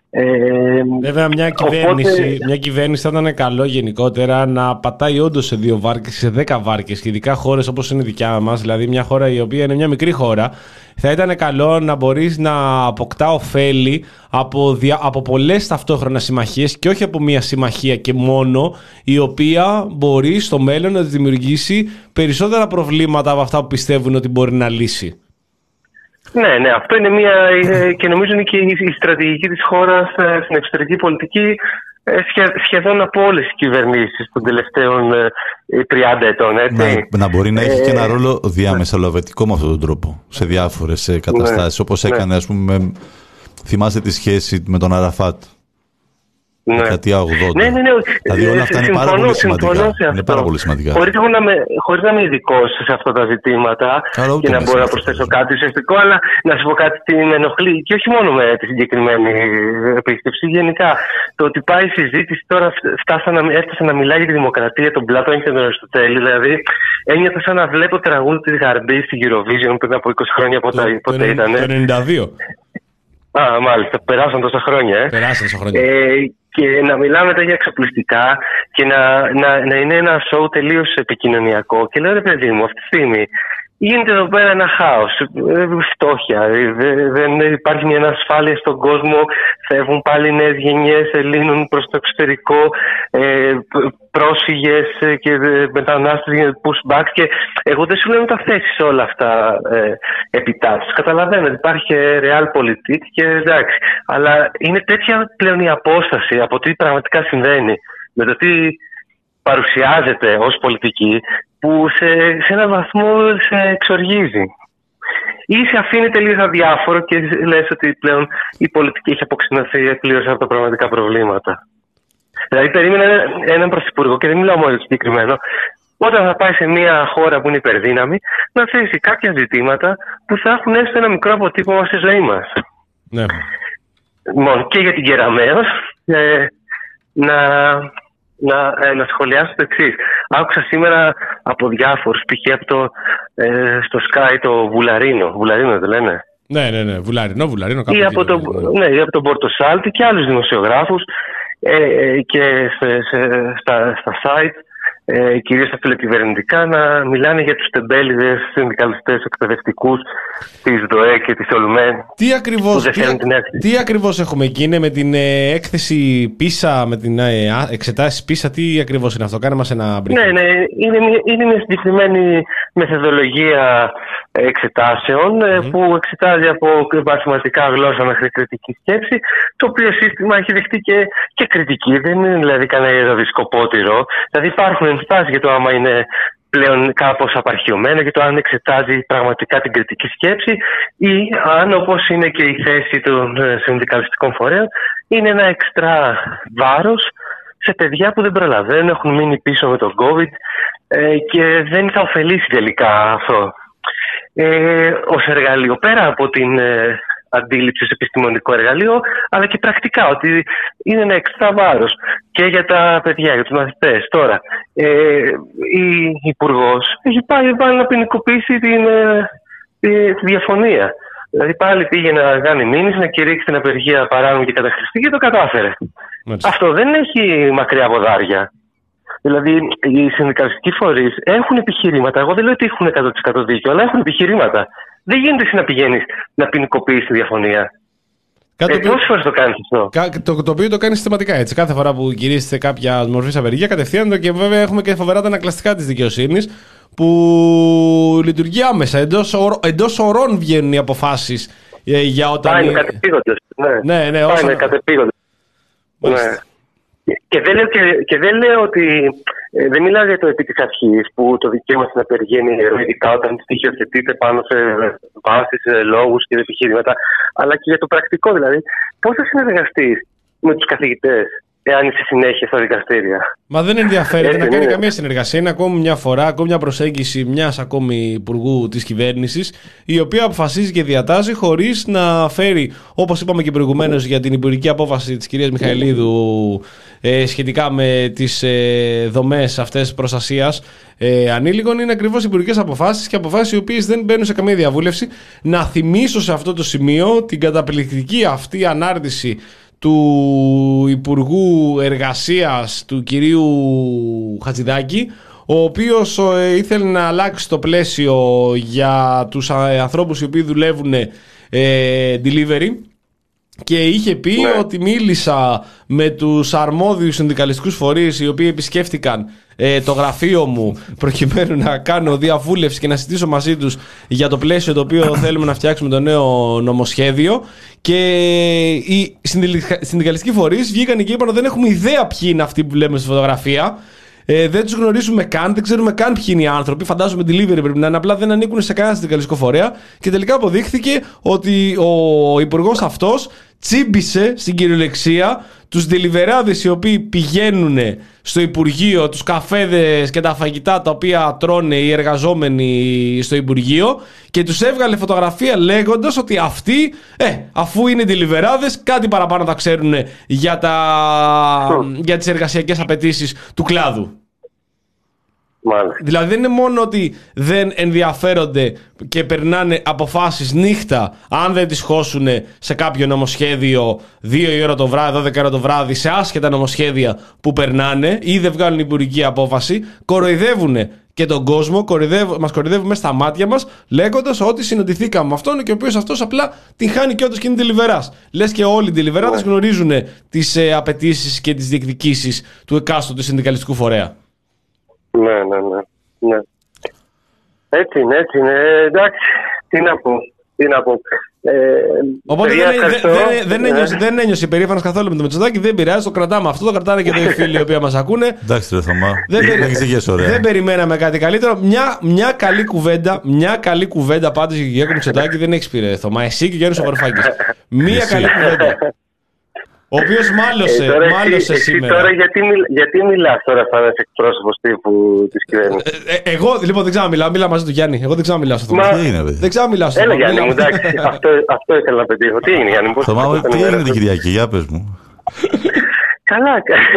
Ε, Βέβαια μια κυβέρνηση, οπότε... μια κυβέρνηση θα ήταν καλό γενικότερα να πατάει όντως σε δύο βάρκες, σε δέκα βάρκες, και ειδικά χώρες όπως είναι η δικιά μας, δηλαδή μια χώρα η οποία είναι μια μικρή χώρα, θα ήταν καλό να μπορείς να αποκτά ωφέλη από, δια, από πολλές ταυτόχρονα συμμαχίες και όχι από μια συμμαχία και μόνο, η οποία μπορεί στο μέλλον να δημιουργήσει περισσότερα προβλήματα από αυτά που πιστεύουν ότι μπορεί να λύσει. Ναι, ναι, αυτό είναι μια, και νομίζω είναι και η στρατηγική της χώρας στην εξωτερική πολιτική σχεδόν από όλες τις κυβερνήσεις των τελευταίων τριάντα ετών. Έτσι. Να, να μπορεί να έχει ε, και ένα ρόλο διαμεσολαβητικό με αυτόν τον τρόπο σε διάφορες καταστάσεις, ναι, όπως έκανε, ναι. Ας πούμε, θυμάστε τη σχέση με τον Αραφάτ. Ναι. Δεκαετία ογδόντα. Ναι, ναι, ναι. Δηλαδή όλα αυτά είναι πάρα πολύ σημαντικά. Είναι πάρα πολύ σημαντικά. Χωρίς να είμαι, χωρίς να είμαι ειδικός σε αυτά τα ζητήματα Άρα, και να μπορώ να προσθέσω κάτι ουσιαστικό, αλλά να σου πω κάτι τι με ενοχλεί, και όχι μόνο με τη συγκεκριμένη επίσκεψη. Γενικά, το ότι πάει η συζήτηση τώρα φτάσανε, έφτασε να μιλάει για τη δημοκρατία, τον Πλάτων και τον Αριστοτέλη. Δηλαδή, ένιωθα σαν να βλέπω τραγούδι της Γαρμπής στην Eurovision πριν από είκοσι χρόνια, πότε ήταν. Το ενενήντα δύο. Α, μάλιστα, περάσαν τόσα χρόνια. Ε. Περάσαν τόσα χρόνια. Ε, και να μιλάμε τέτοια εξοπλιστικά και να, να, να είναι ένα σοου τελείως επικοινωνιακό. Και λέω, ρε παιδί μου, αυτή τη στιγμή γίνεται εδώ πέρα ένα χάος, φτώχεια, δεν υπάρχει μια ανασφάλεια στον κόσμο, φεύγουν πάλι νέες γενιές, λύνουν προς το εξωτερικό, πρόσφυγες και μετανάστες για pushback, και εγώ δεν σου λέω να τα θέσεις όλα αυτά επιτάσεις. Καταλαβαίνω ότι υπάρχει realpolitik και εντάξει, αλλά είναι τέτοια πλέον η απόσταση από τι πραγματικά συμβαίνει με το τι παρουσιάζεται ως πολιτική, που σε, σε έναν βαθμό σε εξοργίζει. Ή σε αφήνει τελείως αδιάφορο και λες ότι πλέον η πολιτική έχει αποξηνωθεί πλήρως από τα πραγματικά προβλήματα. Δηλαδή, περίμενα έναν πρωθυπουργό, και δεν μιλάω μόνο για το συγκεκριμένο, όταν θα πάει σε μια χώρα που είναι υπερδύναμη, να θέσει κάποια ζητήματα που θα έχουν έστω ένα μικρό αποτύπωμα στη ζωή μας. Ναι. Μόνο και για την Κεραμέως, ε, να, να, ε, να σχολιάσω το εξής. Άκουσα σήμερα από διάφορους, π.χ. από το, ε, στο Sky το Βουλαρίνο. Βουλαρίνο δεν λένε. Ναι, ναι, ναι. Βουλαρίνο, Βουλαρίνο. Ή από, το, ναι, ή από τον Πορτοσάλτη και άλλους δημοσιογράφους ε, ε, και σε, σε, στα, στα site, ε, κυρίως στα φιλοκυβερνητικά, να μιλάνε για τους τεμπέληδες συνδικαλιστές εκπαιδευτικούς της ΔΟΕ και της ΟΛΜΕ. Τι ακριβώς, τι, τι ακριβώς έχουμε εκεί, είναι με την ε, έκθεση πίσα, με την ε, εξετάσεις πίσα, τι ακριβώς είναι αυτό, κάνε μας ένα briefing. Ναι, ναι, είναι μια, είναι μια συγκεκριμένη μεθοδολογία εξετάσεων mm-hmm. που εξετάζει από μαθηματικά γλώσσα μέχρι κριτική σκέψη, το οποίο σύστημα έχει δεχτεί και, και κριτική, δεν είναι δηλαδή κανένα δισκοπότηρο. Δηλαδή υπάρχουν ενστάσεις για το άμα είναι πλέον κάπως απαρχιωμένο, για το αν εξετάζει πραγματικά την κριτική σκέψη ή αν, όπως είναι και η θέση των συνδικαλιστικών φορέων, είναι ένα εξτρά βάρος σε παιδιά που δεν προλαβαίνουν, έχουν μείνει πίσω με τον COVID ε, και δεν θα ωφελήσει τελικά αυτό. Ε, ως εργαλείο, πέρα από την ε, αντίληψη ως επιστημονικό εργαλείο, αλλά και πρακτικά, ότι είναι ένα εξτρά βάρος και για τα παιδιά, για τους μαθητές. Τώρα, ε, η Υπουργός έχει πάει, πάει να ποινικοποιήσει την, ε, τη, τη διαφωνία. Δηλαδή πάλι πήγε να κάνει μήνυση, να κηρύξει την απεργία παράνομη και καταχρηστική και το κατάφερε. Μάλιστα. Αυτό δεν έχει μακριά ποδάρια. Δηλαδή, οι συνδικαλιστικοί φορείς έχουν επιχειρήματα. Εγώ δεν λέω ότι έχουν εκατό τοις εκατό δίκιο, αλλά έχουν επιχειρήματα. Δεν γίνεται εσύ να πηγαίνεις να ποινικοποιήσεις τη διαφωνία. Ε, πόσες φορές το κάνεις αυτό? Το, το οποίο το κάνει συστηματικά έτσι. Κάθε φορά που κηρύσσεται κάποια μορφή απεργία, κατευθείαν, και βέβαια έχουμε και φοβερά τα ανακλαστικά της δικαιοσύνης που λειτουργεί άμεσα. Εντός, εντός ωρών βγαίνουν οι αποφάσεις για όταν. Πάει με κατεπήγοντες. Ναι, ναι, ναι, πάει με κατεπήγοντες. Ναι. Και δεν λέω, και, και δεν λέω ότι. Ε, δεν μιλάω για το επί της αρχής που το δικαίωμα στην απεργία είναι ηρωικά όταν στοιχειοθετείται πάνω σε βάσεις, λόγους και επιχειρήματα, αλλά και για το πρακτικό. Δηλαδή, πώς θα συνεργαστείς με τους καθηγητές εάν είσαι συνέχεια στα δικαστήρια? Μα δεν ενδιαφέρεται να κάνει καμία συνεργασία. Είναι ακόμη μια φορά, ακόμη μια προσέγγιση μιας ακόμη υπουργού της κυβέρνησης, η οποία αποφασίζει και διατάζει χωρίς να φέρει, όπως είπαμε και προηγουμένως για την υπουργική απόφαση της κυρίας Μιχαηλίδου ε, σχετικά με τις ε, δομές αυτές προστασίας ε, ανήλικων, είναι ακριβώς υπουργικές αποφάσεις και αποφάσεις οι οποίες δεν μπαίνουν σε καμία διαβούλευση. Να θυμίσω σε αυτό το σημείο την καταπληκτική αυτή ανάρτηση του Υπουργού Εργασίας του κυρίου Χατζηδάκη, ο οποίος ε, ήθελε να αλλάξει το πλαίσιο για τους ανθρώπους οι οποίοι δουλεύουν ε, delivery και είχε πει ναι. ότι μίλησα με τους αρμόδιους συνδικαλιστικούς φορείς οι οποίοι επισκέφτηκαν ε, το γραφείο μου προκειμένου να κάνω διαβούλευση και να συζητήσω μαζί τους για το πλαίσιο το οποίο θέλουμε να φτιάξουμε το νέο νομοσχέδιο, και οι συνδικαλιστικοί φορείς βγήκαν και είπαν ότι δεν έχουμε ιδέα ποιοι είναι αυτοί που βλέπουμε στη φωτογραφία. Ε, δεν τους γνωρίζουμε καν, δεν ξέρουμε καν ποιοι είναι οι άνθρωποι. Φαντάζομαι delivery πρέπει να είναι, απλά δεν ανήκουν σε κανένα συνδικαλιστικό φορέα. Και τελικά αποδείχθηκε ότι ο υπουργός αυτός τσίμπησε στην κυριολεξία τους deliverάδες οι οποίοι πηγαίνουν στο Υπουργείο, τους καφέδες και τα φαγητά τα οποία τρώνε οι εργαζόμενοι στο Υπουργείο, και τους έβγαλε φωτογραφία λέγοντας ότι αυτοί, ε, αφού είναι deliverάδες, κάτι παραπάνω θα ξέρουν για, τα, για τις εργασιακές απαιτήσεις του κλάδου. Μάλιστα. Δηλαδή δεν είναι μόνο ότι δεν ενδιαφέρονται και περνάνε αποφάσεις νύχτα αν δεν τις χώσουν σε κάποιο νομοσχέδιο δύο η ώρα το βράδυ, δώδεκα η ώρα το βράδυ, σε άσχετα νομοσχέδια που περνάνε ή δεν βγάλουν υπουργική απόφαση, κοροϊδεύουν και τον κόσμο, κοροϊδεύουν, μας κοροϊδεύουν μέσα στα μάτια μας, λέγοντας ότι συναντηθήκαμε με αυτόν και ο οποίος αυτός απλά την χάνει και όντως και είναι τελιβεράς. Λες και όλοι οι τελιβεράδες γνωρίζουν τις ε, απαιτήσεις και τις διεκδικήσεις του εκάστοτε συνδικαλιστικού φορέα. Ναι, ναι, ναι, ναι. Έτσι είναι, έτσι είναι. Εντάξει, τι να πω, τι να πω. Ε, Οπότε δεν, δεν, δεν, δεν, ένιωσε, δεν ένιωσε υπερήφανος καθόλου με το Μητσοτάκη, δεν πειράζει, το κρατάμε αυτό, το κρατάνε και οι φίλοι οι οποίοι μας ακούνε. Εντάξει ρε Θωμά, δεν, περι... δεν περιμέναμε κάτι καλύτερο. Μια, μια καλή κουβέντα, μια καλή κουβέντα πάντως για τον Μητσοτάκη δεν έχεις πει ρε Θωμά, εσύ και ο Γιάννης ο Βαρουφάκης. Μια καλή κουβέντα. Ο οποίος μάλωσε, Ε, τώρα εσύ- μάλωσε εσύ σήμερα. Τώρα γιατί, μιλ, γιατί μιλάς τώρα σαν ένας εκπρόσωπος τύπου της κυβέρνησης? Ε, ε, εγώ λοιπόν δεν ξέρω να μιλάω, μίλα μαζί του Γιάννη. Εγώ δεν ξέρω να μιλάω στο Μα- Θωμά. Τι είναι, παιδί. Δεν ξέρω να μιλάω στο Έλα Θωμά. Γιάννη μου, Μιλάω- εντάξει, αυτό, αυτό ήθελα να πετύχω. Τι έγινε Γιάννη, πώς Θωμά, πώς τι ήταν η έγινε μέρα την σου? Κυριακή, για πες μου. Καλά.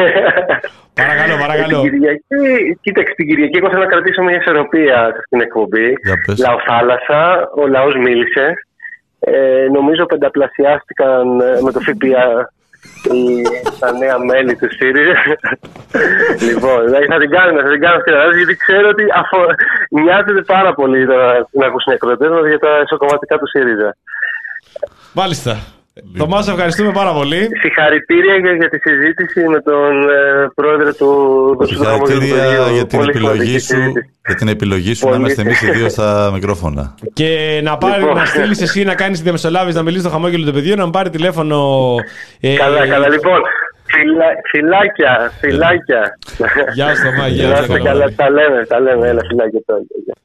Παρακαλώ, παρακαλώ. Την Κυριακή, κοίταξε, την Κυριακή εγώ θέλω να κρατήσω μια ισορροπία σε αυτήν την εκπομπή. Για πες. Λαοθάλασσα, ο λαός μίλησε. Ε, νομίζω πενταπλασιάστηκαν ε, με το ΦΠΑ οι- τα νέα μέλη του ΣΥΡΙΖΑ. Λοιπόν, δηλαδή θα την κάνουμε, θα την κάνουμε αυτή την ανάλυση, γιατί ξέρω ότι αφο... νοιάζεται πάρα πολύ να, να ακούσουν οι ακροατές μας για τα εσωκομματικά του ΣΥΡΙΖΑ. Μάλιστα. Θωμά, σε ευχαριστούμε πάρα πολύ. Συγχαρητήρια για, για τη συζήτηση με τον ε, πρόεδρο του του Συγχαρητήρια για την Πολύ επιλογή σημαντική σου, συζήτηση. για την επιλογή σου να Πολύ. είμαστε εμείς οι δύο στα μικρόφωνα. Και να, πάρει, Λοιπόν. να στείλει εσύ να κάνει τη διαμεσολάβηση, να μιλήσει στο χαμόγελο του παιδιού, να μου πάρει τηλέφωνο. ε, Καλά, καλά. Λοιπόν, φυλα, φυλάκια, φυλάκια. Γεια σου, Θωμά, γεια Να σου. είστε Θωμά. καλά, τα λέμε, τα λέμε. Έλα, φυλάκια τώρα.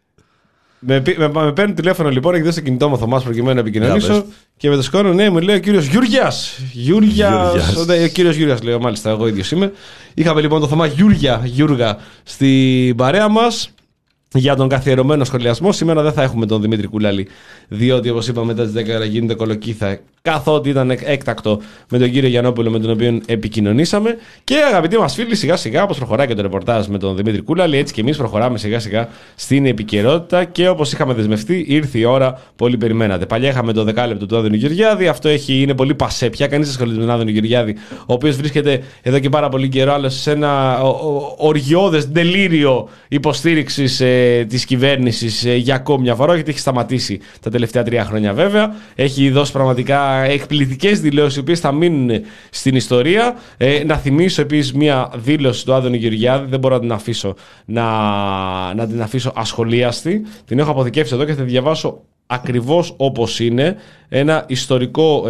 Με, πη- με, με παίρνει τηλέφωνο λοιπόν, έχει δώσει το κινητό μου ο Θωμάς προκειμένου να επικοινωνήσω. Για Και με το σκόνο, ναι, μου λέει ο κύριος Γιούργιας. Γιούργιας. Γιούργιας. Ναι, ο κύριος Γιούργιας, λέω, μάλιστα, εγώ ίδιος είμαι. Είχαμε λοιπόν τον Θωμά Γιούργια, Γιούργα στην παρέα μας για τον καθιερωμένο σχολιασμό. Σήμερα δεν θα έχουμε τον Δημήτρη Κούλαλη, διότι όπως είπαμε μετά τις δέκα ώρα γίνεται κολοκύθα, καθότι ήταν έκτακτο με τον κύριο Γιαννόπουλο με τον οποίο επικοινωνήσαμε. Και αγαπητοί μας φίλοι, σιγά σιγά όπως προχωράει και το ρεπορτάζ με τον Δημήτρη Κούλαλη, έτσι και εμείς προχωράμε σιγά σιγά στην επικαιρότητα. Και όπως είχαμε δεσμευτεί, ήρθε η ώρα που όλοι περιμένατε. Παλιά είχαμε το δεκάλεπτο του Άδωνη Γεωργιάδη, αυτό έχει, είναι πολύ πασέ πια. Κανείς δεν ασχολείται με τον Άδωνη Γεωργιάδη, ο οποίος βρίσκεται εδώ και πάρα πολύ καιρό άλλος σε ένα ο- ο- οργιώδες ντελήριο υποστήριξης ε, της κυβέρνησης ε, για ακόμη μια φορά, γιατί έχει σταματήσει τα τελευταία τρία χρόνια βέβαια. Έχει δώσει πραγματικά εκπληκτικές δηλώσεις, οι οποίες θα μείνουν στην ιστορία. Ε, να θυμίσω επίσης μια δήλωση του Άδωνη Γεωργιάδη, δεν μπορώ να την αφήσω, να, να την αφήσω ασχολίαστη. Την έχω αποθηκεύσει εδώ και θα τη διαβάσω ακριβώς όπως είναι. Ένα ιστορικό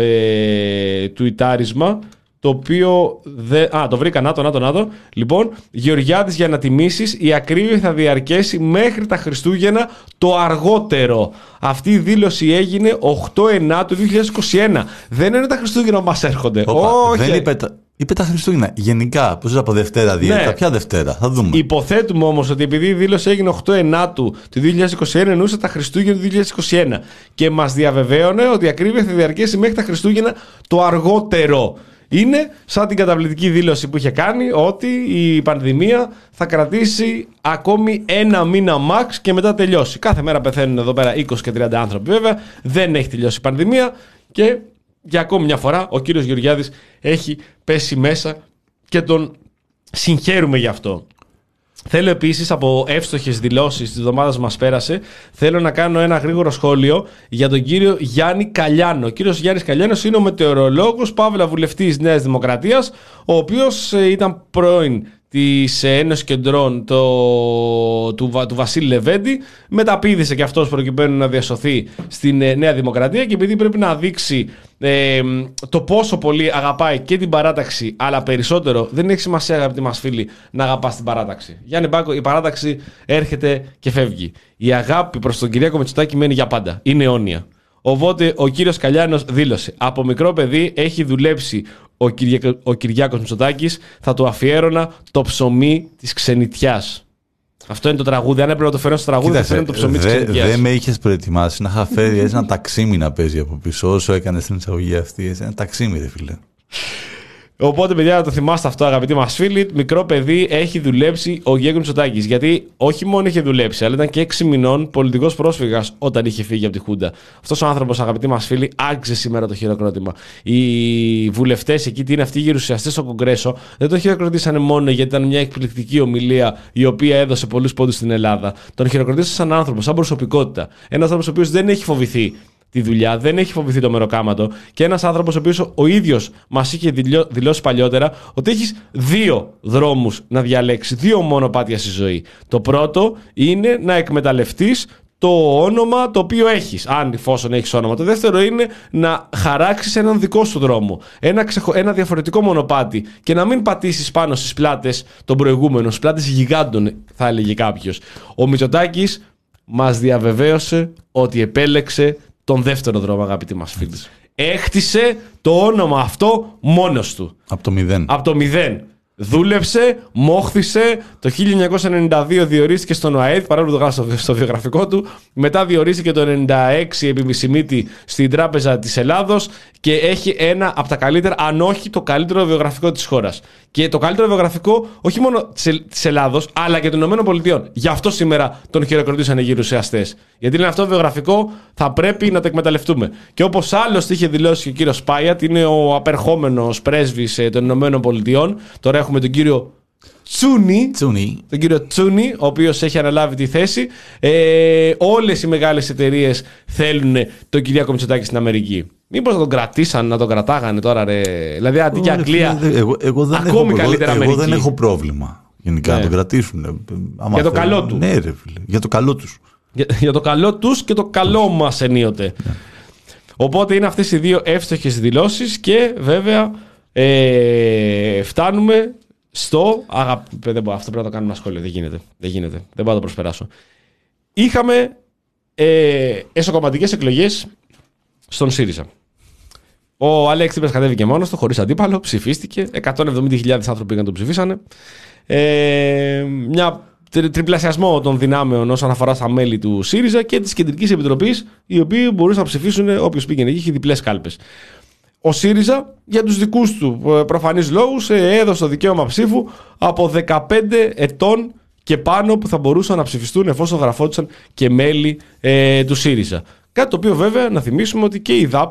ε, τουιτάρισμα, το οποίο. Δε... Α, το βρήκα, να το, να το, να το. Λοιπόν, Γεωργιάδης για να τιμήσεις, η ακρίβεια θα διαρκέσει μέχρι τα Χριστούγεννα το αργότερο. Αυτή η δήλωση έγινε οκτώ εννιά του δύο χιλιάδες είκοσι ένα. Δεν είναι τα Χριστούγεννα που μας έρχονται. Όπα, Όχι. δεν είπε, τα- είπε τα Χριστούγεννα. Γενικά, πώς από Δευτέρα, διέτα. Ναι. Ποια Δευτέρα, θα δούμε. Υποθέτουμε όμως ότι επειδή η δήλωση έγινε οκτώ εννιά του δύο χιλιάδες είκοσι ένα, εννοούσε τα Χριστούγεννα του δύο χιλιάδες είκοσι ένα. Και μας διαβεβαίωνε ότι η ακρίβεια θα διαρκέσει μέχρι τα Χριστούγεννα το αργότερο. Είναι σαν την καταπληκτική δήλωση που είχε κάνει ότι η πανδημία θα κρατήσει ακόμη ένα μήνα max και μετά τελειώσει. Κάθε μέρα πεθαίνουν εδώ πέρα είκοσι και τριάντα άνθρωποι βέβαια. Δεν έχει τελειώσει η πανδημία και για ακόμη μια φορά ο κύριος Γεωργιάδης έχει πέσει μέσα και τον συγχαίρουμε γι' αυτό. Θέλω επίσης από εύστοχες δηλώσεις της εβδομάδας που μας πέρασε, θέλω να κάνω ένα γρήγορο σχόλιο για τον κύριο Γιάννη Καλιάνο. Ο κύριος Γιάννης Καλιάνος είναι ο μετεωρολόγος, παύλα βουλευτής Νέας Δημοκρατίας, ο οποίος ε, ήταν πρώην της Ένωσης Κεντρών το, του, του Βασίλη Λεβέντη, μεταπήδησε και αυτός προκειμένου να διασωθεί στην ε, Νέα Δημοκρατία, και επειδή πρέπει να δείξει ε, το πόσο πολύ αγαπάει και την παράταξη, αλλά περισσότερο δεν έχει σημασία, αγαπητοί μας φίλοι, να αγαπάς την παράταξη. Γιάννη Μπάκο, η παράταξη έρχεται και φεύγει. Η αγάπη προς τον Κυριάκο Μητσοτάκη μένει για πάντα. Είναι αιώνια. Οπότε ο κύριος Καλιάνος δήλωσε: από μικρό παιδί έχει δουλέψει ο, Κυριακ... ο Κυριάκος Μητσοτάκης, θα του αφιέρωνα το ψωμί της ξενιτιάς. Αυτό είναι το τραγούδι. Αν έπρεπε να το φέρω στο τραγούδι, θα φέρω το ψωμί της δεν ξενιτιάς. δε με είχες προετοιμάσει να είχα φέρει έτσι ένα ταξίμι να παίζει από πίσω όσο έκανε στην εισαγωγή αυτή. Έτσι, ένα ταξίμι, ρε φίλε. Οπότε, παιδιά, να το θυμάστε αυτό, αγαπητοί μας φίλοι. Μικρό παιδί έχει δουλέψει ο Κυριάκος Μητσοτάκης. Γιατί όχι μόνο είχε δουλέψει, αλλά ήταν και έξι μηνών πολιτικός πρόσφυγας όταν είχε φύγει από τη Χούντα. Αυτός ο άνθρωπος, αγαπητοί μας φίλοι, άξιζε σήμερα το χειροκρότημα. Οι βουλευτές εκεί, τι είναι αυτοί οι γερουσιαστές στο Κογκρέσο, δεν τον χειροκροτήσανε μόνο γιατί ήταν μια εκπληκτική ομιλία η οποία έδωσε πολλούς πόντους στην Ελλάδα. Τον χειροκροτήσανε σαν άνθρωπο, σαν προσωπικότητα. Ένας άνθρωπος ο οποίος δεν έχει φοβηθεί τη δουλειά, δεν έχει φοβηθεί το μεροκάματο, και ένας άνθρωπος ο οποίος ο ίδιος μας είχε δηλώσει παλιότερα ότι έχεις δύο δρόμους να διαλέξεις, δύο μονοπάτια στη ζωή. Το πρώτο είναι να εκμεταλλευτείς το όνομα το οποίο έχεις, αν εφόσον έχεις όνομα. Το δεύτερο είναι να χαράξεις έναν δικό σου δρόμο, ένα, ξεχω... ένα διαφορετικό μονοπάτι, και να μην πατήσεις πάνω στις πλάτες των προηγούμενων, στις πλάτες γιγάντων, θα έλεγε κάποιος. Ο Μητσοτάκης μας διαβεβαίωσε ότι επέλεξε τον δεύτερο δρόμο, αγαπητοί μας φίλοι. Έχτισε το όνομα αυτό μόνος του. Από το μηδέν. Από το μηδέν. Δούλεψε, μόχθησε, το χίλια εννιακόσια ενενήντα δύο διορίστηκε στον ΟΑΕΔ, παρόλο που το γράφει στο, στο βιογραφικό του. Μετά διορίστηκε το ενενήντα έξι επιμισημίτη στην Τράπεζα της Ελλάδος και έχει ένα από τα καλύτερα, αν όχι το καλύτερο βιογραφικό της χώρας. Και το καλύτερο βιογραφικό όχι μόνο της Ελλάδος, αλλά και των Ηνωμένων Πολιτειών. Γι' αυτό σήμερα τον χειροκροτήσαν οι γερουσιαστές. Γιατί είναι αυτό το βιογραφικό, θα πρέπει να το εκμεταλλευτούμε. Και όπως άλλωστε είχε δηλώσει και ο κύριος Σπάιατ, είναι ο απερχόμενος πρέσβης των Ηνωμένων Πολιτειών. Τώρα έχουμε τον κύριο Τσούνι, Τσούνι. τον κύριο Τσούνι, ο οποίος έχει αναλάβει τη θέση. Ε, όλες οι μεγάλες εταιρείες θέλουν τον Κυριάκο Μητσοτάκη στην Αμερική. Μήπως να τον κρατήσαν, να τον κρατάγανε τώρα, ρε. Δηλαδή αντί για Αγγλία, εγώ, εγώ δεν ακόμη έχω, καλύτερα εγώ, Αμερική. εγώ δεν έχω πρόβλημα γενικά Ναι. να τον κρατήσουν. Για το καλό του. Ναι, ρε φίλε, για το καλό τους. Για, για το καλό τους και το καλό μας ενίοτε. Yeah. Οπότε είναι αυτές οι δύο εύστοχες δηλώσεις και βέβαια ε, φτάνουμε στο... Αγα... Δεν μπορώ, αυτό πρέπει να το κάνουμε ένα σχόλιο. Δεν γίνεται. Δεν γίνεται. Δεν μπορώ να το προσπεράσω. Είχαμε ε, εσωκομματικές εκλογές στον ΣΥΡΙΖΑ. Ο Αλέξης Τσίπρας κατέβηκε μόνος του, χωρίς αντίπαλο, ψηφίστηκε. εκατόν εβδομήντα χιλιάδες άνθρωποι πήγαν να τον ψηφίσανε. Ε, μια τρι, τριπλασιασμό των δυνάμεων όσον αφορά στα μέλη του ΣΥΡΙΖΑ και της Κεντρικής Επιτροπής, οι οποίοι μπορούσαν να ψηφίσουν όποιος πήγαινε εκεί, είχε διπλές κάλπες. Ο ΣΥΡΙΖΑ, για τους δικούς του προφανείς λόγους, έδωσε το δικαίωμα ψήφου από δεκαπέντε ετών και πάνω που θα μπορούσαν να ψηφιστούν εφόσον γραφόντουσαν και μέλη ε, του ΣΥΡΙΖΑ. Κάτι το οποίο βέβαια να θυμίσουμε ότι και η ΔΑΠ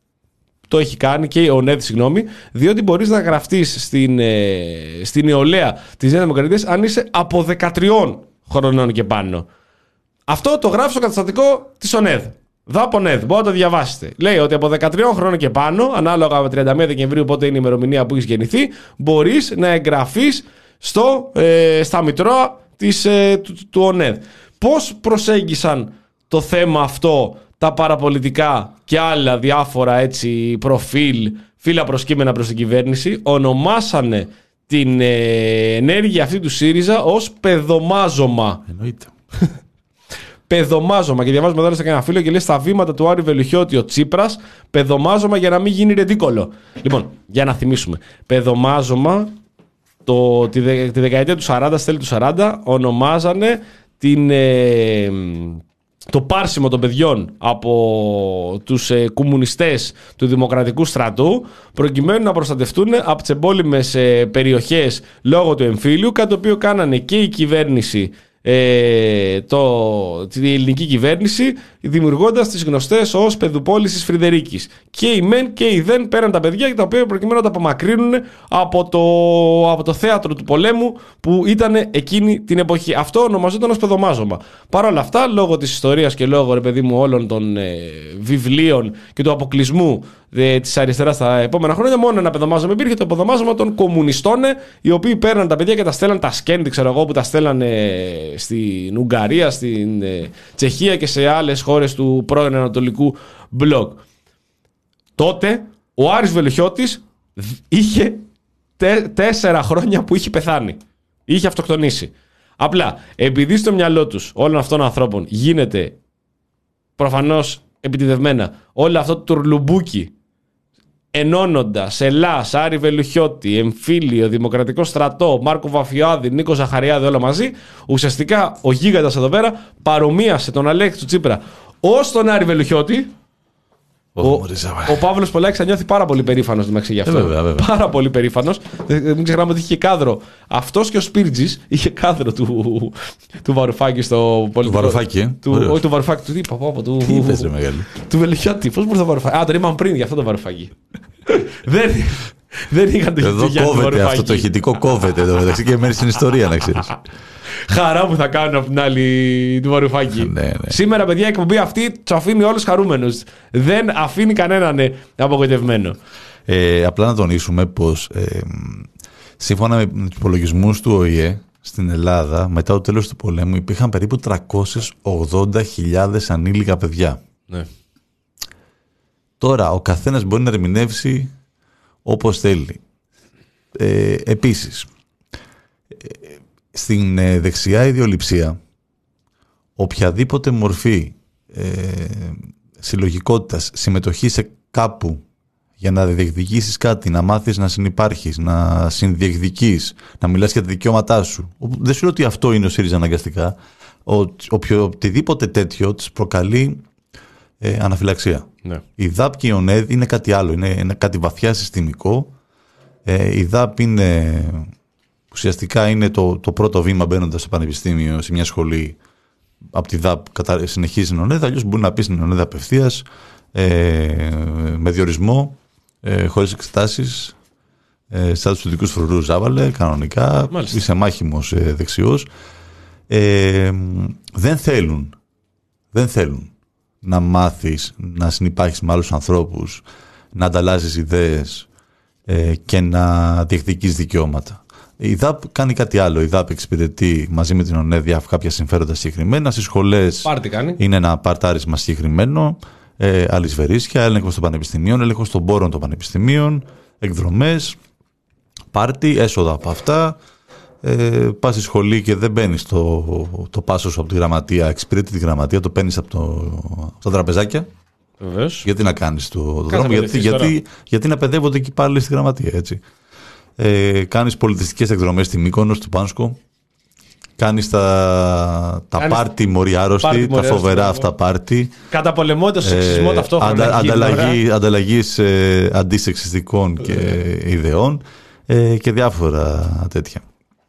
το έχει κάνει, και ο ΝΕΔ, συγγνώμη, διότι μπορείς να γραφτείς στην, ε, στην νεολαία της Νέας Δημοκρατίας αν είσαι από δεκατρία χρονών και πάνω. Αυτό το γράφει στο καταστατικό της ΟΝΕΔ. ΔΑΠ ΟΝΕΔ, μπορείτε να το διαβάσετε. Λέει ότι από δεκατρία χρόνων και πάνω, ανάλογα με τριάντα μία Δεκεμβρίου, πότε είναι η ημερομηνία που έχεις γεννηθεί, μπορείς να εγγραφείς στο, ε, στα μητρώα της, ε, του, του ΟΝΕΔ. Πώς προσέγγισαν το θέμα αυτό τα παραπολιτικά και άλλα διάφορα έτσι προφίλ, φύλλα προσκύμενα προς την κυβέρνηση? Ονομάσανε την ε, ενέργεια αυτή του ΣΥΡΙΖΑ ως παιδομάζωμα. Εννοείται. Παιδομάζωμα. Και διαβάζουμε εδώ σε ένα φίλο και λέει στα βήματα του Άρη Βελουχιώτη ο Τσίπρας, παιδομάζωμα για να μην γίνει ρεντίκολο. Λοιπόν, για να θυμίσουμε. Παιδομάζωμα το, τη, δε, τη δεκαετία του σαράντα, στέλνη του σαράντα, ονομάζανε την... Ε, το πάρσιμο των παιδιών από τους ε, κομμουνιστές του Δημοκρατικού Στρατού προκειμένου να προστατευτούν από τις εμπόλεμες ε, περιοχές λόγω του εμφύλιου, κάτι το οποίο κάνανε και η κυβέρνηση, ε, το, την ελληνική κυβέρνηση, δημιουργώντας τις γνωστές ως παιδουπόλεις της Φρυδερίκης. Και οι μεν και οι δεν πέραν τα παιδιά, τα οποία προκειμένου να τα απομακρύνουν από το, από το θέατρο του πολέμου που ήταν εκείνη την εποχή. Αυτό ονομαζόταν ως παιδομάζωμα. Παρ' όλα αυτά, λόγω της ιστορίας και λόγω, ρε παιδί μου, όλων των ε, βιβλίων και του αποκλεισμού ε, της αριστεράς τα επόμενα χρόνια, μόνο ένα παιδομάζωμα υπήρχε, το παιδομάζωμα των κομμουνιστών, οι οποίοι παίρναν τα παιδιά και τα στέλναν τα σκένδη, ξέρω εγώ, που τα στέλνανε στην Ουγγαρία, στην ε, Τσεχία και σε άλλες χώρες του πρώην Ανατολικού Μπλοκ. Τότε ο Άρης Βελουχιώτης είχε τε, τέσσερα χρόνια που είχε πεθάνει. Είχε αυτοκτονήσει. Απλά επειδή στο μυαλό τους όλων αυτών των ανθρώπων γίνεται προφανώς επιτιδευμένα όλο αυτό το τουρλουμπούκι, ενώνοντας Ελλάς, Άρη Βελουχιώτη, Εμφύλιο, Δημοκρατικό Στρατό, Μάρκο Βαφιάδη, Νίκο Ζαχαριάδη, όλα μαζί, ουσιαστικά ο γίγαντας εδώ πέρα παρομοίασε τον Αλέξη του Τσίπρα ως τον Άρη Βελουχιώτη. Ο, ο Παύλος Πολάκης θα νιώθει πάρα πολύ περήφανος να γι' αυτό. Ε, βέβαια, βέβαια. Πάρα πολύ περήφανος. Μην ξεχνάμε ότι είχε κάδρο. Αυτός και ο Σπίρτζης είχε κάδρο του, του Βαρουφάκη στο πολιτικό. Του Βαρουφάκη, ε. Του, όχι του Βαρουφάκη, του είπα, πω, του, Τι είπες, ρε μεγάλη. Του Βελουχιώτη. Πώς μπορούσε το Βαρουφάκη? Α, τον είπαμε πριν, γι' αυτό το Βαρουφάκη. δεν, δεν είχαν το Εδώ κόβεται αυτό το ηχητικό, κόβεται εδώ μεταξύ και μένει στην ιστορία, να ξέρεις. Χαρά που θα κάνουν από την άλλη του Βαρουφάκη. Ναι, ναι. Σήμερα, παιδιά, η εκπομπή αυτή του αφήνει όλους χαρούμενους. Δεν αφήνει κανέναν απογοητευμένο. Ε, απλά να τονίσουμε πως ε, σύμφωνα με τους υπολογισμούς του Ο Η Ε, στην Ελλάδα, μετά το τέλος του πολέμου, υπήρχαν περίπου τριακόσιες ογδόντα χιλιάδες ανήλικα παιδιά. Ναι. Τώρα, ο καθένας μπορεί να ερμηνεύσει όπως θέλει. Ε, επίσης, ε, στην ε, δεξιά ιδεολειψία, οποιαδήποτε μορφή ε, συλλογικότητας, συμμετοχή σε κάπου για να διεκδικήσεις κάτι, να μάθεις να συνυπάρχεις, να συνδιεκδικείς, να μιλάς για τα δικαιώματά σου. Δεν σου λέω ότι αυτό είναι ο ΣΥΡΙΖΑ αναγκαστικά. Ο, οποιοδήποτε τέτοιο της προκαλεί ε, αναφυλαξία. Ναι. Η ΔΑΠ και η ΟΝΕΔ είναι κάτι άλλο, είναι, είναι κάτι βαθιά συστημικό. Ε, η ΔΑΠ είναι, ουσιαστικά είναι το, το πρώτο βήμα μπαίνοντας στο πανεπιστήμιο, σε μια σχολή. Από τη ΔΑΠ συνεχίζει την ΟΝΕΔ, αλλιώς μπορεί να πει στην ΟΝΕΔ απευθείας, ε, με διορισμό, ε, χωρίς εξετάσεις, ε, σαν τους δυτικούς φρουρούς Ζάβαλε, κανονικά. Μάλιστα. Είσαι μάχημος ε, δεξιός. Ε, δεν θέλουν, δεν θέλουν να μάθεις να συνυπάρχεις με άλλους ανθρώπους, να ανταλλάζεις ιδέες ε, και να διεκδικείς δικαιώματα. Η ΔΑΠ κάνει κάτι άλλο. Η ΔΑΠ εξυπηρετεί μαζί με την ΟΝΕΔ κάποια συμφέροντα συγκεκριμένα. Στις σχολές είναι ένα παρτάρισμα συγκεκριμένο, ε, αλυσβερίσια, έλεγχος των πανεπιστημίων, έλεγχος των πόρων των πανεπιστημίων, εκδρομές, πάρτι, έσοδα από αυτά. Ε, πας στη σχολή και δεν μπαίνεις το, το πάσο σου από τη γραμματεία, εξυπηρετεί τη γραμματεία, το παίρνεις από, το, από τα τραπεζάκια. Βεβαίως. Γιατί να κάνεις το, το δρόμο, γιατί, γιατί, γιατί να παιδεύονται εκεί πάλι στη γραμματεία, έτσι. Ε, κάνεις πολιτιστικές εκδρομές στη Μύκονο, του Πάνσκο. Κάνεις τα, τα πάρτι μοριάρωστη, τα φοβερά αυτά πάρτι. Καταπολεμώντας το σεξισμό ε, ταυτόχρονα. Αντα, ανταλλαγή ανταλλαγής ε, αντισεξιστικών και ε. ιδεών ε, και διάφορα τέτοια.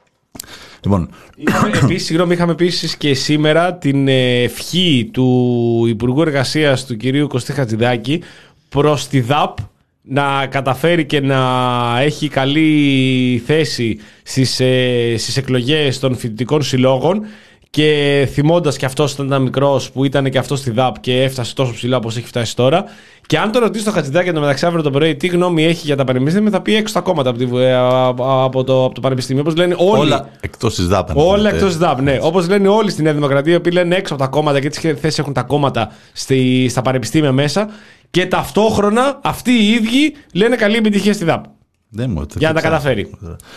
Λοιπόν. Επίσης, συγγνώμη, είχαμε επίσης και σήμερα την ευχή του Υπουργού Εργασίας του κυρίου Κωστή Χατζηδάκη προς τη ΔΑΠ να καταφέρει και να έχει καλή θέση στις, ε, στις εκλογές των φοιτητικών συλλόγων, και θυμώντας και αυτός όταν ήταν μικρός που ήταν και αυτός στη ΔΑΠ και έφτασε τόσο ψηλά όπως έχει φτάσει τώρα. Και αν το ρωτήσει το Χατζηδάκη το μεταξύ αύριο το πρωί τι γνώμη έχει για τα πανεπιστήμια, θα πει έξω τα κόμματα από, τη, από, το, από το πανεπιστήμιο. Όπως λένε όλοι. Όλα εκτός της ΔΑΠ. Όλα εκτός της ΔΑΠ, ναι. Όπως λένε όλοι στη Νέα Δημοκρατία, οι οποίοι λένε έξω από τα κόμματα και τις θέσεις έχουν τα κόμματα στη, στα πανεπιστήμια μέσα. Και ταυτόχρονα αυτοί οι ίδιοι λένε καλή επιτυχία στη ΔΑΠ. Δεν μου, για να τα καταφέρει.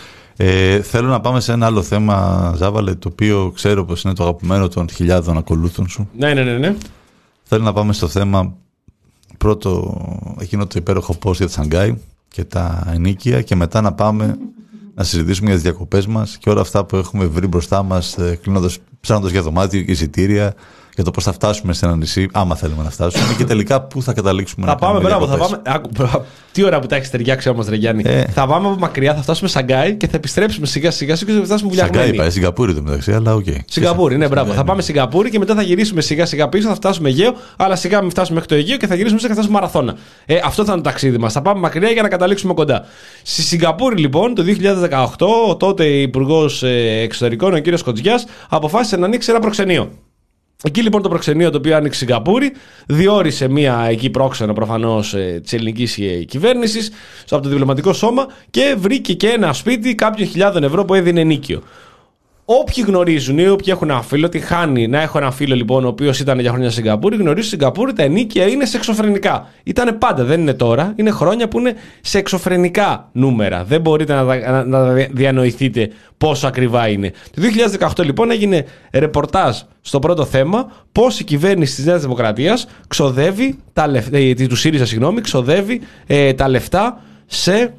Ε, θέλω να πάμε σε ένα άλλο θέμα, Ζάβαλε, το οποίο ξέρω πως είναι το αγαπημένο των χιλιάδων ακολούθων σου. Ναι, ναι, ναι, ναι. Θέλω να πάμε στο θέμα πρώτο, εκείνο το υπέροχο post για τη Σανγκάη και τα ενίκια, και μετά να πάμε να συζητήσουμε για τις διακοπές μας και όλα αυτά που έχουμε βρει μπροστά μας, κλείνοντας, ψάχνοντας για δωμάτιο και εισιτήρια, για το πώς θα φτάσουμε σε ένα νησί, άμα θέλουμε να φτάσουμε, και τελικά πού θα καταλήξουμε. Θα να πάμε, μπράβο, θα πάμε. Τι ώρα που τα έχει ταιριάξει όμως, ρε Γιάννη. Ε. Θα πάμε από μακριά, θα φτάσουμε Σανγκάη και θα επιστρέψουμε σιγά σιγά και θα φτάσουμε βουλιαγμένοι. Σανγκάη πάει, Σιγκαπούρη το μεταξύ, αλλά οκ. Okay. Σιγκαπούρη, ναι, μπράβο. Θα πάμε Σιγκαπούρη και μετά θα γυρίσουμε σιγά σιγά πίσω, θα φτάσουμε Αιγαίο, αλλά σιγά μην φτάσουμε μέχρι το Αιγαίο και θα γυρίσουμε και θα φτάσουμε Μαραθώνα. Ε, αυτό θα είναι το ταξίδι μας. Θα πάμε μακριά για να καταλήξουμε κοντά. Στη Σιγκαπούρη, λοιπόν, το δύο χιλιάδες δεκαοκτώ, ο τότε Υπουργός Εξωτερικών, ο κ. Κοτζιάς, αποφάσισε να ανοίξει ένα προξενείο. Εκεί λοιπόν το προξενείο το οποίο άνοιξε η Σιγκαπούρη διόρισε μία εκεί πρόξενο προφανώς ε, της ελληνικής κυβέρνησης από το διπλωματικό σώμα και βρήκε και ένα σπίτι κάποιων χιλιάδων ευρώ που έδινε ενίκιο. Όποιοι γνωρίζουν ή όποιοι έχουν ένα φίλο, τι χάνει να έχω ένα φίλο λοιπόν ο οποίος ήταν για χρόνια στη Σιγκαπούρη, γνωρίζουν στη Σιγκαπούρη τα ενίκια είναι σε εξωφρενικά. Ήτανε πάντα, δεν είναι τώρα, είναι χρόνια που είναι σε εξωφρενικά νούμερα. Δεν μπορείτε να, να, να διανοηθείτε πόσο ακριβά είναι. Το δύο χιλιάδες δεκαοκτώ λοιπόν έγινε ρεπορτάζ στο πρώτο θέμα πώς η κυβέρνηση της Νέας Δημοκρατίας ξοδεύει τα λεφτά, ε, του ΣΥΡΙΖΑ, συγγνώμη, ξοδεύει ε, τα λεφτά σε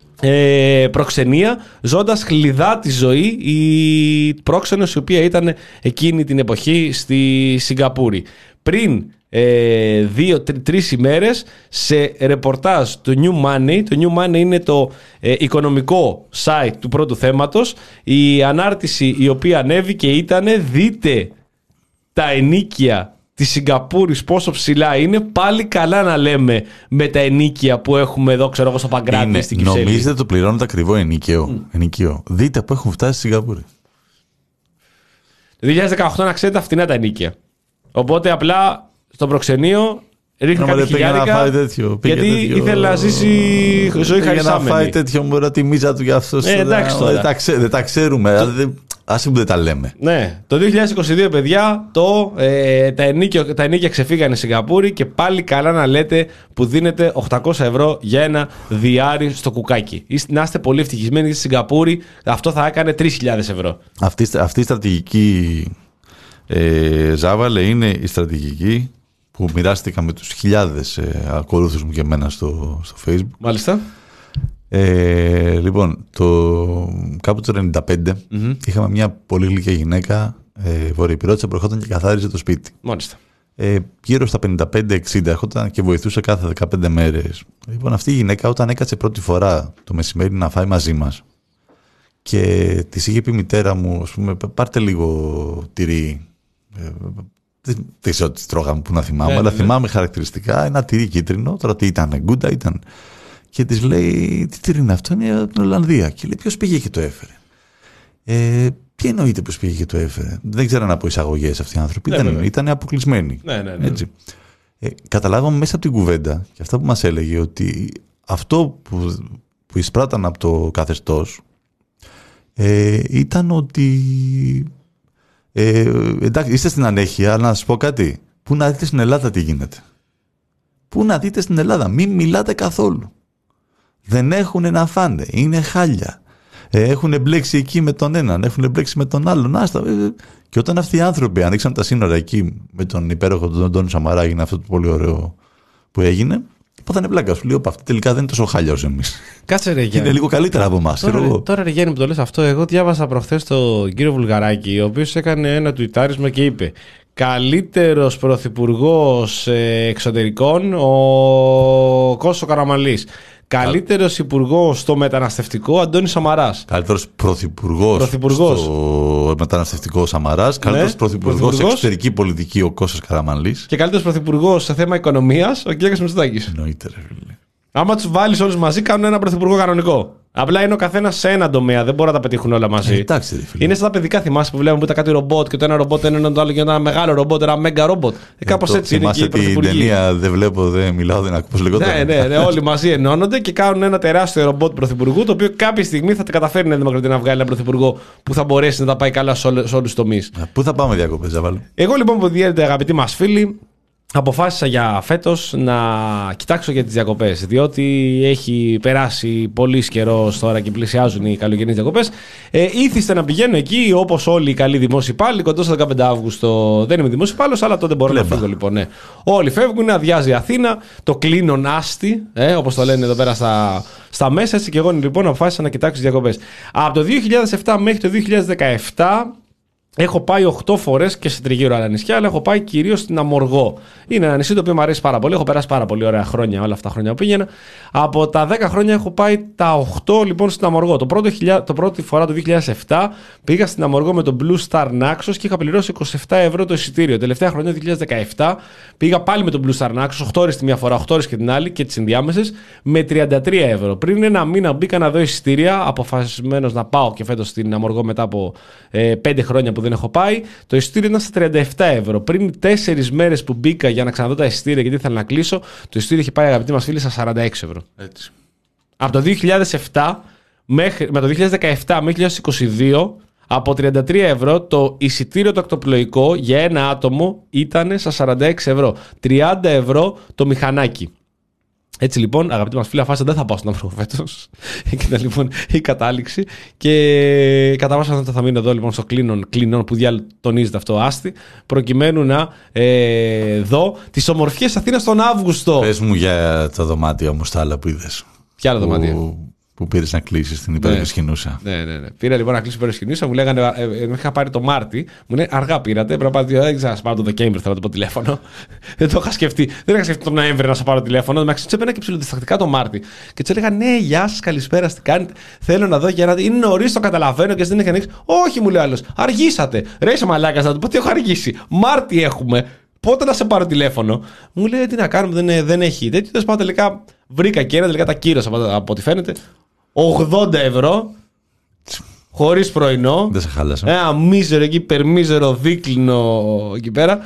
Ε, προξενία, ζώντας χλιδά τη ζωή η πρόξενος η οποία ήταν εκείνη την εποχή στη Σιγκαπούρη. Πριν ε, δύο, τρι, τρεις ημέρες σε ρεπορτάζ το New Money, το New Money είναι το ε, οικονομικό site του πρώτου θέματος, η ανάρτηση η οποία ανέβηκε ήταν δείτε τα ενίκια της Σιγκαπούρης πόσο ψηλά είναι, πάλι καλά να λέμε με τα ενίκια που έχουμε εδώ, ξέρω εγώ, στο Παγκράτη, είναι, στην Κυψέλη. Νομίζετε το πληρώνετε ακριβό ενίκαιο. Mm. ενίκαιο. Δείτε που έχουν φτάσει στη Σιγκαπούρη. Το δύο χιλιάδες δεκαοκτώ να ξέρετε φτηνά τα ενίκια. Οπότε απλά στο προξενείο ρίχνει κάτι χιλιάρικα, γιατί τέτοιο... ήθελε να ζήσει ζωή χαρισάμενη. Να φάει τέτοιο μωρά τη μίζα του για αυτό. Ε, εντάξει, δεν, τα ξέ, δεν τα ξέρουμε. Το... Δεν... Ας πούμε δεν τα λέμε. Ναι. Το δύο χιλιάδες είκοσι δύο, παιδιά, το, ε, τα, ενίκια, τα ενίκια ξεφύγανε στη Σιγκαπούρη και πάλι καλά να λέτε που δίνετε οκτακόσια ευρώ για ένα διάρρη στο κουκάκι. Να είστε πολύ ευτυχισμένοι στη Σιγκαπούρη, αυτό θα έκανε τρεις χιλιάδες ευρώ. Αυτή, αυτή η στρατηγική, ε, Ζάβαλε, είναι η στρατηγική που μοιράστηκα με τους χιλιάδες ε, ακολούθους μου και εμένα στο, στο Facebook. Μάλιστα. Ε, λοιπόν, το, κάπου το ενενήντα πέντε mm-hmm. είχαμε μια πολύ γλυκιά γυναίκα, ε, βορειοπυρώτισσα, που ερχόταν και καθάριζε το σπίτι. Μάλιστα. Ε, γύρω στα πενήντα πέντε εξήντα έρχονταν και βοηθούσε κάθε δεκαπέντε μέρες. Λοιπόν, αυτή η γυναίκα όταν έκατσε πρώτη φορά το μεσημέρι να φάει μαζί μας και της είχε πει η μητέρα μου, ας πούμε, πάρτε λίγο τυρί. Ε, δεν, δεν ξέρω τι τρώγαμε, που να θυμάμαι, ε, αλλά ναι. θυμάμαι χαρακτηριστικά ένα τυρί κίτρινο. Τώρα τι ήταν, γκούντα ήταν. Και της λέει, τι τυρί είναι αυτό, είναι από την Ολλανδία. Και λέει, ποιος πήγε και το έφερε. Ε, τι εννοείται ποιος πήγε και το έφερε. Δεν ξέραν από εισαγωγές αυτοί οι άνθρωποι. Ναι, ήταν, ήταν αποκλεισμένοι. Ναι, ναι, ναι. Έτσι. Ε, καταλάβαμε μέσα από την κουβέντα και αυτά που μας έλεγε ότι αυτό που, που εισπράταν από το καθεστώς ε, ήταν ότι ε, εντάξει, είστε στην ανέχεια, αλλά να σας πω κάτι. Πού να δείτε στην Ελλάδα τι γίνεται. Πού να δείτε στην Ελλάδα. Μην μιλάτε καθόλου. Δεν έχουν να φάνε. Είναι χάλια. Έχουν μπλέξει εκεί με τον έναν, έχουν μπλέξει με τον άλλον. Άστα. Και όταν αυτοί οι άνθρωποι ανοίξαν τα σύνορα εκεί με τον υπέροχο τον Αντώνη Σαμαρά, έγινε αυτό το πολύ ωραίο που έγινε. Πάθανε πλάκα. Σου λέω, αυτή τελικά δεν είναι τόσο χάλια όσο εμείς. Κάτσε ρε Γιάννη. Είναι λίγο καλύτερα από εμάς. Τώρα, τώρα ρε Γιάννη που το λες αυτό, εγώ διάβασα προχθές τον κύριο Βουλγαράκη, ο οποίος έκανε ένα τουιτάρισμα και είπε: καλύτερος πρωθυπουργός εξωτερικών ο Κώστας Καραμανλής. Καλύτερος υπουργός στο μεταναστευτικό Αντώνης Σαμαράς. Καλύτερος πρωθυπουργός, πρωθυπουργός στο μεταναστευτικό Σαμαράς. Καλύτερος ναι, πρωθυπουργός σε εξωτερική πολιτική ο Κώστας Καραμανλής. Και καλύτερος πρωθυπουργός σε θέμα οικονομίας ο Κυριάκος Μητσοτάκης. Εννοείται, ρε φίλε. Άμα τους βάλεις όλους μαζί, κάνουν ένα πρωθυπουργό κανονικό. Απλά είναι ο καθένας σε ένα τομέα, δεν μπορούν να τα πετύχουν όλα μαζί. Ε, εντάξει, ρε φίλε. Είναι σαν τα παιδικά, θυμάσαι που βλέπουμε που ήταν κάτι ρομπότ και το ένα ρομπότ είναι το άλλο και ένα μεγάλο ρομπότ, ένα μέγα ρομπότ. Ε, κάπως ε, έτσι είναι και οι πρωθυπουργοί. Την ταινία δεν βλέπω, δεν μιλάω, δεν ακούω λιγότερο. Ναι, ναι, ναι, όλοι μαζί ενώνονται και κάνουν ένα τεράστιο ρομπότ πρωθυπουργού, το οποίο κάποια στιγμή θα καταφέρει η Δημοκρατία να βγάλει ένα πρωθυπουργό που θα μπορέσει να τα πάει καλά σε όλους τους τομείς. Πού θα πάμε διακοπές, Ζαβάλ? Εγώ λοιπόν που διέρετε, αγαπητοί μας φίλοι, αποφάσισα για φέτος να κοιτάξω για τις διακοπές, διότι έχει περάσει πολύ καιρό τώρα και πλησιάζουν οι καλοκαιρινές διακοπές. Ε, ήθιστε να πηγαίνω εκεί όπως όλοι οι καλοί δημόσιοι υπάλληλοι. Κοντά στο δεκαπέντε Αυγούστου δεν είμαι δημόσιος υπάλληλος, αλλά τότε μπορώ Λέβα. να φύγω λοιπόν. Ναι. Όλοι φεύγουν, αδειάζει η Αθήνα, το κλείνω άστι, ε, όπως το λένε εδώ πέρα στα, στα μέσα. Έτσι και εγώ λοιπόν αποφάσισα να κοιτάξω τις διακοπές. Από το δύο χιλιάδες επτά μέχρι το δύο χιλιάδες δεκαεπτά. Έχω πάει οκτώ φορές και σε τριγύρω άλλα νησιά, αλλά έχω πάει κυρίως στην Αμοργό. Είναι ένα νησί το οποίο μου αρέσει πάρα πολύ. Έχω περάσει πάρα πολύ ωραία χρόνια όλα αυτά τα χρόνια που πήγαινα. Από τα δέκα χρόνια έχω πάει τα οκτώ λοιπόν στην Αμοργό. Το πρώτο, το πρώτη φορά το δύο χιλιάδες επτά πήγα στην Αμοργό με το Blue Star Naxos και είχα πληρώσει είκοσι επτά ευρώ το εισιτήριο. Τελευταία χρονιά το δύο χιλιάδες δεκαεπτά πήγα πάλι με το Blue Star Naxos, οκτώ ώρες τη μία φορά, οκτώ ώρες και την άλλη και τις ενδιάμεσες με τριάντα τρία ευρώ. Πριν ένα μήνα μπήκα να δω εισιτήρια, αποφασισμένος να πάω και φέτος στην Αμοργό μετά από ε, πέντε χρόνια που δεν έχω πάει. Το εισιτήριο ήταν στα τριάντα επτά ευρώ. Πριν τέσσερις μέρες που μπήκα για να ξαναδώ τα εισιτήρια γιατί ήθελα να κλείσω, το εισιτήριο είχε πάει, αγαπητοί μας φίλοι, στα σαράντα έξι ευρώ. Έτσι. Από το δύο χιλιάδες επτά μέχρι, με το δύο χιλιάδες δεκαεπτά μέχρι δύο χιλιάδες είκοσι δύο, από τριάντα τρία ευρώ το εισιτήριο το ακτοπλοϊκό για ένα άτομο ήταν στα σαράντα έξι ευρώ. τριάντα ευρώ το μηχανάκι. Έτσι λοιπόν, αγαπητοί μας φίλοι, αφάσισα δεν θα πάω στον Αμοργό φέτος. Ήταν λοιπόν η κατάληξη. Και κατά βάση θα μείνω εδώ λοιπόν στο κλίνον, κλίνον που τονίζεται αυτό άστι, προκειμένου να ε, δω τις ομορφιές Αθήνας τον Αύγουστο. Πες μου για τα δωμάτια όμως τα άλλα που είδες. Ποια άλλα δωμάτια? Που πήρες να κλείσεις την υπερευκαινούσα. Ναι, ναι, ναι. Πήρα λοιπόν να κλείσω την υπερευκαινούσα. Μου λέγανε, ε, ε, είχα πάρει το Μάρτι. Μου λέει αργά πήρατε. Πρέπει να πάρω. Δεν ξέρω, να πάρω το Δεκέμβρη. Θέλω να το πω τηλέφωνο. Δεν το είχα σκεφτεί. Δεν είχα σκεφτεί τον Νοέμβρη να σα πάρω τηλέφωνο. Με ξέπαινα και ψηλοδιστακτικά το Μάρτι. Και του έλεγα ναι, γεια σα, καλησπέρα, τι κάνετε. Θέλω να δω για να. Είναι νωρί, το καταλαβαίνω και δεν έχει ανοίξει. Όχι, μου λέει άλλο. Αργήσατε. Ρε είσαι μαλάκα να του πω τι έχω αργήσει. Μάρτι έχουμε. Πότε να σε πάρω τηλέφωνο. Μου λέει τι να κάνουμε, δεν, δεν έχει. Τέτοιο τέλο πάντων τελικά βρήκα και ένα, τελικά τα κύρωσα από ό,τι φαίνεται. ογδόντα ευρώ χωρίς πρωινό. Δεν σε χάλασα. Ένα μίζερο εκεί, υπερμίζερο δίκλινο εκεί πέρα.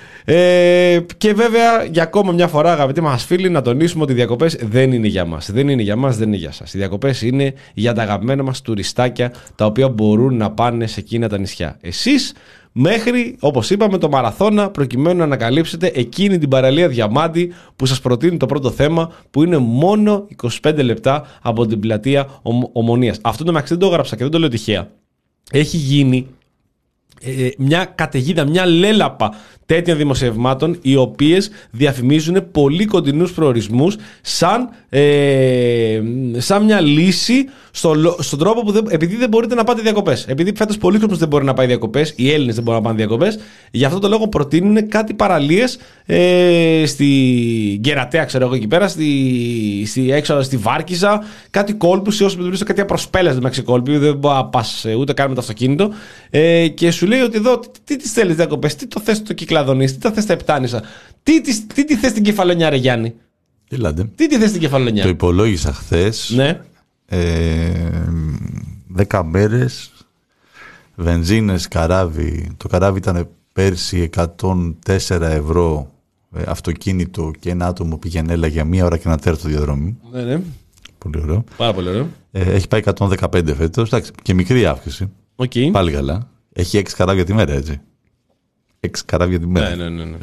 Ε, και βέβαια για ακόμα μια φορά, αγαπητοί μας φίλοι, να τονίσουμε ότι οι διακοπές δεν είναι για μας. Δεν είναι για μας, δεν είναι για σας. Οι διακοπές είναι για τα αγαπημένα μας τουριστάκια, τα οποία μπορούν να πάνε σε εκείνα τα νησιά. Εσείς μέχρι, όπως είπαμε, το μαραθώνα, προκειμένου να ανακαλύψετε εκείνη την παραλία Διαμάντη που σας προτείνει το πρώτο θέμα, που είναι μόνο είκοσι πέντε λεπτά από την πλατεία Ομονίας. Αυτό το μεταξύ δεν το έγραψα και δεν το λέω τυχαία. Έχει γίνει ε, μια καταιγίδα, μια λέλαπα τέτοιων δημοσιευμάτων, οι οποίες διαφημίζουν πολύ κοντινούς προορισμούς σαν, ε, σαν μια λύση στο, στον τρόπο που δεν, επειδή δεν μπορείτε να πάτε διακοπές. Επειδή φέτος πολλοί κόσμος δεν μπορεί να πάει διακοπές, οι Έλληνες δεν μπορούν να πάνε διακοπές, γι' αυτό το λόγο προτείνουν κάτι παραλίες ε, στη Γκερατέα, ξέρω εγώ εκεί πέρα, στη, στη, έξω, στη Βάρκιζα, κάτι κόλπους, όσοι μιλήσουν κάτι απροσπέλες μεταξύ κόλπου, δεν μπορεί να πας ούτε καν με το αυτοκίνητο. Ε, και σου λέει ότι εδώ, τι, τι τις θέλεις διακοπές, τι το θες το Κυκλαδονής, τι το θες τα Επτάνησα, τι, τι, τι, τι θες την Κεφαλονιά, ρε Γιάννη. Ελάτε. Τι τι θες την Κεφαλονιά. Το υπολόγισα χθες. Ναι. Ε, δέκα μέρες, βενζίνες, καράβι. Το καράβι ήταν πέρσι εκατόν τέσσερα ευρώ ε, αυτοκίνητο και ένα άτομο πήγαινε έλα για μία ώρα και ένα τέταρτο διαδρομή. Ναι, ναι. Πολύ ωραίο. Πάρα πολύ ωραίο. Ε, έχει πάει εκατόν δεκαπέντε φέτος. Εντάξει, και μικρή αύξηση. Okay. Πάλι καλά. Έχει έξι καράβια τη μέρα, έτσι. Έξι καράβια τη μέρα. Ναι, ναι, ναι, ναι.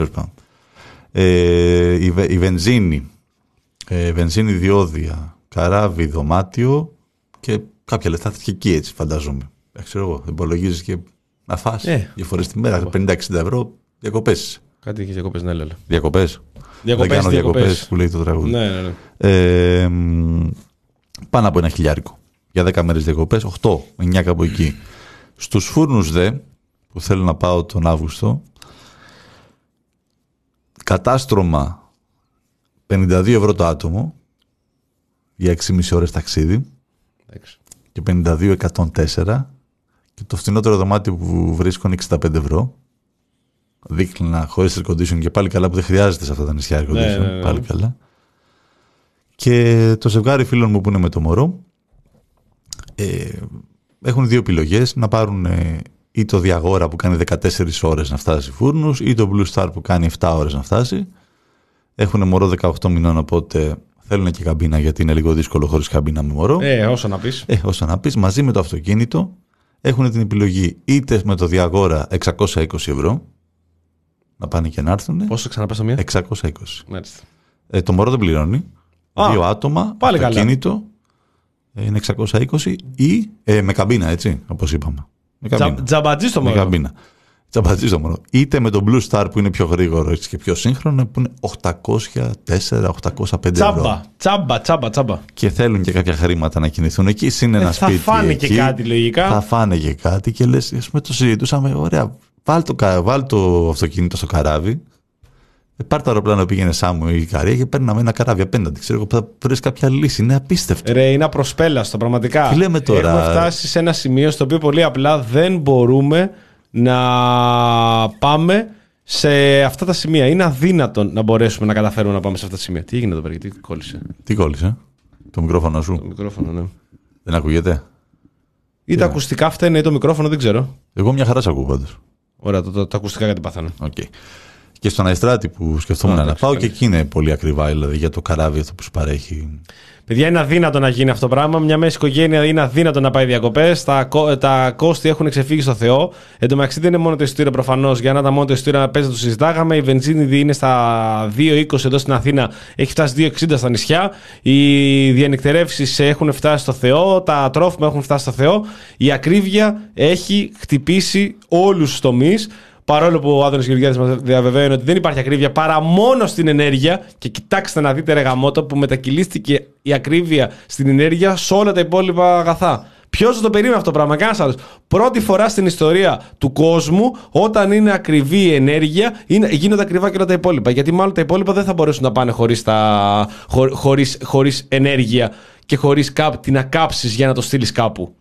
Ε, η, η βενζίνη, ε, βενζίνη διόδια, καράβι, δωμάτιο και κάποια λεφτά θα και εκεί, έτσι φαντάζομαι. Δεν ξέρω εγώ, υπολογίζεις και να φας ε, δύο φορές τη μέρα, πενήντα εξήντα ευρώ, διακοπές. Κάτι έχει διακοπές, ναι, λέω. Διακοπές. Διακοπές, Δεν κάνω διακοπές. διακοπές που λέει το τραγούδι. Ναι, ναι, ναι. Ε, πάνω από ένα χιλιάρικο. Για δέκα μέρες διακοπές, οκτώ, εννιά κάπου εκεί. Στους φούρνους δε, που θέλω να πάω τον Αύγουστο, κατάστρωμα πενήντα δύο ευρώ το άτομο για έξι και μισή ώρες ταξίδι και πενήντα δύο εκατόν τέσσερα, και το φθηνότερο δωμάτιο που βρίσκω είναι εξήντα πέντε ευρώ, δίκλινα χωρίς air condition, και πάλι καλά που δεν χρειάζεται σε αυτά τα νησιά air condition. Ναι, ναι, ναι. Πάλι καλά. Και το ζευγάρι φίλων μου που είναι με το μωρό ε, έχουν δύο επιλογές, να πάρουν ε, ή το Διαγόρα που κάνει δεκατέσσερις ώρες να φτάσει φούρνους, ή το Blue Star που κάνει επτά ώρες να φτάσει. Έχουν μωρό δεκαοκτώ μηνών, οπότε θέλουν και καμπίνα, γιατί είναι λίγο δύσκολο χωρίς καμπίνα με μωρό. Ε, όσο να πεις. Ε, όσο να πεις. Μαζί με το αυτοκίνητο έχουν την επιλογή είτε με το Διαγόρα εξακόσια είκοσι ευρώ, να πάνε και να έρθουν. Πόσο ξαναπες το μία? εξακόσια είκοσι. Ε, το μωρό δεν πληρώνει. Α, δύο άτομα, πάλι αυτοκίνητο καλά. Είναι εξακόσια είκοσι, ή ε, με καμπίνα, έτσι, όπως είπαμε. Τζαμπατζή στο μωρό. Με καμπίνα. Τζαμπατζή στο μωρό. Είτε με το Blue Star που είναι πιο γρήγορο και πιο σύγχρονο, που είναι οκτακόσια τέσσερα οκτακόσια πέντε τσάμπα, ευρώ. Τσάμπα, τσάμπα, τσάμπα. Και θέλουν και κάποια χρήματα να κινηθούν εκεί. Είναι ένα ε, σπίτι. Θα φάνε εκεί, και κάτι λογικά. Θα φάνε και κάτι και λες, ας πούμε, το συζητούσαμε. Ωραία, βάλ το, βάλ το αυτοκίνητο στο καράβι. Πάρ' το αεροπλάνο, πήγαινε Σάμου ή η Ικαρία και παίρναμε ένα καράβι απέναντι. Ξέρω εγώ, θα βρει κάποια λύση. Είναι απίστευτο. Ρε, είναι απροσπέλαστο, πραγματικά. Τι λέμε τώρα. Έχουμε φτάσει σε ένα σημείο στο οποίο πολύ απλά δεν μπορούμε να πάμε σε αυτά τα σημεία. Είναι αδύνατον να μπορέσουμε να καταφέρουμε να πάμε σε αυτά τα σημεία. Τι έγινε εδώ πέρα, τι κόλλησε. Τι κόλλησε, το μικρόφωνο σου. Το μικρόφωνο, ναι. Δεν ακούγεται. Ή τα ακουστικά φταίνε ή το μικρόφωνο, δεν ξέρω. Εγώ μια χαρά σ' ακούω πάντως. Ωραία, το, το, τα ακουστικά κάτι πάθανε. Okay. Και στον Αϊστράτη που σκεφτόμουν να πάω, και εκεί είναι πολύ ακριβά, δηλαδή για το καράβι αυτό που σου παρέχει. Παιδιά, είναι αδύνατο να γίνει αυτό το πράγμα. Μια μέση οικογένεια είναι αδύνατο να πάει διακοπές. Τα, τα κόστη έχουν ξεφύγει στο Θεό. Εν τω μεταξύ δεν είναι μόνο το εισιτήριο προφανώς. Για να ήταν μόνο το εισιτήριο να παίζει, το συζητάγαμε. Η βενζίνη είναι στα δύο είκοσι εδώ στην Αθήνα, έχει φτάσει δύο εξήντα στα νησιά. Οι διανυκτερεύσεις έχουν φτάσει στο Θεό. Τα τρόφιμα έχουν φτάσει στο Θεό. Η ακρίβεια έχει χτυπήσει όλους τους τομείς. Παρόλο που ο Άδωνης Γεωργιάδης μας διαβεβαίωνε ότι δεν υπάρχει ακρίβεια παρά μόνο στην ενέργεια. Και κοιτάξτε να δείτε, ρε γαμότο, που μετακυλίστηκε η ακρίβεια στην ενέργεια σε όλα τα υπόλοιπα αγαθά. Ποιος το περίμενε αυτό το πράγμα, κανένας άλλος. Πρώτη φορά στην ιστορία του κόσμου, όταν είναι ακριβή η ενέργεια, είναι, γίνονται ακριβά και όλα τα υπόλοιπα. Γιατί μάλλον τα υπόλοιπα δεν θα μπορέσουν να πάνε χωρίς, τα, χω, χωρίς, χωρίς ενέργεια και χωρίς κά, την να κάψεις για να το στείλεις κάπου.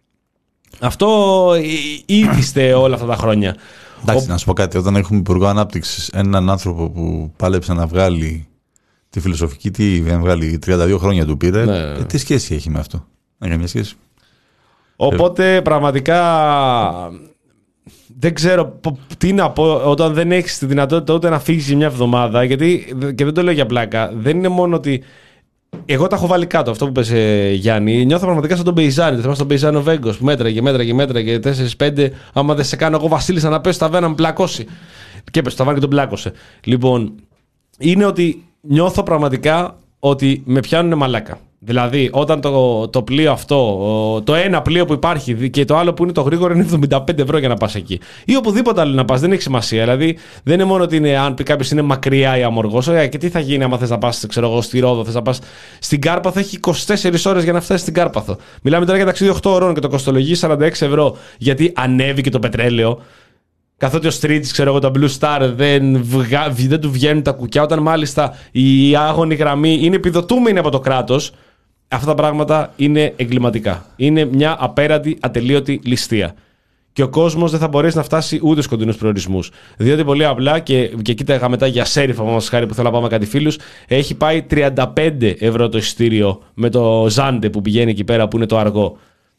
Αυτό ήθιστε όλα αυτά τα χρόνια. Εντάξει, Ο... να σου πω κάτι. Όταν έχουμε υπουργό ανάπτυξης έναν άνθρωπο που πάλεψε να βγάλει τη φιλοσοφική, τι να βγάλει, τριάντα δύο χρόνια του πήρε, ναι. ε, τι σχέση έχει με αυτό? Δεν έχει καμία σχέση. Οπότε ε... πραγματικά δεν ξέρω τι να πω όταν δεν έχεις τη δυνατότητα ούτε να φύγεις μια εβδομάδα. Γιατί, και δεν το λέω για πλάκα, δεν είναι μόνο ότι. Εγώ τα έχω βάλει κάτω, αυτό που πες, ε, Γιάννη. Νιώθω πραγματικά σαν τον Μπεϊζάνη. Θυμάσαι τον Μπεϊζάνο Βέγκος που μέτραγε, μέτραγε, μέτραγε τέσσερα πέντε. Άμα δεν σε κάνω εγώ Βασίλισσα να πέσει στα βένα, με πλακώσει. Και έπεσε στα βάνα και τον πλάκωσε. Λοιπόν, είναι ότι νιώθω πραγματικά ότι με πιάνουν μαλάκα. Δηλαδή, όταν το, το πλοίο αυτό, το ένα πλοίο που υπάρχει και το άλλο που είναι το γρήγορο είναι εβδομήντα πέντε ευρώ για να πας εκεί. Ή οπουδήποτε άλλο να πας, δεν έχει σημασία. Δηλαδή, δεν είναι μόνο ότι είναι, αν πει κάποιος είναι μακριά ή αμοργός. Ωραία, και τι θα γίνει άμα θες να πας, ξέρω εγώ, στη Ρόδο, θες να πας στην Κάρπαθο, έχει είκοσι τέσσερις ώρες για να φτάσεις στην Κάρπαθο. Μιλάμε τώρα για ταξίδι οκτώ ώρων και το κοστολογεί σαράντα έξι ευρώ, γιατί ανέβηκε το πετρέλαιο. Καθότι ο Στρίτζης, ξέρω εγώ, τα Blue Star δεν, βγα... δεν του βγαίνουν τα κουκιά, όταν μάλιστα η άγωνη γραμμή είναι επιδοτούμενη από το κράτος. Αυτά τα πράγματα είναι εγκληματικά. Είναι μια απέραντη, ατελείωτη ληστεία. Και ο κόσμος δεν θα μπορέσει να φτάσει ούτε στους κοντινούς προορισμούς. Διότι πολύ απλά, και, και κοίταγα μετά για Σέριφ, όμως χάρη που θέλω να πάμε κάτι φίλους, έχει πάει τριάντα πέντε ευρώ το εισιτήριο με το Ζάντε που πηγαίνει εκεί πέρα που είναι το αργό.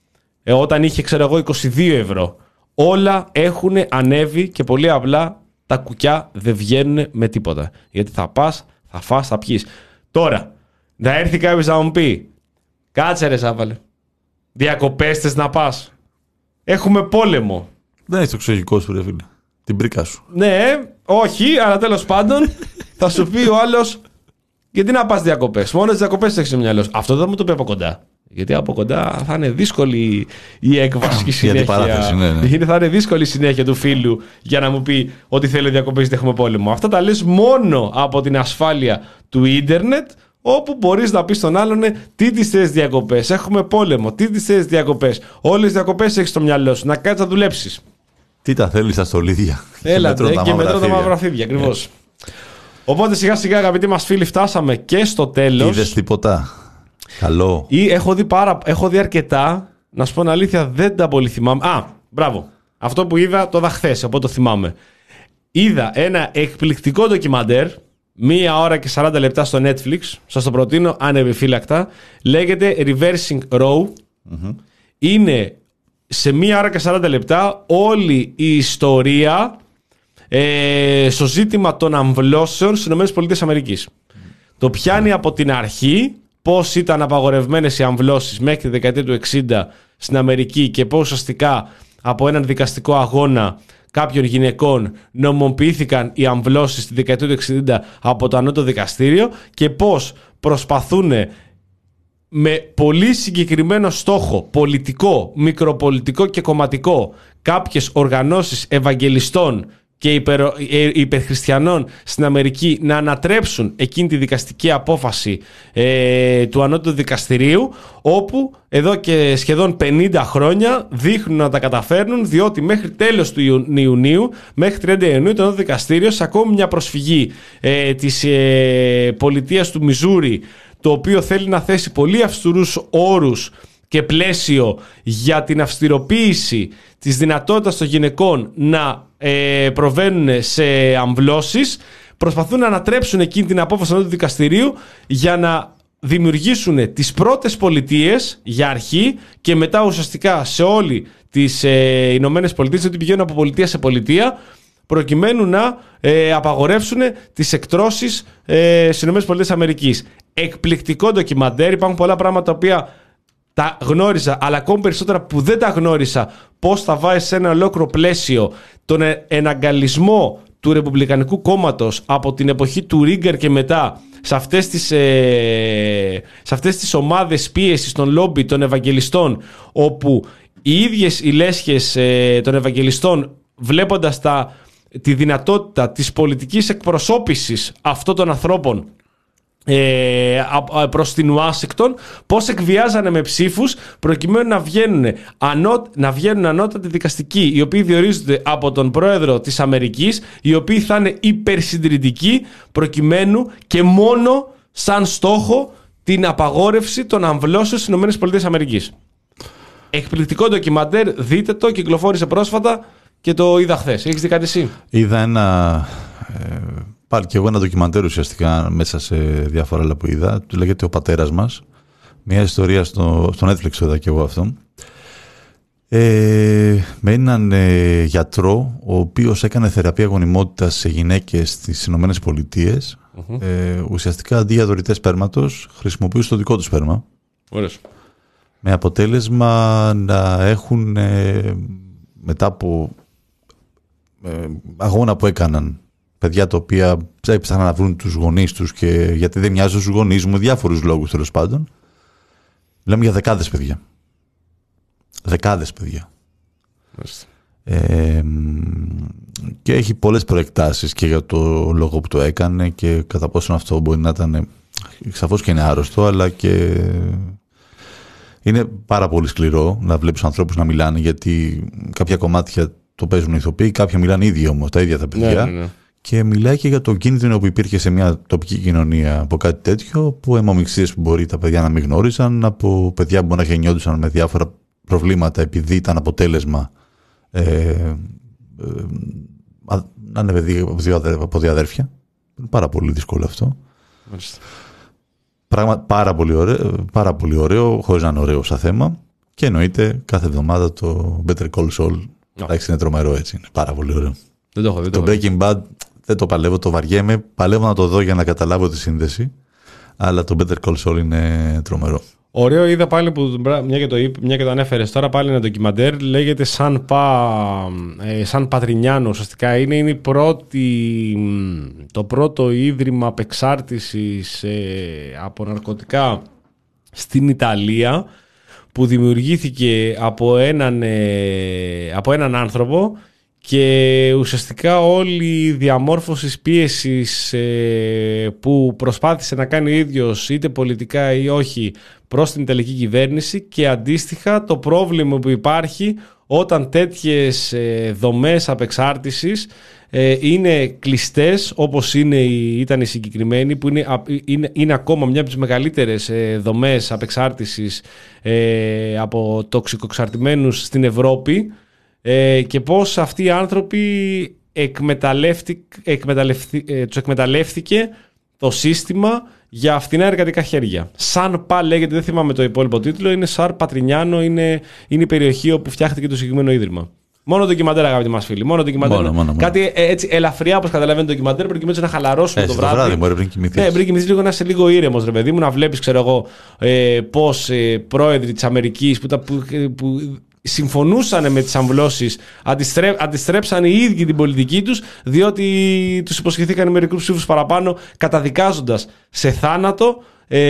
Ε, όταν είχε, ξέρω εγώ, είκοσι δύο ευρώ. Όλα έχουν ανέβει και πολύ απλά τα κουκιά δεν βγαίνουν με τίποτα. Γιατί θα πας, θα φας, θα πιείς. Τώρα, να έρθει κάποιος να μου πει, κάτσε ρε Σάβαλε, διακοπές θες να πας? Έχουμε πόλεμο. Δεν έχει το εξωγικό σου ρε φίλε. Την πρίκα σου. Ναι, όχι, αλλά τέλος πάντων θα σου πει ο άλλος, γιατί να πας διακοπές? Μόνο τις διακοπές έχεις στο μυαλό σου. Αυτό δεν μου το πει από κοντά. Γιατί από κοντά θα είναι δύσκολη η έκβαση και η συνέχεια. Ναι, ναι. Θα είναι δύσκολη η συνέχεια του φίλου για να μου πει ότι θέλει διακοπές γιατί έχουμε πόλεμο. Αυτά τα λες μόνο από την ασφάλεια του ίντερνετ, όπου μπορείς να πεις στον άλλον τι τις θες διακοπές. Έχουμε πόλεμο, τι τις θες διακοπές. Όλες τις διακοπές έχεις στο μυαλό σου. Να κάτσεις να δουλέψεις. Τι τα θέλεις στα στολίδια. Έλατε και μετρώ τα μαύρα φίδια. Ακριβώς. Οπότε σιγά σιγά, αγαπητοί μας φίλοι, φτάσαμε και στο τέλος. Είδες τίποτα? Καλό. Ή έχω δει, πάρα, έχω δει αρκετά. Να σου πω την αλήθεια, δεν τα πολύ θυμάμαι. Α, μπράβο. Αυτό που είδα το είδα χθες, οπότε το θυμάμαι. Είδα ένα εκπληκτικό ντοκιμαντέρ, μία ώρα και σαράντα λεπτά στο Netflix. Σας το προτείνω ανεπιφύλακτα. Λέγεται Reversing Row. Mm-hmm. Είναι σε μία ώρα και σαράντα λεπτά όλη η ιστορία ε, στο ζήτημα των αμβλώσεων στις ΗΠΑ. Mm. Το πιάνει από την αρχή, πώς ήταν απαγορευμένες οι αμβλώσεις μέχρι τη δεκαετία του εξήντα στην Αμερική και πώς ουσιαστικά από έναν δικαστικό αγώνα κάποιων γυναικών νομοποιήθηκαν οι αμβλώσεις στη δεκαετία του εξήντα από το ανώτατο δικαστήριο και πώς προσπαθούν με πολύ συγκεκριμένο στόχο πολιτικό, μικροπολιτικό και κομματικό κάποιες οργανώσεις ευαγγελιστών και υπερ, υπερχριστιανών στην Αμερική να ανατρέψουν εκείνη τη δικαστική απόφαση ε, του ανώτατου δικαστηρίου, όπου εδώ και σχεδόν πενήντα χρόνια δείχνουν να τα καταφέρνουν, διότι μέχρι τέλος του Ιουνίου, μέχρι τριάντα Ιουνίου, το ανώτατο δικαστήριο σε ακόμη μια προσφυγή ε, της ε, πολιτείας του Μιζούρι, το οποίο θέλει να θέσει πολύ αυστηρούς όρους και πλαίσιο για την αυστηροποίηση της δυνατότητας των γυναικών να ε, προβαίνουν σε αμβλώσεις, προσπαθούν να ανατρέψουν εκείνη την απόφαση του δικαστηρίου για να δημιουργήσουν τις πρώτες πολιτείες για αρχή και μετά ουσιαστικά σε όλη τις ε, Ηνωμένες Πολιτείες, ότι πηγαίνουν από πολιτεία σε πολιτεία, προκειμένου να ε, απαγορεύσουν τις εκτρώσεις ε, στις Ηνωμένες Πολιτείες Αμερικής. Εκπληκτικό ντοκιμαντέρ, υπάρχουν πολλά πράγματα τα οποία τα γνώριζα, αλλά ακόμη περισσότερα που δεν τα γνώρισα, πώς θα βάζει σε ένα ολόκληρο πλαίσιο τον εναγκαλισμό του Ρεπουμπλικανικού κόμματος από την εποχή του Ρίγκερ και μετά σε αυτές τις, ε, σε αυτές τις ομάδες πίεσης των λόμπι των Ευαγγελιστών, όπου οι ίδιες οι λέσχες ε, των Ευαγγελιστών, βλέποντας τα, τη δυνατότητα της πολιτικής εκπροσώπησης αυτών των ανθρώπων Ε, προς την Ουάσιγκτον, πώς εκβιάζανε με ψήφους προκειμένου να βγαίνουν, ανώ, να βγαίνουν ανώτατοι δικαστικοί, οι οποίοι διορίζονται από τον πρόεδρο της Αμερικής, οι οποίοι θα είναι υπερσυντηρητικοί, προκειμένου και μόνο σαν στόχο την απαγόρευση των αμβλώσεων στις ΗΠΑ. Εκπληκτικό ντοκιμαντέρ, δείτε το, κυκλοφόρησε πρόσφατα και το είδα χθες. Έχεις δει κάτι εσύ? Είδα ένα... Ε... Πάλι και εγώ ένα ντοκιμαντέρ ουσιαστικά μέσα σε διάφορα άλλα που είδα. Του λέγεται «Ο πατέρας μας». Μια ιστορία στο, στο Netflix το είδα και εγώ αυτό. Ε, με έναν ε, γιατρό ο οποίος έκανε θεραπεία γονιμότητας σε γυναίκες στις Ηνωμένες Πολιτείες. Mm-hmm. Ε, ουσιαστικά αντί για δωρητές σπέρματος χρησιμοποιούσε το δικό του σπέρμα. Ωραίος. Με αποτέλεσμα να έχουν ε, μετά από ε, αγώνα που έκαναν παιδιά τα οποία έψαχναν να βρουν τους γονείς τους και γιατί δεν μοιάζουν στους γονείς μου, διάφορους λόγους τέλος πάντων, Μιλάμε για δεκάδες παιδιά. Δεκάδες παιδιά. Ε, και έχει πολλές προεκτάσεις και για το λόγο που το έκανε και κατά πόσο αυτό μπορεί να ήταν, σαφώς και είναι άρρωστο, αλλά και είναι πάρα πολύ σκληρό να βλέπεις ανθρώπους να μιλάνε, γιατί κάποια κομμάτια το παίζουν οι ηθοποιοί, κάποια μιλάνε ίδιοι όμως, τα ίδια τα παιδιά. Ναι, ναι, ναι. Και μιλάει και για το κίνδυνο που υπήρχε σε μια τοπική κοινωνία από κάτι τέτοιο, από αιμομιξίες που μπορεί τα παιδιά να μην γνώριζαν, από παιδιά που μπορεί να γεννιόντουσαν με διάφορα προβλήματα επειδή ήταν αποτέλεσμα ε, ε, να είναι παιδί από δύο αδέρφια. Είναι πάρα πολύ δύσκολο αυτό. Πράγμα, πάρα, πολύ ωραίο, πάρα πολύ ωραίο, χωρίς να είναι ωραίο σαν θέμα. Και εννοείται κάθε εβδομάδα το Better Call Saul. Εντάξει, είναι τρομερό έτσι. Είναι πάρα πολύ ωραίο. Δεν το έχω, δεν το το Breaking Bad δεν το παλεύω, το βαριέμαι. Παλεύω να το δω για να καταλάβω τη σύνδεση. Αλλά το Better Call Saul είναι τρομερό. Ωραίο, είδα πάλι που μια και το, μια και το ανέφερες τώρα, πάλι ένα ντοκιμαντέρ, λέγεται Σαν, Πα, ε, Σαν Πατρινιάνο, ουσιαστικά είναι, είναι η πρώτη, το πρώτο ίδρυμα απεξάρτησης ε, από ναρκωτικά στην Ιταλία, που δημιουργήθηκε από έναν, ε, από έναν άνθρωπο, και ουσιαστικά όλη η διαμόρφωση πίεσης ε, που προσπάθησε να κάνει ο ίδιος, είτε πολιτικά ή όχι, προς την Ιταλική κυβέρνηση, και αντίστοιχα το πρόβλημα που υπάρχει όταν τέτοιες ε, δομές απεξάρτησης ε, είναι κλειστές, όπως είναι η, ήταν η συγκεκριμένη, που είναι, είναι, είναι ακόμα μια από τις μεγαλύτερες ε, δομές απεξάρτησης ε, από τοξικοεξαρτημένους στην Ευρώπη. Ε, και πώς αυτοί οι άνθρωποι εκμεταλλεύτηκε, εκμεταλλευτεί, ε, τους εκμεταλλεύτηκε το σύστημα για φθηνά εργατικά χέρια. Σαν Πα λέγεται, δεν θυμάμαι το υπόλοιπο τίτλο, είναι Σαν Πατρινιάνο, είναι, είναι η περιοχή όπου φτιάχτηκε το συγκεκριμένο ίδρυμα. Μόνο ντοκιμαντέρ, αγαπητοί μας φίλοι. Μόνο ντοκιμαντέρ. Μόνο, μόνο, μόνο. Κάτι έτσι ελαφριά, όπως καταλαβαίνετε, το ντοκιμαντέρ, προκειμένου να χαλαρώσουμε το βράδυ. Το βράδυ μπορεί, πριν κοιμηθείς. Ναι, πριν κοιμηθείς λίγο, να είσαι λίγο ήρεμος, ρε παιδί μου, να βλέπεις, ξέρω εγώ, ε, πώς ε, πρόεδροι της Αμερικής που, που, που συμφωνούσαν με τις αμβλώσεις, αντιστρέ, αντιστρέψαν οι ίδιοι την πολιτική τους, διότι τους υποσχεθήκαν μερικούς ψήφους παραπάνω, καταδικάζοντας σε θάνατο,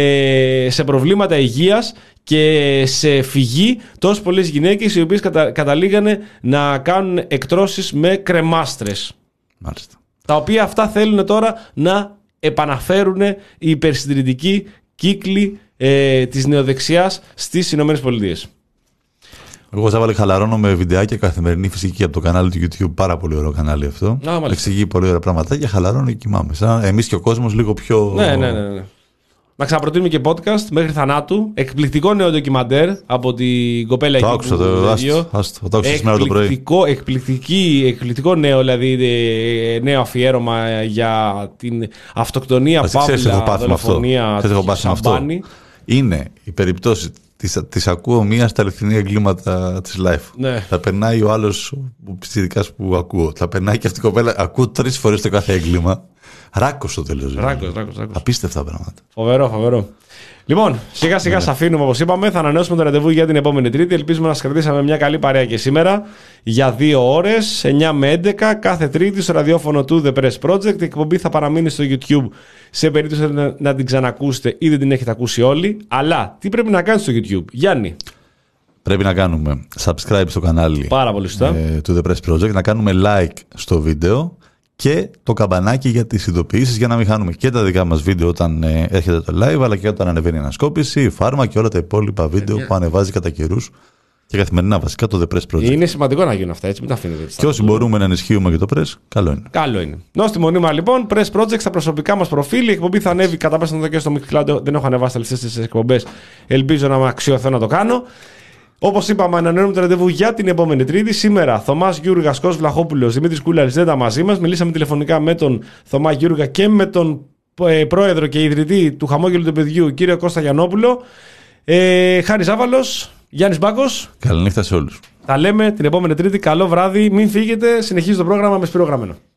ε, σε προβλήματα υγείας και σε φυγή τόσες πολλές γυναίκες, οι οποίες κατα, καταλήγανε να κάνουν εκτρώσεις με κρεμάστρες. Μάλιστα. Τα οποία αυτά θέλουν τώρα να επαναφέρουν οι υπερσυντηρητικοί κύκλοι ε, της νεοδεξιάς στις Ηνωμένες Πολιτείες. Εγώ θα βάλω χαλαρώνω με βιντεάκια καθημερινή φυσική από το κανάλι του YouTube. Πάρα πολύ ωραίο κανάλι αυτό. Α, εξηγεί πολύ ωραία πράγματα και χαλαρώνω και κοιμάμαι. Σαν εμείς και ο κόσμος λίγο πιο. Ναι, ναι, ναι, ναι. Να ξαναπροτείνουμε και podcast μέχρι θανάτου. Εκπληκτικό νέο ντοκιμαντέρ από την κοπέλα εκεί. Το άκουσα το άστο, άστο, το άκουσα σήμερα το πρωί. Εκπληκτικό νέο, δηλαδή νέο αφιέρωμα για την αυτοκτονία, παύλα, δολοφονία του Σαμπάνη. Είναι η περίπτωση. Τις ακούω μία στα αληθινή εγκλήματα της Life. Ναι. Θα περνάει ο άλλος πιτσιρικάς που ακούω. Θα περνάει και αυτή η κοπέλα. Ακούω τρεις φορές το κάθε έγκλημα. Ράκος το τέλος. Ράκος, ράκος, ράκος. Απίστευτα πράγματα. Φοβερό, φοβερό. Λοιπόν, σιγά σιγά ναι. Σας αφήνουμε, όπως είπαμε. Θα ανανεώσουμε το ραντεβού για την επόμενη Τρίτη. Ελπίζουμε να σας κρατήσαμε μια καλή παρέα και σήμερα για δύο ώρες, εννιά με έντεκα, κάθε Τρίτη στο ραδιόφωνο του The Press Project. Η εκπομπή θα παραμείνει στο YouTube σε περίπτωση να, να την ξανακούσετε ή δεν την έχετε ακούσει όλοι. Αλλά τι πρέπει να κάνετε στο YouTube, Γιάννη? Πρέπει να κάνουμε subscribe στο κανάλι Πάρα πολύ σωστά. ε, του The Press Project, να κάνουμε like στο βίντεο και το καμπανάκι για τις ειδοποιήσεις, για να μην χάνουμε και τα δικά μας βίντεο όταν ε, έρχεται το live, αλλά και όταν ανεβαίνει η ανασκόπηση, η φάρμα και όλα τα υπόλοιπα βίντεο yeah. που ανεβάζει κατά καιρούς και καθημερινά βασικά το The Press Project. Είναι σημαντικό να γίνουν αυτά, έτσι, μην τα αφήνετε έτσι. Και όσοι μπορούμε να ενισχύουμε και το Press, καλό είναι. Καλό είναι. Νόστιμο μόνιμα λοιπόν, Press Project στα προσωπικά μας προφίλ. Η εκπομπή θα ανέβει κατά πάσα και στο Mixcloud. Δεν έχω ανεβάσει τα ληστές τις εκπομπές. Ελπίζω να με αξιωθώ να το κάνω. Όπως είπαμε, ανανεώνουμε το ραντεβού για την επόμενη Τρίτη. Σήμερα, Θωμάς Γιούργας, Κώστας Βλαχόπουλος, Δημήτρης Κούλαρης δεν ήταν μαζί μας. Μιλήσαμε τηλεφωνικά με τον Θωμά Γιούργα και με τον ε, πρόεδρο και ιδρυτή του Χαμόγελου του Παιδιού, κύριο Κώστα Γιαννόπουλο. Ε, Χάρης Άβαλος, Γιάννης Μπάκος. Καληνύχτα σε όλους. Τα λέμε την επόμενη Τρίτη. Καλό βράδυ. Μην φύγετε. Συνεχίζει το πρόγραμμα με Σπύρο Γραμμένο.